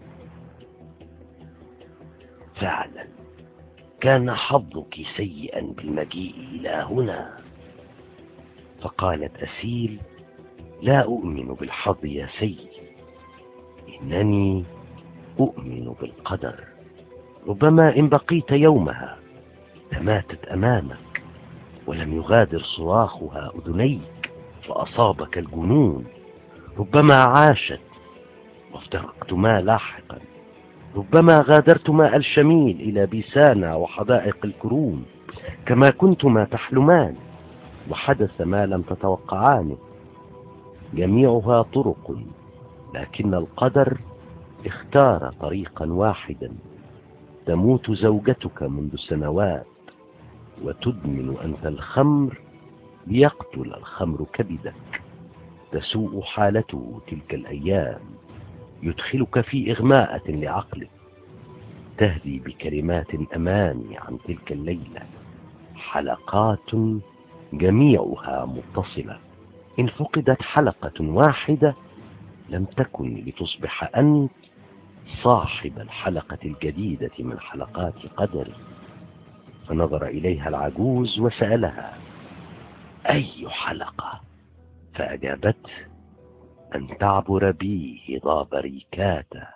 فعلا كان حظك سيئا بالمجيء إلى هنا. فقالت أسيل: لا أؤمن بالحظ يا سيد، إنني أؤمن بالقدر. ربما إن بقيت يومها لماتت أمامك، ولم يغادر صراخها أذنيك فأصابك الجنون. ربما عاشت وافترقتما لاحقا. ربما غادرتما الشميل إلى بيسانا وحدائق الكروم كما كنتما تحلمان، وحدث ما لم تتوقعانه. جميعها طرق، لكن القدر اختار طريقا واحدا. تموت زوجتك منذ سنوات، وتدمن أنت الخمر ليقتل الخمر كبدك. تسوء حالته تلك الأيام، يدخلك في إغماءة لعقلك. تهدي بكلمات أماني عن تلك الليلة، حلقات جميعها متصلة. إن فقدت حلقة واحدة لم تكن لتصبح أنت صاحب الحلقة الجديدة من حلقات قدري. فنظر إليها العجوز وسألها: أي حلقة؟ فأجابته: أن تعبر بي هضاب ريكاتا.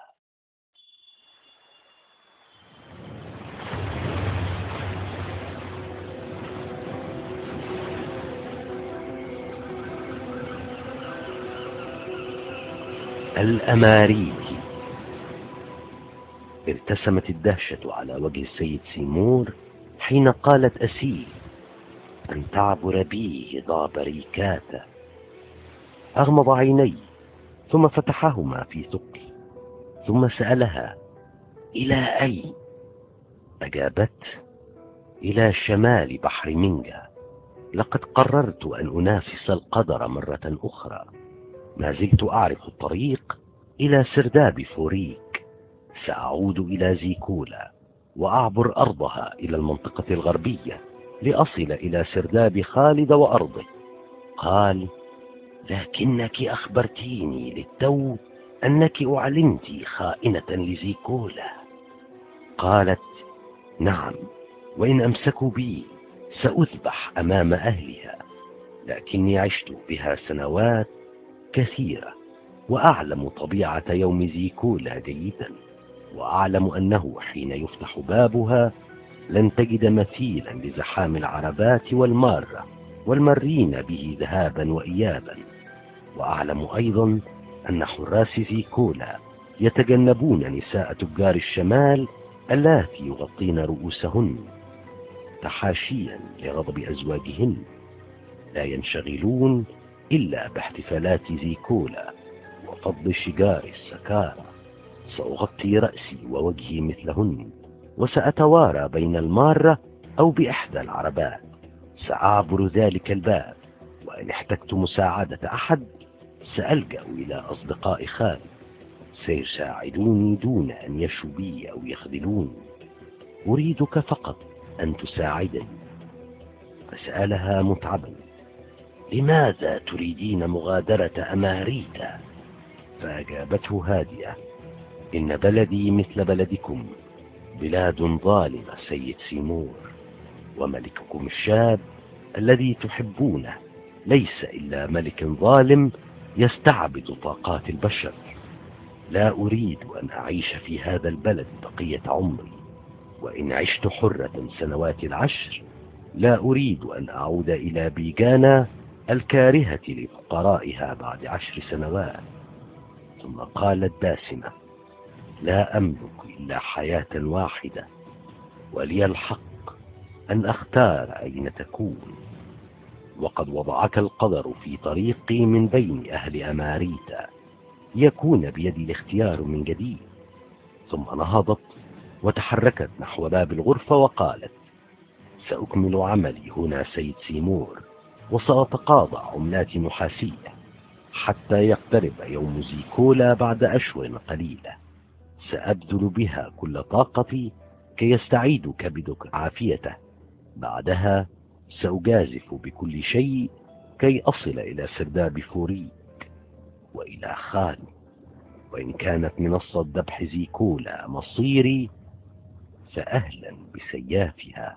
الأماريتي. ارتسمت الدهشة على وجه السيد سيمور حين قالت أسيل: أن تعبر بي هضاب ريكاتا. أغمض عيني ثم فتحهما في ثقل، ثم سألها: إلى أين؟ أجابت: إلى شمال بحر منجا. لقد قررت أن أنافس القدر مرة أخرى. ما زلت أعرف الطريق إلى سرداب فوريك. سأعود إلى زيكولا وأعبر أرضها إلى المنطقة الغربية لأصل إلى سرداب خالد وأرضه. قال: لكنك أخبرتيني للتو أنك أعلنت خائنة لزيكولا. قالت: نعم، وإن أمسكوا بي سأذبح أمام أهلها، لكني عشت بها سنوات كثيرة، وأعلم طبيعة يوم زيكولا جيدا، وأعلم أنه حين يفتح بابها لن تجد مثيلا لزحام العربات والمارة والمرين به ذهابا وإيابا. وأعلم أيضا أن حراس زيكولا يتجنبون نساء تجار الشمال اللاتي يغطين رؤوسهن تحاشيا لغضب أزواجهن. لا ينشغلون إلا باحتفالات زيكولا وفض شجار السكارى. سأغطي رأسي ووجهي مثلهن، وسأتوارى بين المارة أو بإحدى العربات. سأعبر ذلك الباب، وإن احتجت مساعدة أحد سألجأ إلى أصدقاء خالد، سيساعدوني دون أن يشوا بي أو يخذلوني. أريدك فقط أن تساعدني. فسألها متعبا: لماذا تريدين مغادرة أماريتا؟ فأجابته هادئة: إن بلدي مثل بلدكم، بلاد ظالمة سيد سيمور، وملككم الشاب الذي تحبونه ليس إلا ملك ظالم يستعبد طاقات البشر. لا أريد أن أعيش في هذا البلد بقية عمري، وإن عشت حرة سنوات العشر لا أريد أن أعود إلى بيجانا الكارهة لفقرائها بعد عشر سنوات. ثم قالت باسمة: لا أملك إلا حياة واحدة، ولي الحق أن أختار أين تكون. وقد وضعك القدر في طريقي من بين أهل أماريتا ليكون بيدي الاختيار من جديد. ثم نهضت وتحركت نحو باب الغرفة وقالت: سأكمل عملي هنا سيد سيمور، وسأتقاضى عملات نحاسية حتى يقترب يوم زيكولا بعد أشهر قليلة. سأبذل بها كل طاقتي كي يستعيد كبدك عافيته. بعدها سأجازف بكل شيء كي أصل إلى سرداب فوريك وإلى خان. وإن كانت منصة ذبح زيكولا مصيري فأهلا بسيافها.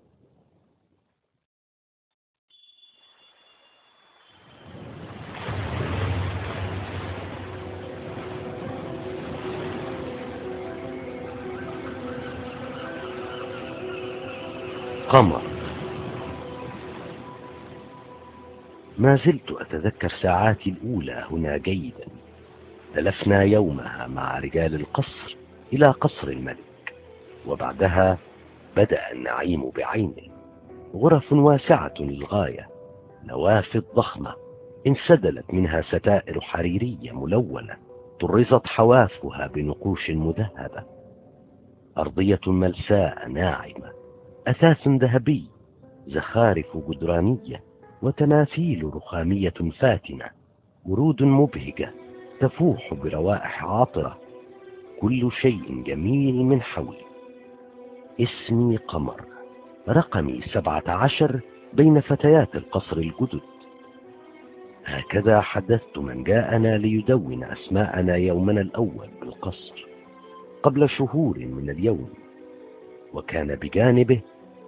قمر. ما زلت أتذكر ساعاتي الأولى هنا جيدا. تلفنا يومها مع رجال القصر إلى قصر الملك، وبعدها بدأ النعيم بعينه. غرف واسعة للغاية، نوافذ ضخمة انسدلت منها ستائر حريرية ملونة طرزت حوافها بنقوش مذهبة، أرضية ملساء ناعمة، أثاث ذهبي، زخارف جدرانية، وتماثيل رخامية فاتنة، ورود مبهجة تفوح بروائح عاطرة. كل شيء جميل من حولي. اسمي قمر، رقمي سبعة عشر بين فتيات القصر الجدد. هكذا حدثت من جاءنا ليدون أسماءنا يومنا الأول بالقصر قبل شهور من اليوم. وكان بجانبه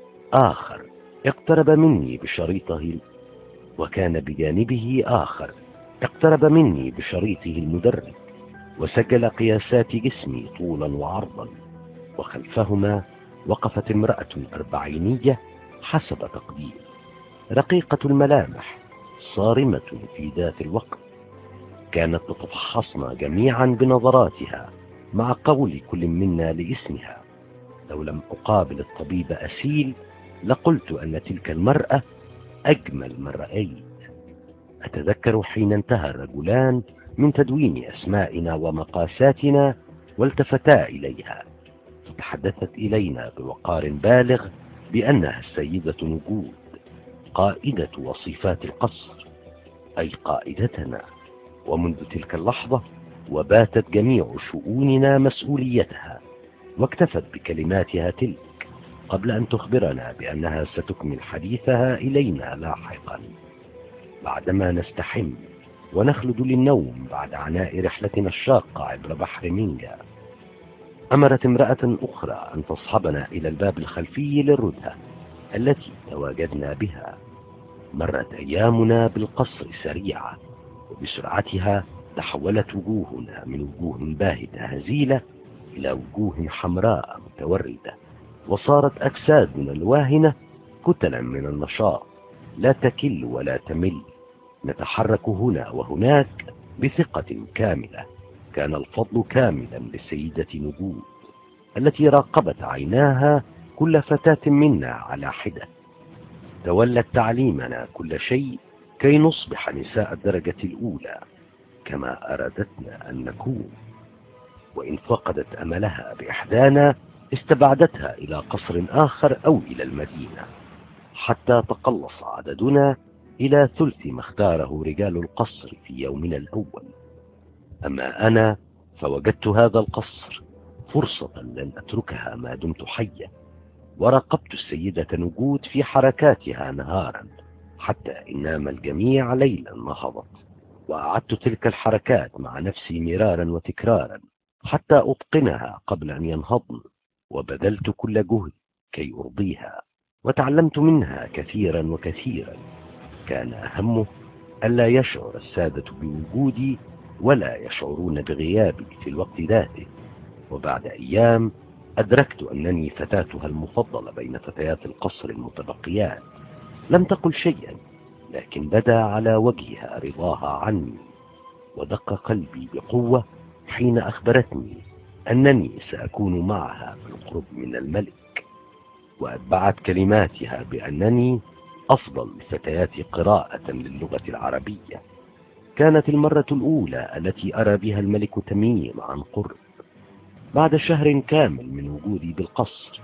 آخر اقترب مني بشريطه وكان بجانبه آخر اقترب مني بشريطه المدرج وسجل قياسات جسمي طولا وعرضا. وخلفهما وقفت امرأة أربعينية حسب تقديري، رقيقة الملامح، صارمة في ذات الوقت. كانت تتفحصنا جميعا بنظراتها مع قول كل منا لاسمها. لو لم أقابل الطبيب أسيل لقلت أن تلك المرأة أجمل من رأيت. أتذكر حين انتهى الرجلان من تدوين أسمائنا ومقاساتنا والتفتا إليها، فتحدثت إلينا بوقار بالغ بأنها السيدة نجود، قائدة وصيفات القصر، أي قائدتنا. ومنذ تلك اللحظة وباتت جميع شؤوننا مسؤوليتها، واكتفت بكلماتها تلك قبل أن تخبرنا بأنها ستكمل حديثها إلينا لاحقا بعدما نستحم ونخلد للنوم بعد عناء رحلتنا الشاقة عبر بحر مينجا. أمرت امرأة أخرى أن تصحبنا إلى الباب الخلفي للردة التي تواجدنا بها. مرت أيامنا بالقصر سريعة، وبسرعتها تحولت وجوهنا من وجوه باهتة هزيلة إلى وجوه حمراء متوردة، وصارت أجسادنا الواهنة كتلا من النشاط لا تكل ولا تمل. نتحرك هنا وهناك بثقة كاملة. كان الفضل كاملا للسيدة نجود التي راقبت عيناها كل فتاة منا على حدة. تولت تعليمنا كل شيء كي نصبح نساء الدرجة الأولى كما أرادتنا أن نكون. وإن فقدت أملها بإحدانا استبعدتها إلى قصر آخر أو إلى المدينة، حتى تقلص عددنا إلى ثلث ما اختاره رجال القصر في يومنا الأول. أما أنا فوجدت هذا القصر فرصة لن أتركها ما دمت حيا، وراقبت السيدة نجود في حركاتها نهارا حتى إن نام الجميع ليلا نهضت. وأعدت تلك الحركات مع نفسي مرارا وتكرارا حتى أتقنها قبل أن ينهضن، وبذلت كل جهد كي أرضيها، وتعلمت منها كثيرا وكثيرا. كان أهمه ألا يشعر السادة بوجودي ولا يشعرون بغيابي في الوقت ذاته. وبعد أيام أدركت أنني فتاتها المفضلة بين فتيات القصر المتبقيات. لم تقل شيئا، لكن بدا على وجهها رضاها عني، ودق قلبي بقوة حين أخبرتني أنني سأكون معها بالقرب من الملك، وأتبعت كلماتها بأنني أفضل الفتيات قراءة للغة العربية. كانت المرة الأولى التي أرى بها الملك تميم عن قرب بعد شهر كامل من وجودي بالقصر.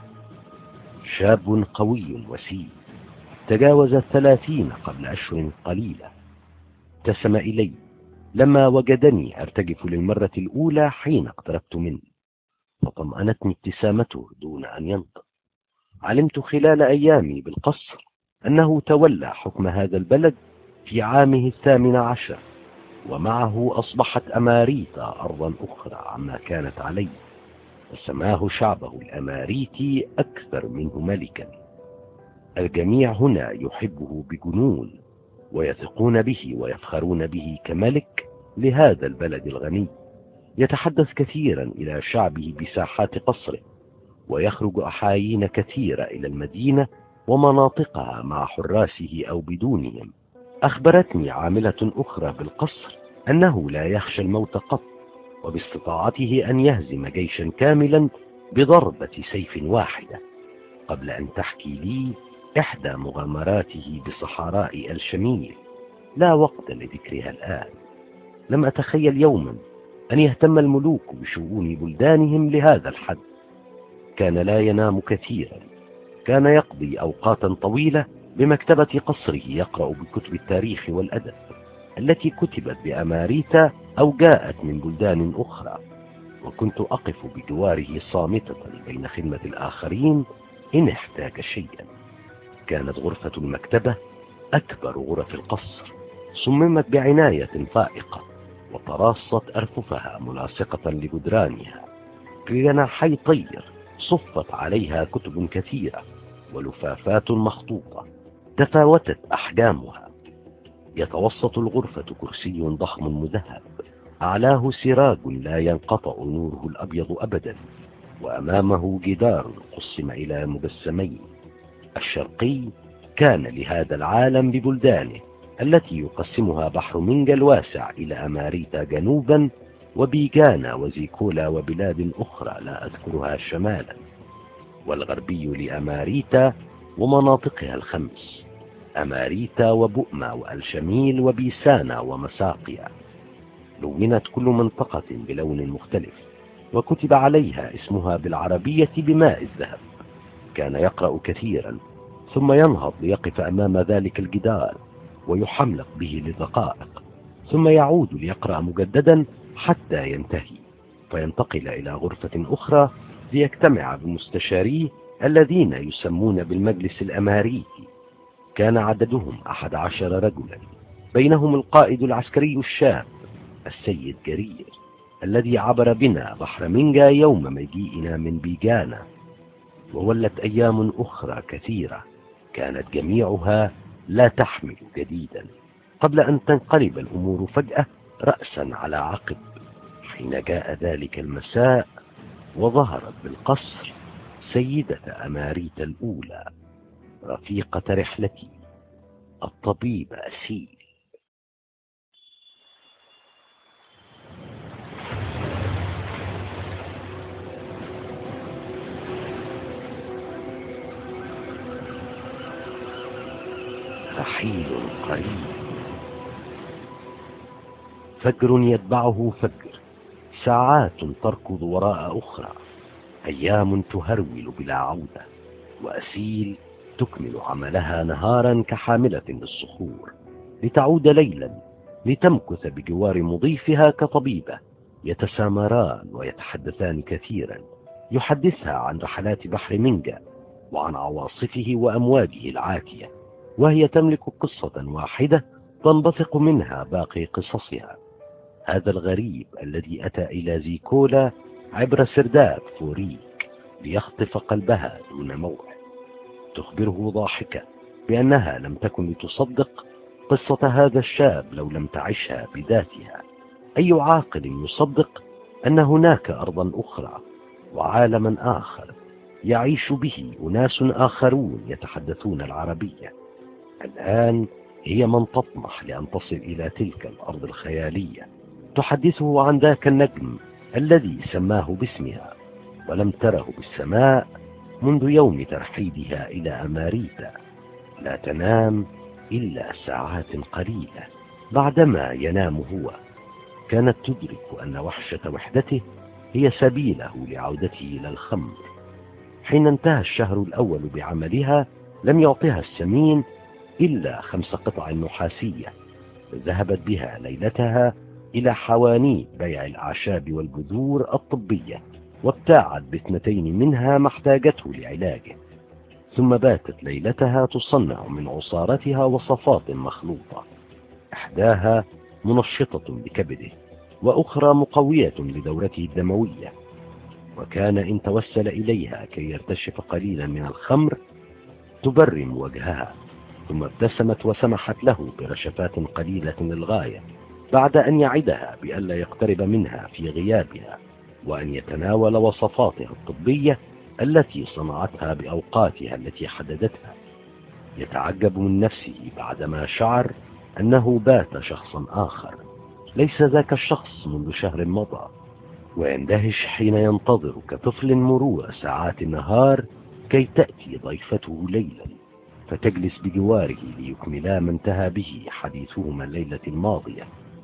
شاب قوي وسيم تجاوز الثلاثين قبل أشهر قليلة. ابتسم إلي لما وجدني أرتجف للمرة الأولى حين اقتربت منه، فطمأنتني ابتسامته دون أن ينطق. علمت خلال أيامي بالقصر أنه تولى حكم هذا البلد في عامه الثامن عشر، ومعه أصبحت أماريتا أرضا أخرى عما كانت عليه، وسماه شعبه الأماريتي أكثر منه ملكا. الجميع هنا يحبه بجنون، ويثقون به ويفخرون به كملك لهذا البلد الغني. يتحدث كثيرا إلى شعبه بساحات قصره، ويخرج أحايين كثيرة إلى المدينة ومناطقها مع حراسه أو بدونهم. أخبرتني عاملة أخرى بالقصر أنه لا يخشى الموت قط، وباستطاعته أن يهزم جيشا كاملا بضربة سيف واحدة، قبل أن تحكي لي إحدى مغامراته بصحراء الشميل، لا وقت لذكرها الآن. لم أتخيل يوما أن يهتم الملوك بشؤون بلدانهم لهذا الحد. كان لا ينام كثيرا، كان يقضي أوقاتا طويلة بمكتبة قصره يقرأ بكتب التاريخ والأدب التي كتبت بأماريتا أو جاءت من بلدان أخرى، وكنت أقف بجواره صامتة بين خدمة الآخرين إن احتاج شيئا. كانت غرفة المكتبة أكبر غرف القصر، صممت بعناية فائقة، وتراصت أرففها ملاصقة لجدرانها. كجناحي طير صفت عليها كتب كثيرة ولفافات مخطوطة تفاوتت أحجامها. يتوسط الغرفة كرسي ضخم مذهب، أعلاه سراج لا ينقطع نوره الأبيض أبدا، وأمامه جدار قسم إلى مجسمين. الشرقي كان لهذا العالم ببلدانه التي يقسمها بحر منجا الواسع إلى أماريتا جنوبا، وبيجانا وزيكولا وبلاد أخرى لا أذكرها شمالا، والغربي لأماريتا ومناطقها الخمس: أماريتا وبؤما والشميل وبيسانا ومساقيا. لونت كل منطقة بلون مختلف، وكتب عليها اسمها بالعربية بماء الذهب. كان يقرأ كثيرا، ثم ينهض ليقف أمام ذلك الجدار ويحملق به لدقائق، ثم يعود ليقرأ مجددا حتى ينتهي، فينتقل إلى غرفة أخرى ليجتمع بمستشاريه الذين يسمون بالمجلس الأماريتي. كان عددهم أحد عشر رجلا، بينهم القائد العسكري الشاب السيد جرير الذي عبر بنا بحر منجا يوم مجيئنا من بيجانا. وولت أيام أخرى كثيرة كانت جميعها لا تحمل جديدا، قبل أن تنقلب الأمور فجأة رأسا على عقب، حين جاء ذلك المساء وظهرت بالقصر سيدة أماريتا الأولى، رفيقة رحلتي، الطبيبة أسيل. رحيل قريب، فجر يتبعه فجر، ساعات تركض وراء أخرى، أيام تهرول بلا عودة، وأسيل تكمل عملها نهارا كحاملة للصخور، لتعود ليلا لتمكث بجوار مضيفها كطبيبة. يتسامران ويتحدثان كثيرا، يحدثها عن رحلات بحر منجا وعن عواصفه وأمواجه العاتية، وهي تملك قصة واحدة تنبثق منها باقي قصصها. هذا الغريب الذي أتى إلى زيكولا عبر سرداب فوريك ليخطف قلبها دون موعد. تخبره ضاحكة بأنها لم تكن لتصدق قصة هذا الشاب لو لم تعشها بذاتها. أي عاقل يصدق أن هناك أرضا أخرى وعالما آخر يعيش به أناس آخرون يتحدثون العربية؟ الآن هي من تطمح لأن تصل إلى تلك الأرض الخيالية، تحدثه عن ذاك النجم الذي سماه باسمها، ولم تره بالسماء منذ يوم ترحيلها إلى أماريتا، لا تنام إلا ساعات قليلة. بعدما ينام هو، كانت تدرك أن وحشة وحدته هي سبيله لعودته إلى الخمر. حين انتهى الشهر الأول بعملها لم يعطها السمين إلا خمس قطع نحاسية، ذهبت بها ليلتها إلى حوانيت بيع الأعشاب والبذور الطبية، وابتاعت باثنتين منها ما احتاجته لعلاجه، ثم باتت ليلتها تصنع من عصارتها وصفات مخلوطة، إحداها منشطة لكبده وأخرى مقوية لدورته الدموية. وكان إن توسل إليها كي يرتشف قليلا من الخمر تبرم وجهها، ثم ابتسمت وسمحت له برشفات قليلة للغاية، بعد أن يعدها بألا يقترب منها في غيابها، وأن يتناول وصفاتها الطبية التي صنعتها بأوقاتها التي حددتها. يتعجب من نفسه بعدما شعر أنه بات شخصا آخر، ليس ذاك الشخص منذ شهر مضى، ويندهش حين ينتظر كطفل مرور ساعات النهار كي تأتي ضيفته ليلا، فتجلس بجواره ليكملا ما انتهى به حديثهما الليلة الماضية.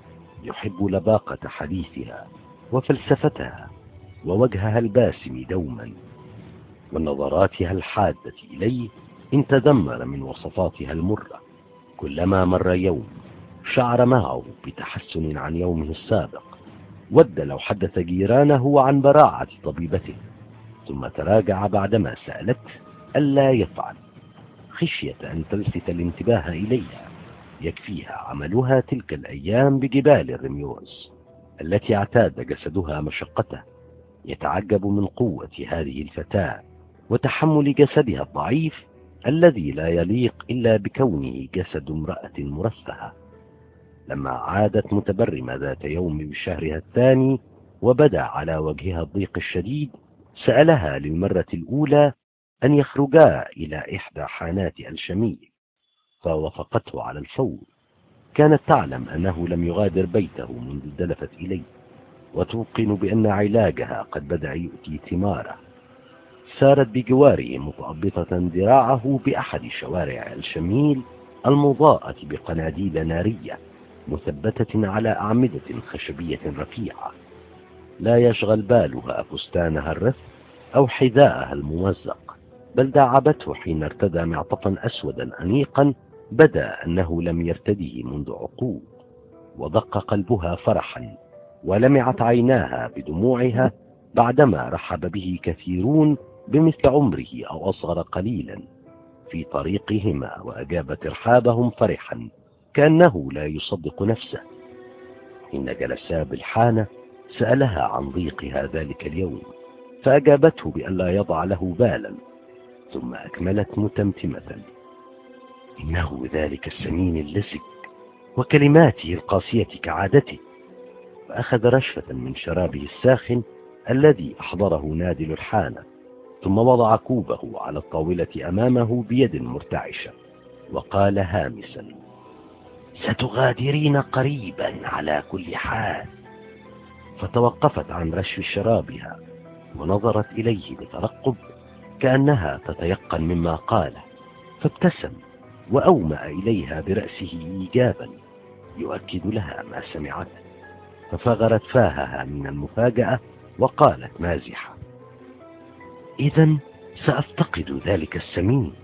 يحب لباقة حديثها وفلسفتها ووجهها الباسم دوما، ونظراتها الحادة إليه إن تذمر من وصفاتها المرة. كلما مر يوم شعر معه بتحسن عن يومه السابق، ود لو حدث جيرانه عن براعة طبيبته، ثم تراجع بعدما سألته ألا يفعل، خشية أن تلفت الانتباه إليها. يكفيها عملها تلك الأيام بجبال الرميوز التي اعتاد جسدها مشقته. يتعجب من قوة هذه الفتاة وتحمل جسدها الضعيف الذي لا يليق إلا بكونه جسد امرأة مرفهة. لما عادت متبرمة ذات يوم بشهرها الثاني وبدا على وجهها الضيق الشديد، سألها للمرة الأولى أن يخرجا إلى إحدى حانات الشميل، فوافقته على الفور. كانت تعلم أنه لم يغادر بيته منذ دلفت إليه، وتوقن بأن علاجها قد بدأ يؤتي ثماره. سارت بجواره متأبطة ذراعه بأحد شوارع الشميل المضاءة بقناديل نارية مثبتة على أعمدة خشبية رفيعة. لا يشغل بالها فستانها الرث أو حذاءها الممزق، بل داعبته حين ارتدى معطفا أسودا أنيقا بدا أنه لم يرتديه منذ عقود، ودق قلبها فرحا، ولمعت عيناها بدموعها بعدما رحب به كثيرون بمثل عمره أو أصغر قليلا في طريقهما، وأجاب ترحابهم فرحا كأنه لا يصدق نفسه. حين جلسا بالحانة سألها عن ضيقها ذلك اليوم، فأجابته بأن لا يضع له بالا، ثم أكملت متمتمة: إنه ذلك السمين اللزج وكلماته القاسية كعادته. فأخذ رشفة من شرابه الساخن الذي أحضره نادل الحانة، ثم وضع كوبه على الطاولة أمامه بيد مرتعشة، وقال هامسا: ستغادرين قريبا على كل حال. فتوقفت عن رشف شرابها ونظرت إليه بترقب كأنها تتيقن مما قاله، فابتسم وأومأ إليها برأسه إيجابا يؤكد لها ما سمعته. ففغرت فاهها من المفاجأة وقالت مازحة: إذن سأفتقد ذلك السمين.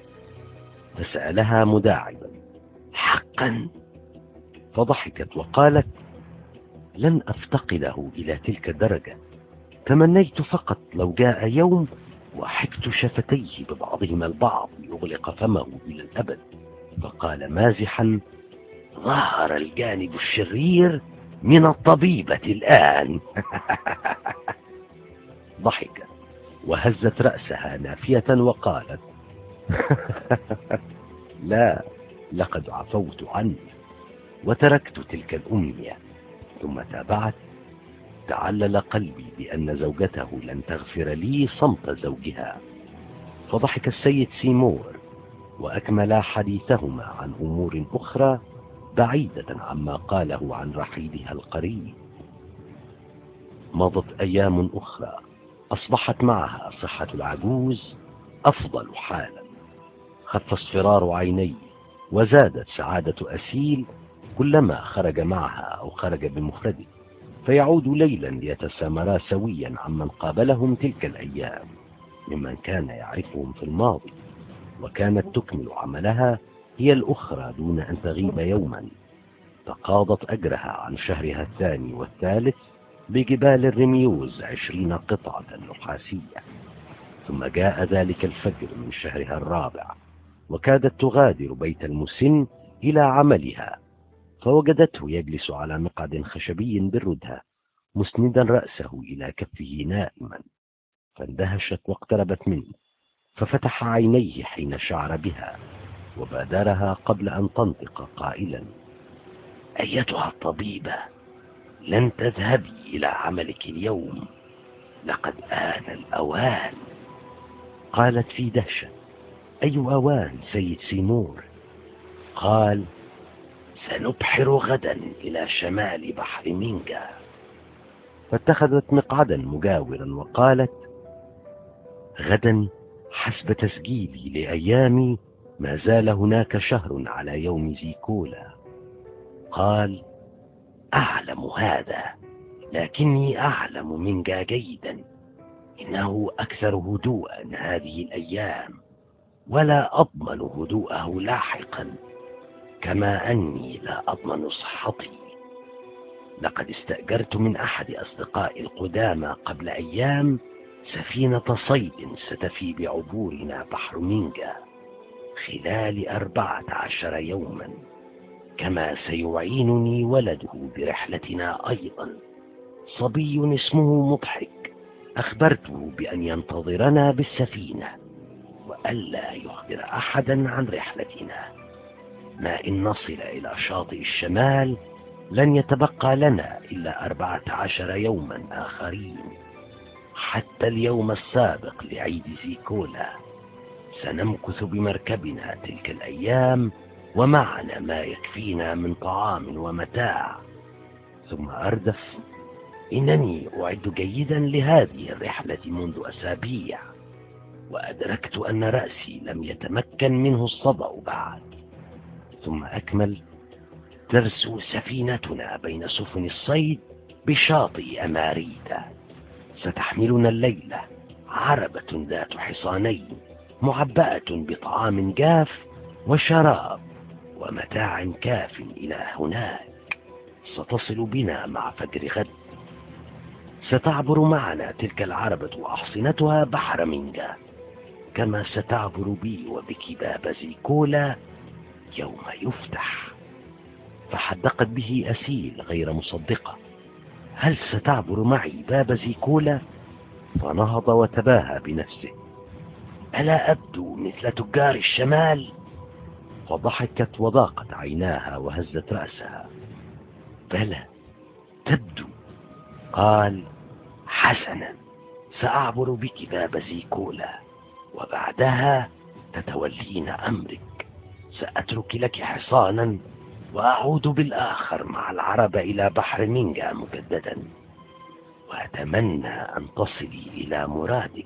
فسألها مداعبا: حقا؟ فضحكت وقالت: لن أفتقده إلى تلك الدرجة، تمنيت فقط لو جاء يوم وحكت شفتيه ببعضهما البعض يغلق فمه إلى الأبد. فقال مازحا: ظهر الجانب الشرير من الطبيبة الآن. ضحكت وهزت رأسها نافية وقالت: لا، لقد عفوت عنه وتركت تلك الأمنية. ثم تابعت: تعلل قلبي بأن زوجته لن تغفر لي صمت زوجها. فضحك السيد سيمور وأكملا حديثهما عن أمور أخرى بعيدة عما قاله عن رحيلها القريب. مضت أيام أخرى أصبحت معها صحة العجوز أفضل حالا، خف اصفرار عينيه، وزادت سعادة أسيل كلما خرج معها أو خرج بمفرده، فيعود ليلا ليتسامرا سويا عمن قابلهم تلك الأيام ممن كان يعرفهم في الماضي. وكانت تكمل عملها هي الأخرى دون أن تغيب يوما، تقاضت أجرها عن شهرها الثاني والثالث بجبال الرميوز عشرين قطعة نحاسية. ثم جاء ذلك الفجر من شهرها الرابع، وكادت تغادر بيت المسن إلى عملها، فوجدته يجلس على مقعد خشبي بالردهة مسندا رأسه إلى كفه نائما، فاندهشت واقتربت منه، ففتح عينيه حين شعر بها، وبادرها قبل أن تنطق قائلا: أيتها الطبيبة، لن تذهبي إلى عملك اليوم، لقد آن الأوان. قالت في دهشة: أي أوان سيد سيمور؟ قال: سنبحر غدا إلى شمال بحر مينجا. فاتخذت مقعدا مجاورا وقالت: غدا حسب تسجيلي لأيامي ما زال هناك شهر على يوم زيكولا. قال: أعلم هذا، لكني أعلم مينجا جيدا، إنه أكثر هدوءا هذه الأيام، ولا أضمن هدوءه لاحقا، كما أني لا أضمن صحتي. لقد استأجرت من أحد أصدقائي القدامى قبل أيام سفينة صيد ستفي بعبورنا بحر مينجا خلال أربعة عشر يوما، كما سيعينني ولده برحلتنا أيضا، صبي اسمه مضحك، أخبرته بأن ينتظرنا بالسفينة وألا يخبر أحدا عن رحلتنا، ما إن نصل إلى شاطئ الشمال لن يتبقى لنا إلا أربعة عشر يوما آخرين، حتى اليوم السابق لعيد زيكولا. سنمكث بمركبنا تلك الأيام ومعنا ما يكفينا من طعام ومتاع. ثم أردف: إنني أعد جيدا لهذه الرحلة منذ أسابيع، وأدركت أن رأسي لم يتمكن منه الصدأ بعد. ثم أكمل: ترسو سفينتنا بين سفن الصيد بشاطئ أماريتا، ستحملنا الليلة عربة ذات حصانين معبأة بطعام جاف وشراب ومتاع كاف إلى هناك، ستصل بنا مع فجر غد. ستعبر معنا تلك العربة وأحصنتها بحر مينجا، كما ستعبر بي وبك باب زيكولا يوم يفتح. فحدقت به أسيل غير مصدقة: هل ستعبر معي باب زيكولا؟ فنهض وتباهى بنفسه: ألا أبدو مثل تجار الشمال؟ فضحكت وضاقت عيناها وهزت رأسها: بلى، تبدو. قال: حسنا، سأعبر بك باب زيكولا، وبعدها تتولين أمرك. سأترك لك حصانا وأعود بالآخر مع العرب إلى بحر مينجا مجددا، وأتمنى أن تصلي إلى مرادك.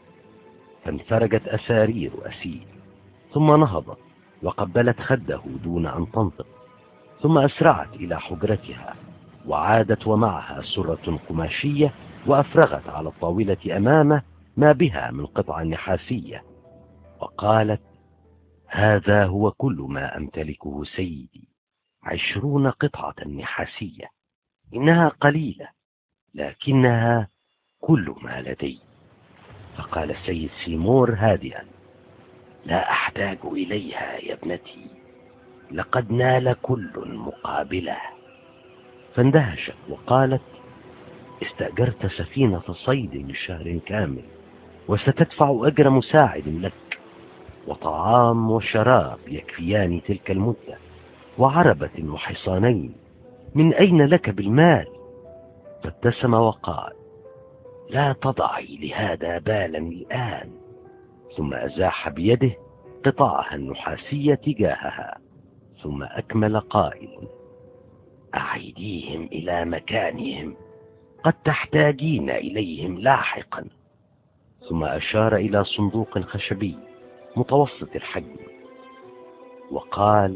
فانفرجت أسارير أسيل، ثم نهضت وقبلت خده دون أن تنطق، ثم أسرعت إلى حجرتها وعادت ومعها سرة قماشية، وأفرغت على الطاولة أمامه ما بها من قطع نحاسية، وقالت: هذا هو كل ما أمتلكه سيدي، عشرون قطعة نحاسية، إنها قليلة لكنها كل ما لدي. فقال السيد سيمور هادئا: لا أحتاج إليها يا ابنتي، لقد نال كل مقابله. فاندهشت وقالت: استأجرت سفينة صيد لشهر كامل، وستدفع أجر مساعد لك، وطعام وشراب يكفيان تلك المدة، وعربة وحصانين، من أين لك بالمال؟ فابتسم وقال: لا تضعي لهذا بالا الآن. ثم أزاح بيده قطعها النحاسية تجاهها، ثم أكمل قائلا: أعيديهم إلى مكانهم، قد تحتاجين إليهم لاحقا. ثم أشار إلى صندوق خشبي متوسط الحجم وقال: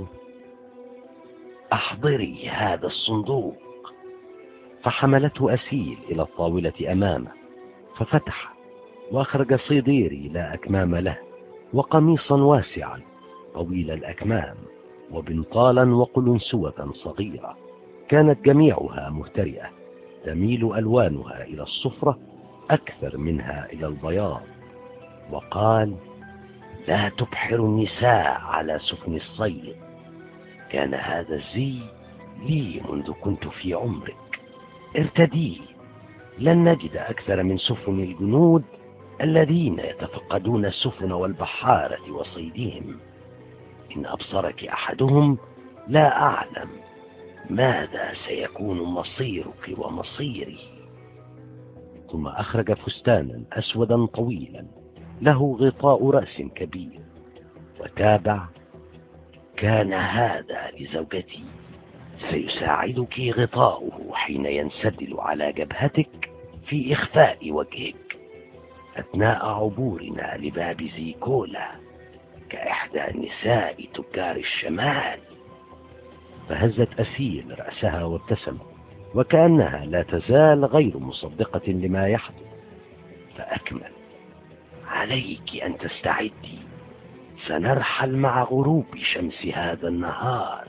أحضري هذا الصندوق. فحملته أسيل إلى الطاولة أمامه، ففتح وأخرج صيديري لا أكمام له، وقميصا واسعا طويل الأكمام، وبنطالا وقلنسوة صغيرة كانت جميعها مهترئة تميل ألوانها إلى الصفرة أكثر منها إلى البياض. وقال: لا تبحر النساء على سفن الصيد. كان هذا الزي لي منذ كنت في عمرك. ارتديه، لن نجد أكثر من سفن الجنود الذين يتفقدون السفن والبحارة وصيدهم. إن أبصرك أحدهم لا أعلم ماذا سيكون مصيرك ومصيري. ثم أخرج فستانا أسودا طويلا له غطاء رأس كبير، وتابع: كان هذا لزوجتي، سيساعدك غطاؤه حين ينسدل على جبهتك في إخفاء وجهك أثناء عبورنا لباب زيكولا كإحدى نساء تجار الشمال. فهزت أسيل رأسها وابتسمت وكأنها لا تزال غير مصدقة لما يحدث، فأكمل: عليك أن تستعدي، سنرحل مع غروب شمس هذا النهار.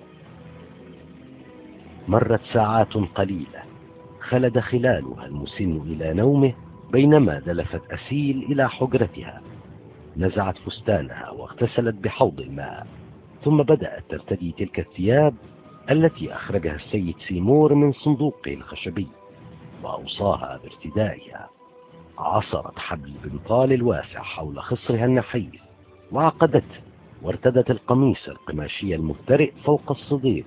مرت ساعات قليلة خلد خلالها المسن إلى نومه، بينما دلفت أسيل إلى حجرتها، نزعت فستانها واغتسلت بحوض الماء، ثم بدأت ترتدي تلك الثياب التي أخرجها السيد سيمور من صندوقه الخشبي وأوصاها بارتدائها. عصرت حبل البنطال الواسع حول خصرها النحيف وعقدته، وارتدت القميص القماشي المهترئ فوق الصدير،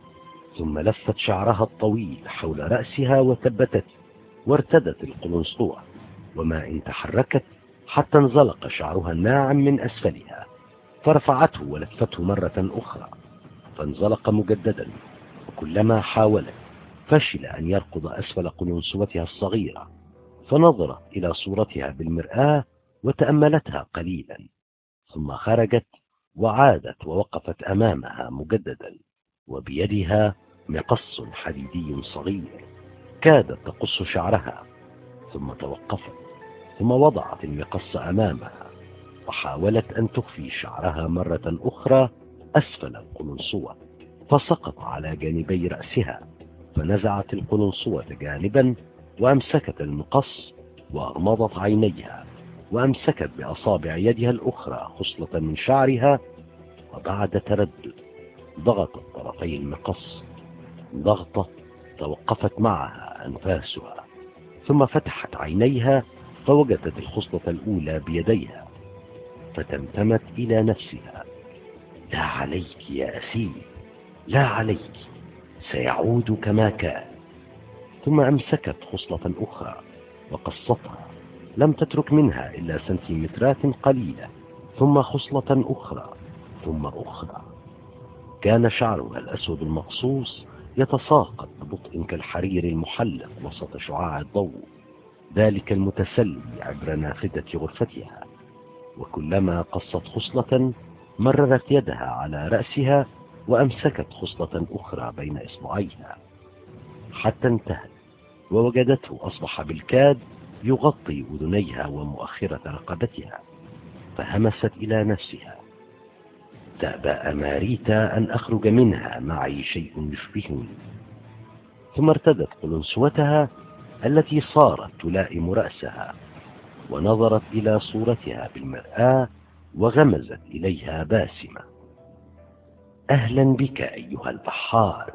ثم لفت شعرها الطويل حول رأسها وثبتته، وارتدت القلنسوة، وما إن تحركت حتى انزلق شعرها الناعم من أسفلها، فرفعته ولفته مرة أخرى فانزلق مجددا، وكلما حاولت فشل أن يركض أسفل قلنسوتها الصغيرة، فنظرت إلى صورتها بالمرآة وتأملتها قليلا، ثم خرجت وعادت ووقفت أمامها مجددا، وبيدها مقص حديدي صغير كادت تقص شعرها، ثم توقفت، ثم وضعت المقص أمامها وحاولت أن تخفي شعرها مرة أخرى أسفل القلنسوة، فسقط على جانبي رأسها، فنزعت القلنسوة جانبا وأمسكت المقص وأغمضت عينيها، وأمسكت بأصابع يدها الأخرى خصلة من شعرها، وبعد تردد ضغطت طرفي المقص ضغطة توقفت معها أنفاسها، ثم فتحت عينيها فوجدت الخصلة الأولى بيديها، فتمتمت إلى نفسها: لا عليك يا أسيل، لا عليك، سيعود كما كان. ثم أمسكت خصلة أخرى وقصتها، لم تترك منها إلا سنتيمترات قليلة، ثم خصلة أخرى ثم أخرى. كان شعرها الأسود المقصوص يتساقط ببطء كالحرير المحلق وسط شعاع الضوء، ذلك المتسلي عبر نافذة غرفتها، وكلما قصت خصلة مررت يدها على رأسها وأمسكت خصلة أخرى بين إصبعيها حتى انتهت، ووجدته أصبح بالكاد يغطي أذنيها ومؤخرة رقبتها، فهمست إلى نفسها: تأبى ماريتا أن أخرج منها معي شيء يشبهني. ثم ارتدت قلنسوتها التي صارت تلائم رأسها، ونظرت إلى صورتها بالمرآة وغمزت إليها باسمة: أهلا بك أيها البحار.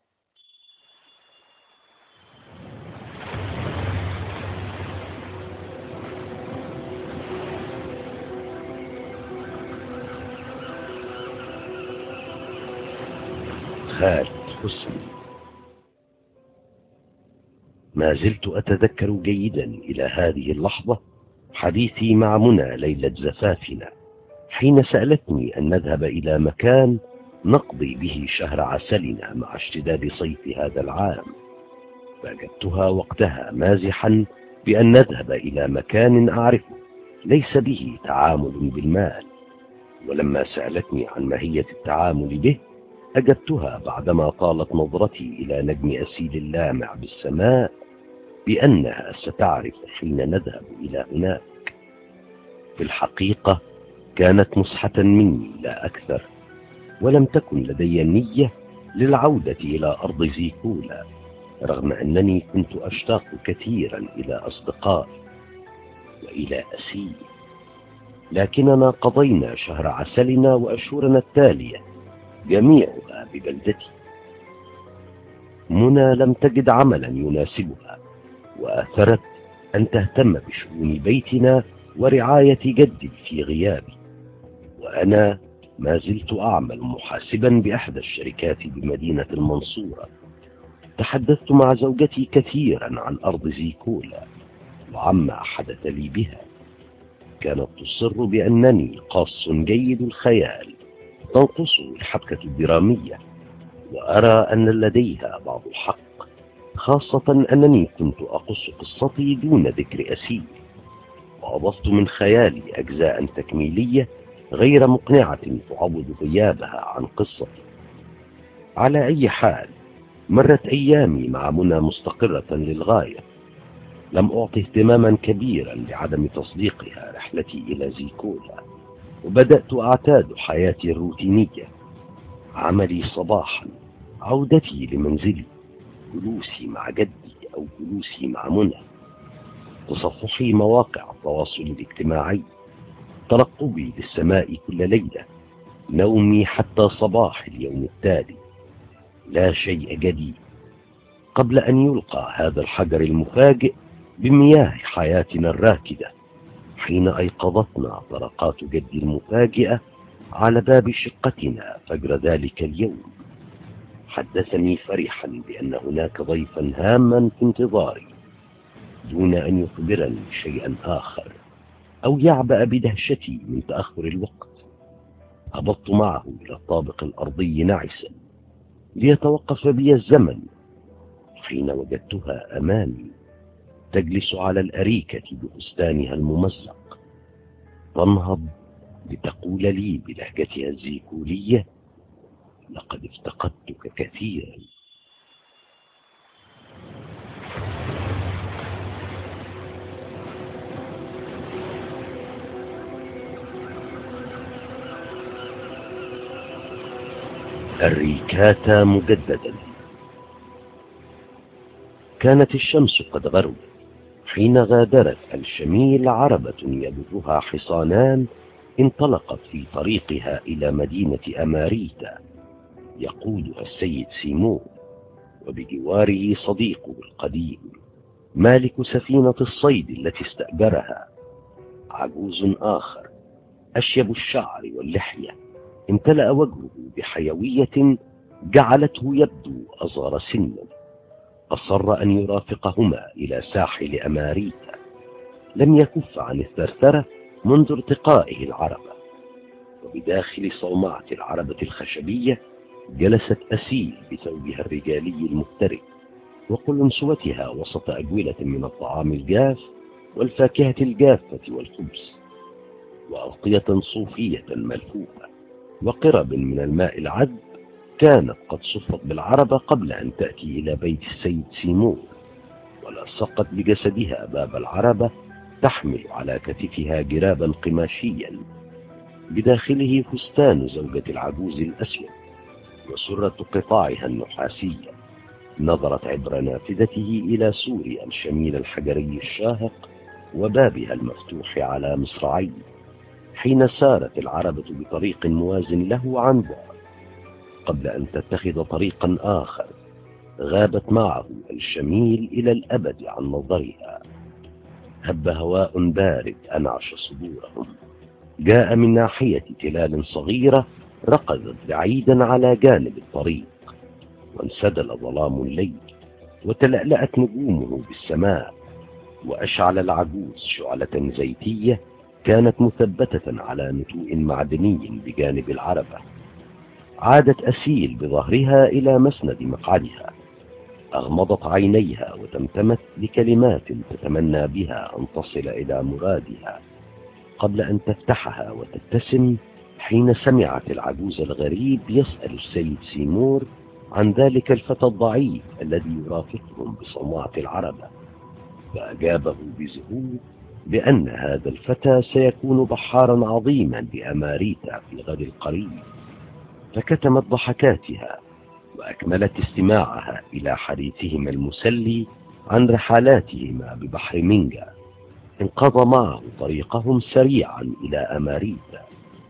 خالد حسني. ما زلت أتذكر جيدا إلى هذه اللحظة حديثي مع منى ليلة زفافنا، حين سألتني أن نذهب إلى مكان نقضي به شهر عسلنا مع اشتداد صيف هذا العام. فأجبتها وقتها مازحا بأن نذهب إلى مكان أعرفه ليس به تعامل بالمال. ولما سألتني عن ماهية التعامل به أجبتها بعدما طالت نظرتي إلى نجم أسيل اللامع بالسماء بأنها ستعرف حين نذهب إلى هناك. في الحقيقة كانت نصحة مني لا أكثر، ولم تكن لدي النية للعودة إلى أرض زيكولا، رغم أنني كنت أشتاق كثيرا إلى أصدقائي وإلى أسيل. لكننا قضينا شهر عسلنا وأشهرنا التالية جميعها ببلدتي. منى لم تجد عملا يناسبها، وآثرت أن تهتم بشؤون بيتنا ورعاية جدي في غيابي، وأنا ما زلت أعمل محاسبا بإحدى الشركات بمدينة المنصورة. تحدثت مع زوجتي كثيرا عن أرض زيكولا وعما حدث لي بها. كانت تصر بأنني قاص جيد الخيال تنقصه الحبكة الدرامية، وأرى أن لديها بعض الحق، خاصة أنني كنت أقص قصتي دون ذكر أسيل، وأضفت من خيالي أجزاء تكميلية غير مقنعة تعوض غيابها عن قصتي. على أي حال، مرت أيامي مع منى مستقرة للغاية. لم أعطي اهتماما كبيرا لعدم تصديقها رحلتي إلى زيكولا، وبدأت أعتاد حياتي الروتينية: عملي صباحا، عودتي لمنزلي، جلوسي مع جدي أو جلوسي مع منى، تصفحي مواقع التواصل الاجتماعي، ترقبي للسماء كل ليلة، نومي حتى صباح اليوم التالي. لا شيء جديد قبل أن يلقى هذا الحجر المفاجئ بمياه حياتنا الراكدة، حين أيقظتنا طرقات جدي المفاجئة على باب شقتنا فجر ذلك اليوم. حدثني فرحا بأن هناك ضيفا هاما في انتظاري، دون أن يخبرني شيئا آخر أو يعبأ بدهشتي من تأخر الوقت. هبطت معه إلى الطابق الأرضي نعسا ليتوقف بي الزمن، حين وجدتها أمامي تجلس على الأريكة بفستانها الممزق، تنهض لتقول لي بلهجتها الزيكولية: لقد افتقدتك كثيرا. الريكاتا مجددا. كانت الشمس قد غربت حين غادرت الشميل عربة يبثها حصانان انطلقت في طريقها إلى مدينة أماريتا يقودها السيد سيمون، وبجواره صديقه القديم مالك سفينة الصيد التي استأجرها، عجوز آخر أشيب الشعر واللحية، امتلأ وجهه بحيوية جعلته يبدو أصغر سنا. أصر أن يرافقهما إلى ساحل أماريتا، لم يكف عن الثرثرة منذ ارتقائه العربة. وبداخل صومعة العربة الخشبية جلست أسيل بثوبها الرجالي المفترق وقلنسوتها وسط أجولة من الطعام الجاف والفاكهة الجافة والخبز، وأغطية صوفية ملفوفة وقرب من الماء العذب كانت قد صفت بالعربة قبل أن تأتي إلى بيت السيد سيمون، ولصقت بجسدها باب العربة تحمل على كتفها جرابا قماشيا بداخله فستان زوجة العجوز الأسود وسرة قطاعها النحاسية. نظرت عبر نافذته إلى سور الشميل الحجري الشاهق وبابها المفتوح على مصراعيه، حين سارت العربة بطريق موازٍ له عن بعد، قبل أن تتخذ طريقا آخر غابت معه الشميل إلى الأبد عن نظرها. هب هواء بارد أنعش صدورهم، جاء من ناحية تلال صغيرة رقدت بعيدا على جانب الطريق، وانسدل ظلام الليل وتلألأت نجومه بالسماء، وأشعل العجوز شعلة زيتية كانت مثبتة على نتوء معدني بجانب العربة. عادت أسيل بظهرها إلى مسند مقعدها، أغمضت عينيها وتمتمت بكلمات تتمنى بها أن تصل إلى مرادها قبل أن تفتحها وتبتسم، حين سمعت العجوز الغريب يسأل السيد سيمور عن ذلك الفتى الضعيف الذي يرافقهم بصومعة العربة، فأجابه بذهول بأن هذا الفتى سيكون بحارا عظيما بأماريتا في الغد القريب. فكتمت ضحكاتها وأكملت استماعها إلى حديثهما المسلي عن رحلاتهما ببحر مينجا. انقضى معه طريقهم سريعا إلى أماريتا.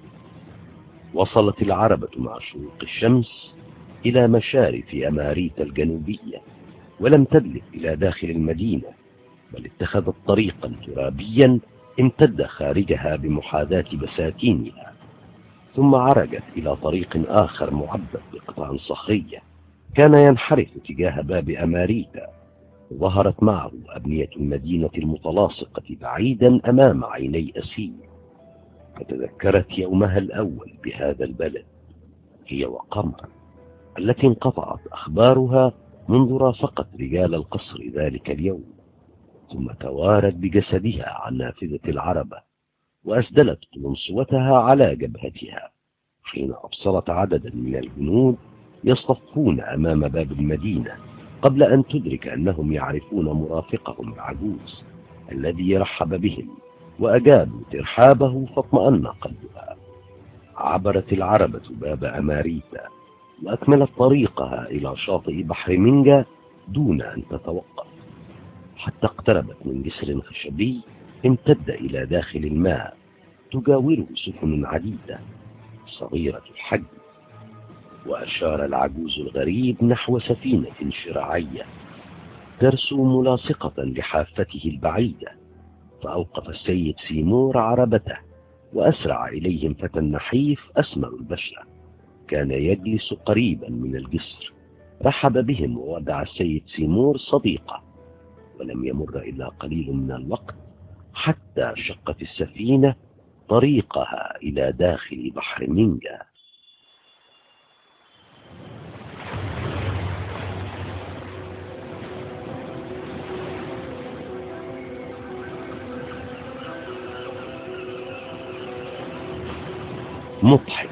وصلت العربة مع شروق الشمس إلى مشارف أماريتا الجنوبية، ولم تدلك إلى داخل المدينة، بل اتخذت طريقا ترابيا امتد خارجها بمحاذاة بساتينها، ثم عرجت إلى طريق آخر معبد بقطع صخرية كان ينحرف تجاه باب أماريتا. ظهرت معه أبنية المدينة المتلاصقة بعيدا أمام عيني أسير، فتذكرت يومها الأول بهذا البلد، هي وقمر التي انقطعت أخبارها منذ رافقت رجال القصر ذلك اليوم، ثم توارت بجسدها عن نافذة العربة وأسدلت قلنسوتها على جبهتها حين أبصرت عددا من الجنود يصطفون أمام باب المدينة، قبل أن تدرك أنهم يعرفون مرافقهم العجوز الذي رحب بهم وأجابوا ترحابه، فاطمأن قلبها. عبرت العربة باب أماريتا وأكملت طريقها إلى شاطئ بحر مينجا دون أن تتوقف، حتى اقتربت من جسر خشبي امتد إلى داخل الماء تجاوره سفن عديدة صغيرة الحجم. وأشار العجوز الغريب نحو سفينة شراعية ترسو ملاصقة لحافته البعيدة، فأوقف السيد سيمور عربته وأسرع إليهم فتى نحيف أسمر البشرة كان يجلس قريبا من الجسر. رحب بهم وودع السيد سيمور صديقه، ولم يمر إلا قليل من الوقت حتى شقت السفينة طريقها إلى داخل بحر مينجا. مضحك.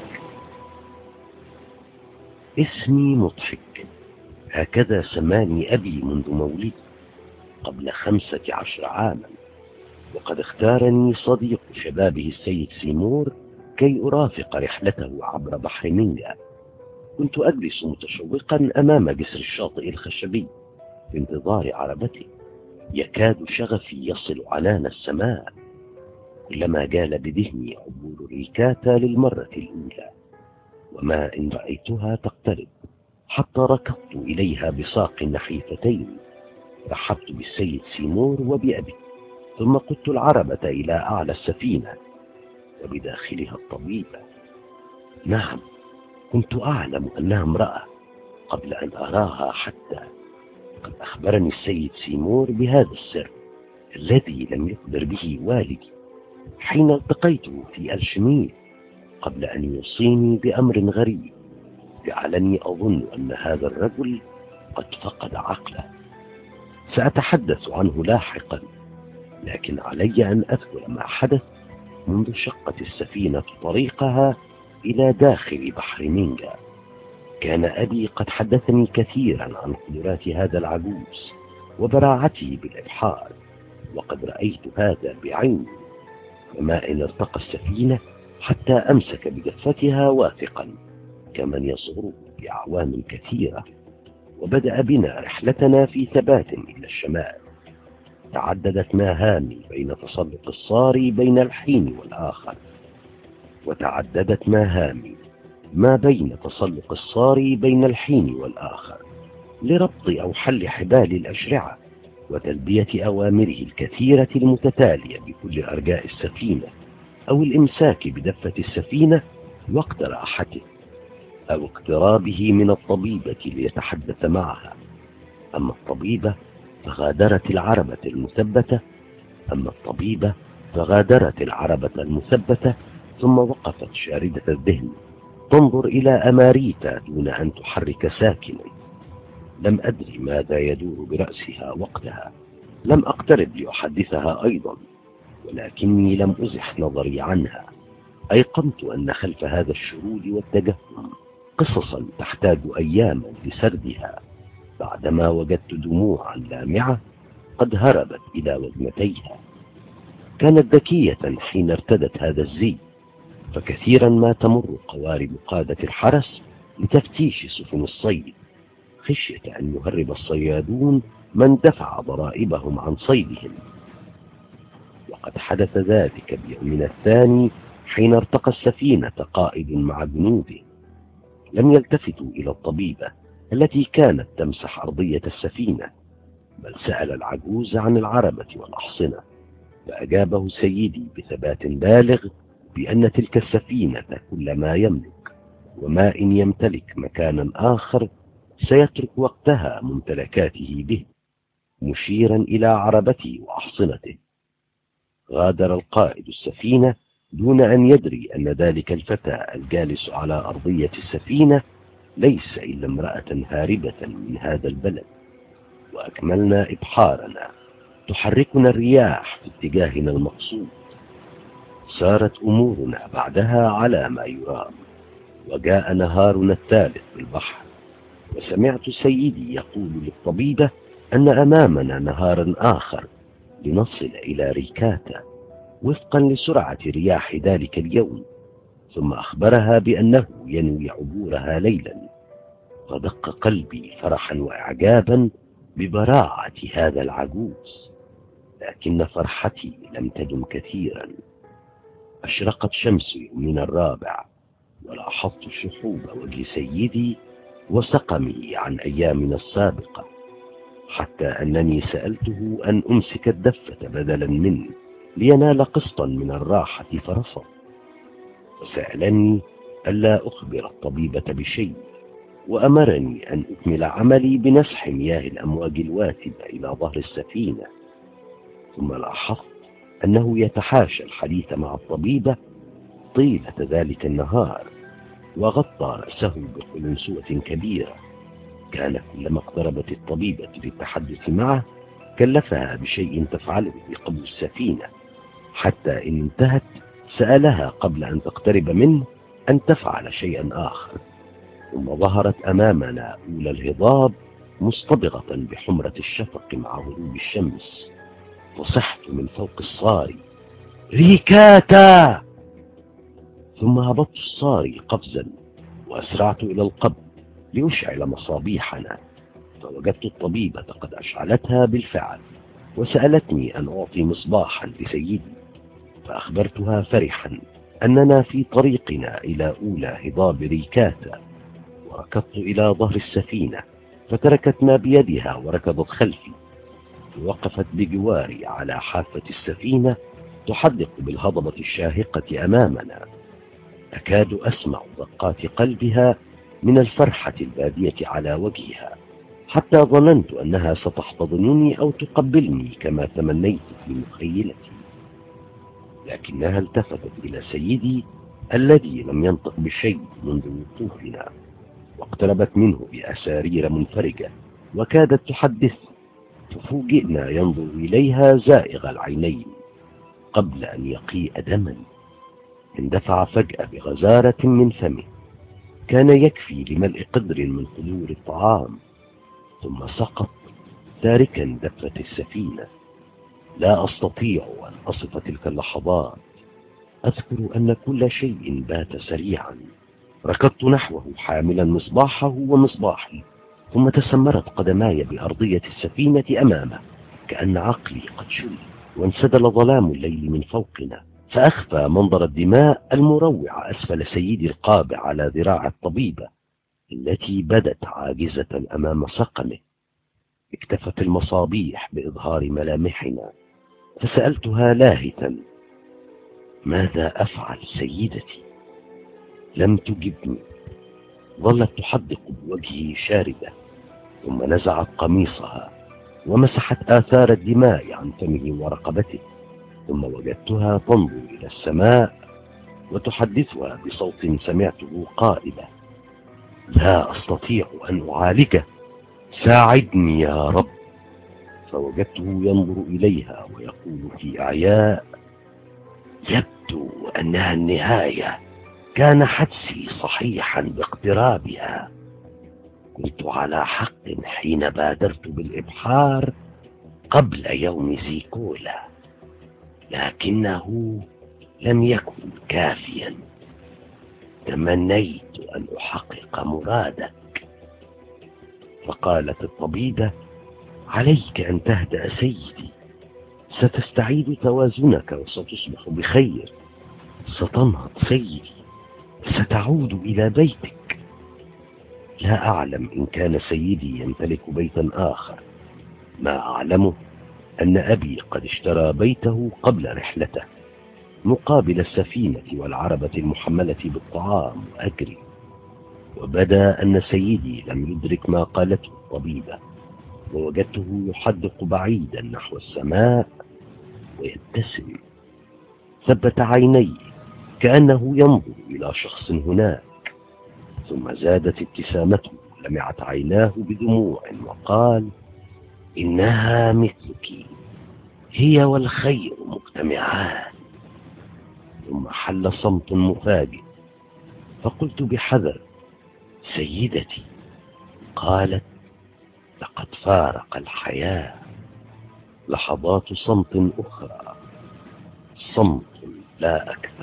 اسمي مضحك، هكذا سماني أبي منذ مولدي قبل خمسة عشر عاما، وقد اختارني صديق شبابه السيد سيمور كي أرافق رحلته عبر بحر مينجا. كنت أجلس متشوقا أمام جسر الشاطئ الخشبي في انتظار عربته، يكاد شغفي يصل عنان السماء. كلما جال بذهني عبور ريكاتا للمرة الأولى، وما إن رأيتها تقترب حتى ركضت إليها بساق نحيفتين. رحبت بالسيد سيمور وبأبي، ثم قدت العربة إلى أعلى السفينة وبداخلها الطبيبة. نعم، كنت أعلم أنها امرأة قبل أن أراها حتى. قد أخبرني السيد سيمور بهذا السر الذي لم يخبر به والدي حين التقيته في ألشمير، قبل أن يوصيني بأمر غريب جعلني أظن أن هذا الرجل قد فقد عقله. سأتحدث عنه لاحقا، لكن علي أن أذكر ما حدث منذ شقت السفينة طريقها إلى داخل بحر مينجا. كان أبي قد حدثني كثيرا عن قدرات هذا العجوز وبراعته بالإبحار، وقد رأيت هذا بعيني. وما إن ارتقى السفينة حتى أمسك بدفتها واثقا كمن يصغر بأعوام كثيرة، وبدأ بنا رحلتنا في ثبات إلى الشمال. تعددت مهامي بين تسلق الصاري بين الحين والآخر، وتعددت مهامي ما بين تسلق الصاري بين الحين والآخر لربط أو حل حبال الأشرعة وتلبية أوامره الكثيرة المتتالية بكل أرجاء السفينة، أو الإمساك بدفة السفينة وقت راحته، أو اقترابه من الطبيبة ليتحدث معها. أما الطبيبة فغادرت العربة المثبتة أما الطبيبة فغادرت العربة المثبتة ثم وقفت شاردة الذهن تنظر إلى أماريتا دون أن تحرك ساكنا. لم أدري ماذا يدور برأسها وقتها. لم أقترب لأحدثها أيضا، ولكني لم أزح نظري عنها. أيقنت أن خلف هذا الشرود والتجهم قصصا تحتاج أياما لسردها، بعدما وجدت دموعا لامعة قد هربت إلى وجنتيها. كانت ذكية حين ارتدت هذا الزي، فكثيرا ما تمر قوارب قادة الحرس لتفتيش سفن الصيد، خشية أن يهرب الصيادون من دفع ضرائبهم عن صيدهم. وقد حدث ذلك بيومنا الثاني حين ارتقى السفينة قائد مع جنوده. لم يلتفتوا إلى الطبيبة التي كانت تمسح أرضية السفينة، بل سأل العجوز عن العربة والأحصنة، فأجابه سيدي بثبات بالغ بأن تلك السفينة كل ما يملك، وما إن يمتلك مكانا آخر سيترك وقتها ممتلكاته به، مشيرا إلى عربته وأحصنته. غادر القائد السفينة دون أن يدري أن ذلك الفتى الجالس على أرضية السفينة ليس إلا امرأة هاربة من هذا البلد. وأكملنا إبحارنا، تحركنا الرياح في اتجاهنا المقصود. سارت أمورنا بعدها على ما يرام، وجاء نهارنا الثالث بالبحر، وسمعت سيدي يقول للطبيبة أن أمامنا نهارا آخر لنصل إلى ريكاتا وفقا لسرعة رياح ذلك اليوم، ثم أخبرها بأنه ينوي عبورها ليلا. فدق قلبي فرحا وإعجابا ببراعة هذا العجوز، لكن فرحتي لم تدم كثيرا. أشرقت شمس يومنا الرابع، ولاحظت شحوب وجه سيدي وسقمي عن أيامنا السابقة، حتى أنني سألته أن أمسك الدفة بدلا منه لينال قسطا من الراحة، فرفض. وسألني ألا أخبر الطبيبة بشيء، وأمرني أن أكمل عملي بنسح مياه الأمواج الواتبة إلى ظهر السفينة. ثم لاحظت أنه يتحاشى الحديث مع الطبيبة طيلة ذلك النهار، وغطى رأسه بقلنسوة كبيرة. كان كلما اقتربت الطبيبة للتحدث معه كلفها بشيء تفعله بقبو السفينة، حتى إن انتهت سألها قبل أن تقترب منه أن تفعل شيئا آخر. ثم ظهرت أمامنا أولى الهضاب مصطبغة بحمرة الشفق مع غروب الشمس، فصحت من فوق الصاري: ريكاتا! ثم هبطت الصاري قفزا وأسرعت إلى القبر لأشعل مصابيحنا، فوجدت الطبيبة قد أشعلتها بالفعل، وسألتني أن أعطي مصباحا لسيدي، فأخبرتها فرحا أننا في طريقنا إلى أولى هضاب ريكاتا. وركضت إلى ظهر السفينة، فتركت ما بيدها وركضت خلفي، ووقفت بجواري على حافة السفينة تحدق بالهضبة الشاهقة أمامنا. أكاد أسمع دقات قلبها من الفرحة البادية على وجهها، حتى ظننت أنها ستحتضنني أو تقبلني كما تمنيت في مخيلتي. لكنها التفتت إلى سيدي الذي لم ينطق بشيء منذ وقوفنا، واقتربت منه بأسارير منفرجة وكادت تحدث، ففوجئنا ينظر إليها زائغ العينين قبل أن يقيء دما. اندفع فجأة بغزارة من فمه كان يكفي لملء قدر من قدور الطعام، ثم سقط تاركا دفة السفينة. لا أستطيع أن أصف تلك اللحظات. أذكر أن كل شيء بات سريعا. ركضت نحوه حاملا مصباحه ومصباحي، ثم تسمرت قدماي بأرضية السفينة أمامه، كأن عقلي قد شل وانسدل ظلام الليل من فوقنا، فأخفى منظر الدماء المروع أسفل سيدي القابع على ذراع الطبيبة التي بدت عاجزة أمام سقمه. اكتفت المصابيح بإظهار ملامحنا، فسألتها لاهتا: ماذا أفعل سيدتي؟ لم تجبني. ظلت تحدق بوجهي شاردة، ثم نزعت قميصها ومسحت آثار الدماء عن فمه ورقبته، ثم وجدتها تنظر إلى السماء وتحدثها بصوت سمعته قائلة: لا أستطيع أن أعالجه، ساعدني يا رب. فوجدته ينظر إليها ويقول في إعياء: يبدو أنها النهاية، كان حدسي صحيحا باقترابها، كنت على حق حين بادرت بالإبحار قبل يوم زيكولا، لكنه لم يكن كافيا. تمنيت أن أحقق مرادك. فقالت الطبيبة: عليك أن تهدأ سيدي، ستستعيد توازنك وستصبح بخير. ستنهض سيدي، ستعود إلى بيتك. لا أعلم إن كان سيدي يمتلك بيتا آخر، ما أعلمه أن أبي قد اشترى بيته قبل رحلته مقابل السفينة والعربة المحملة بالطعام وأجري. وبدا أن سيدي لم يدرك ما قالته الطبيبة، ووجدته يحدق بعيدا نحو السماء ويبتسم. ثبت عينيه كأنه ينظر إلى شخص هناك، ثم زادت ابتسامته، لمعت عيناه بدموع، وقال: إنها مثلك، هي والخير مجتمعان. ثم حل صمت مفاجئ، فقلت بحذر: سيدتي. قالت: لقد فارق الحياة. لحظات صمت أخرى، صمت لا أكثر.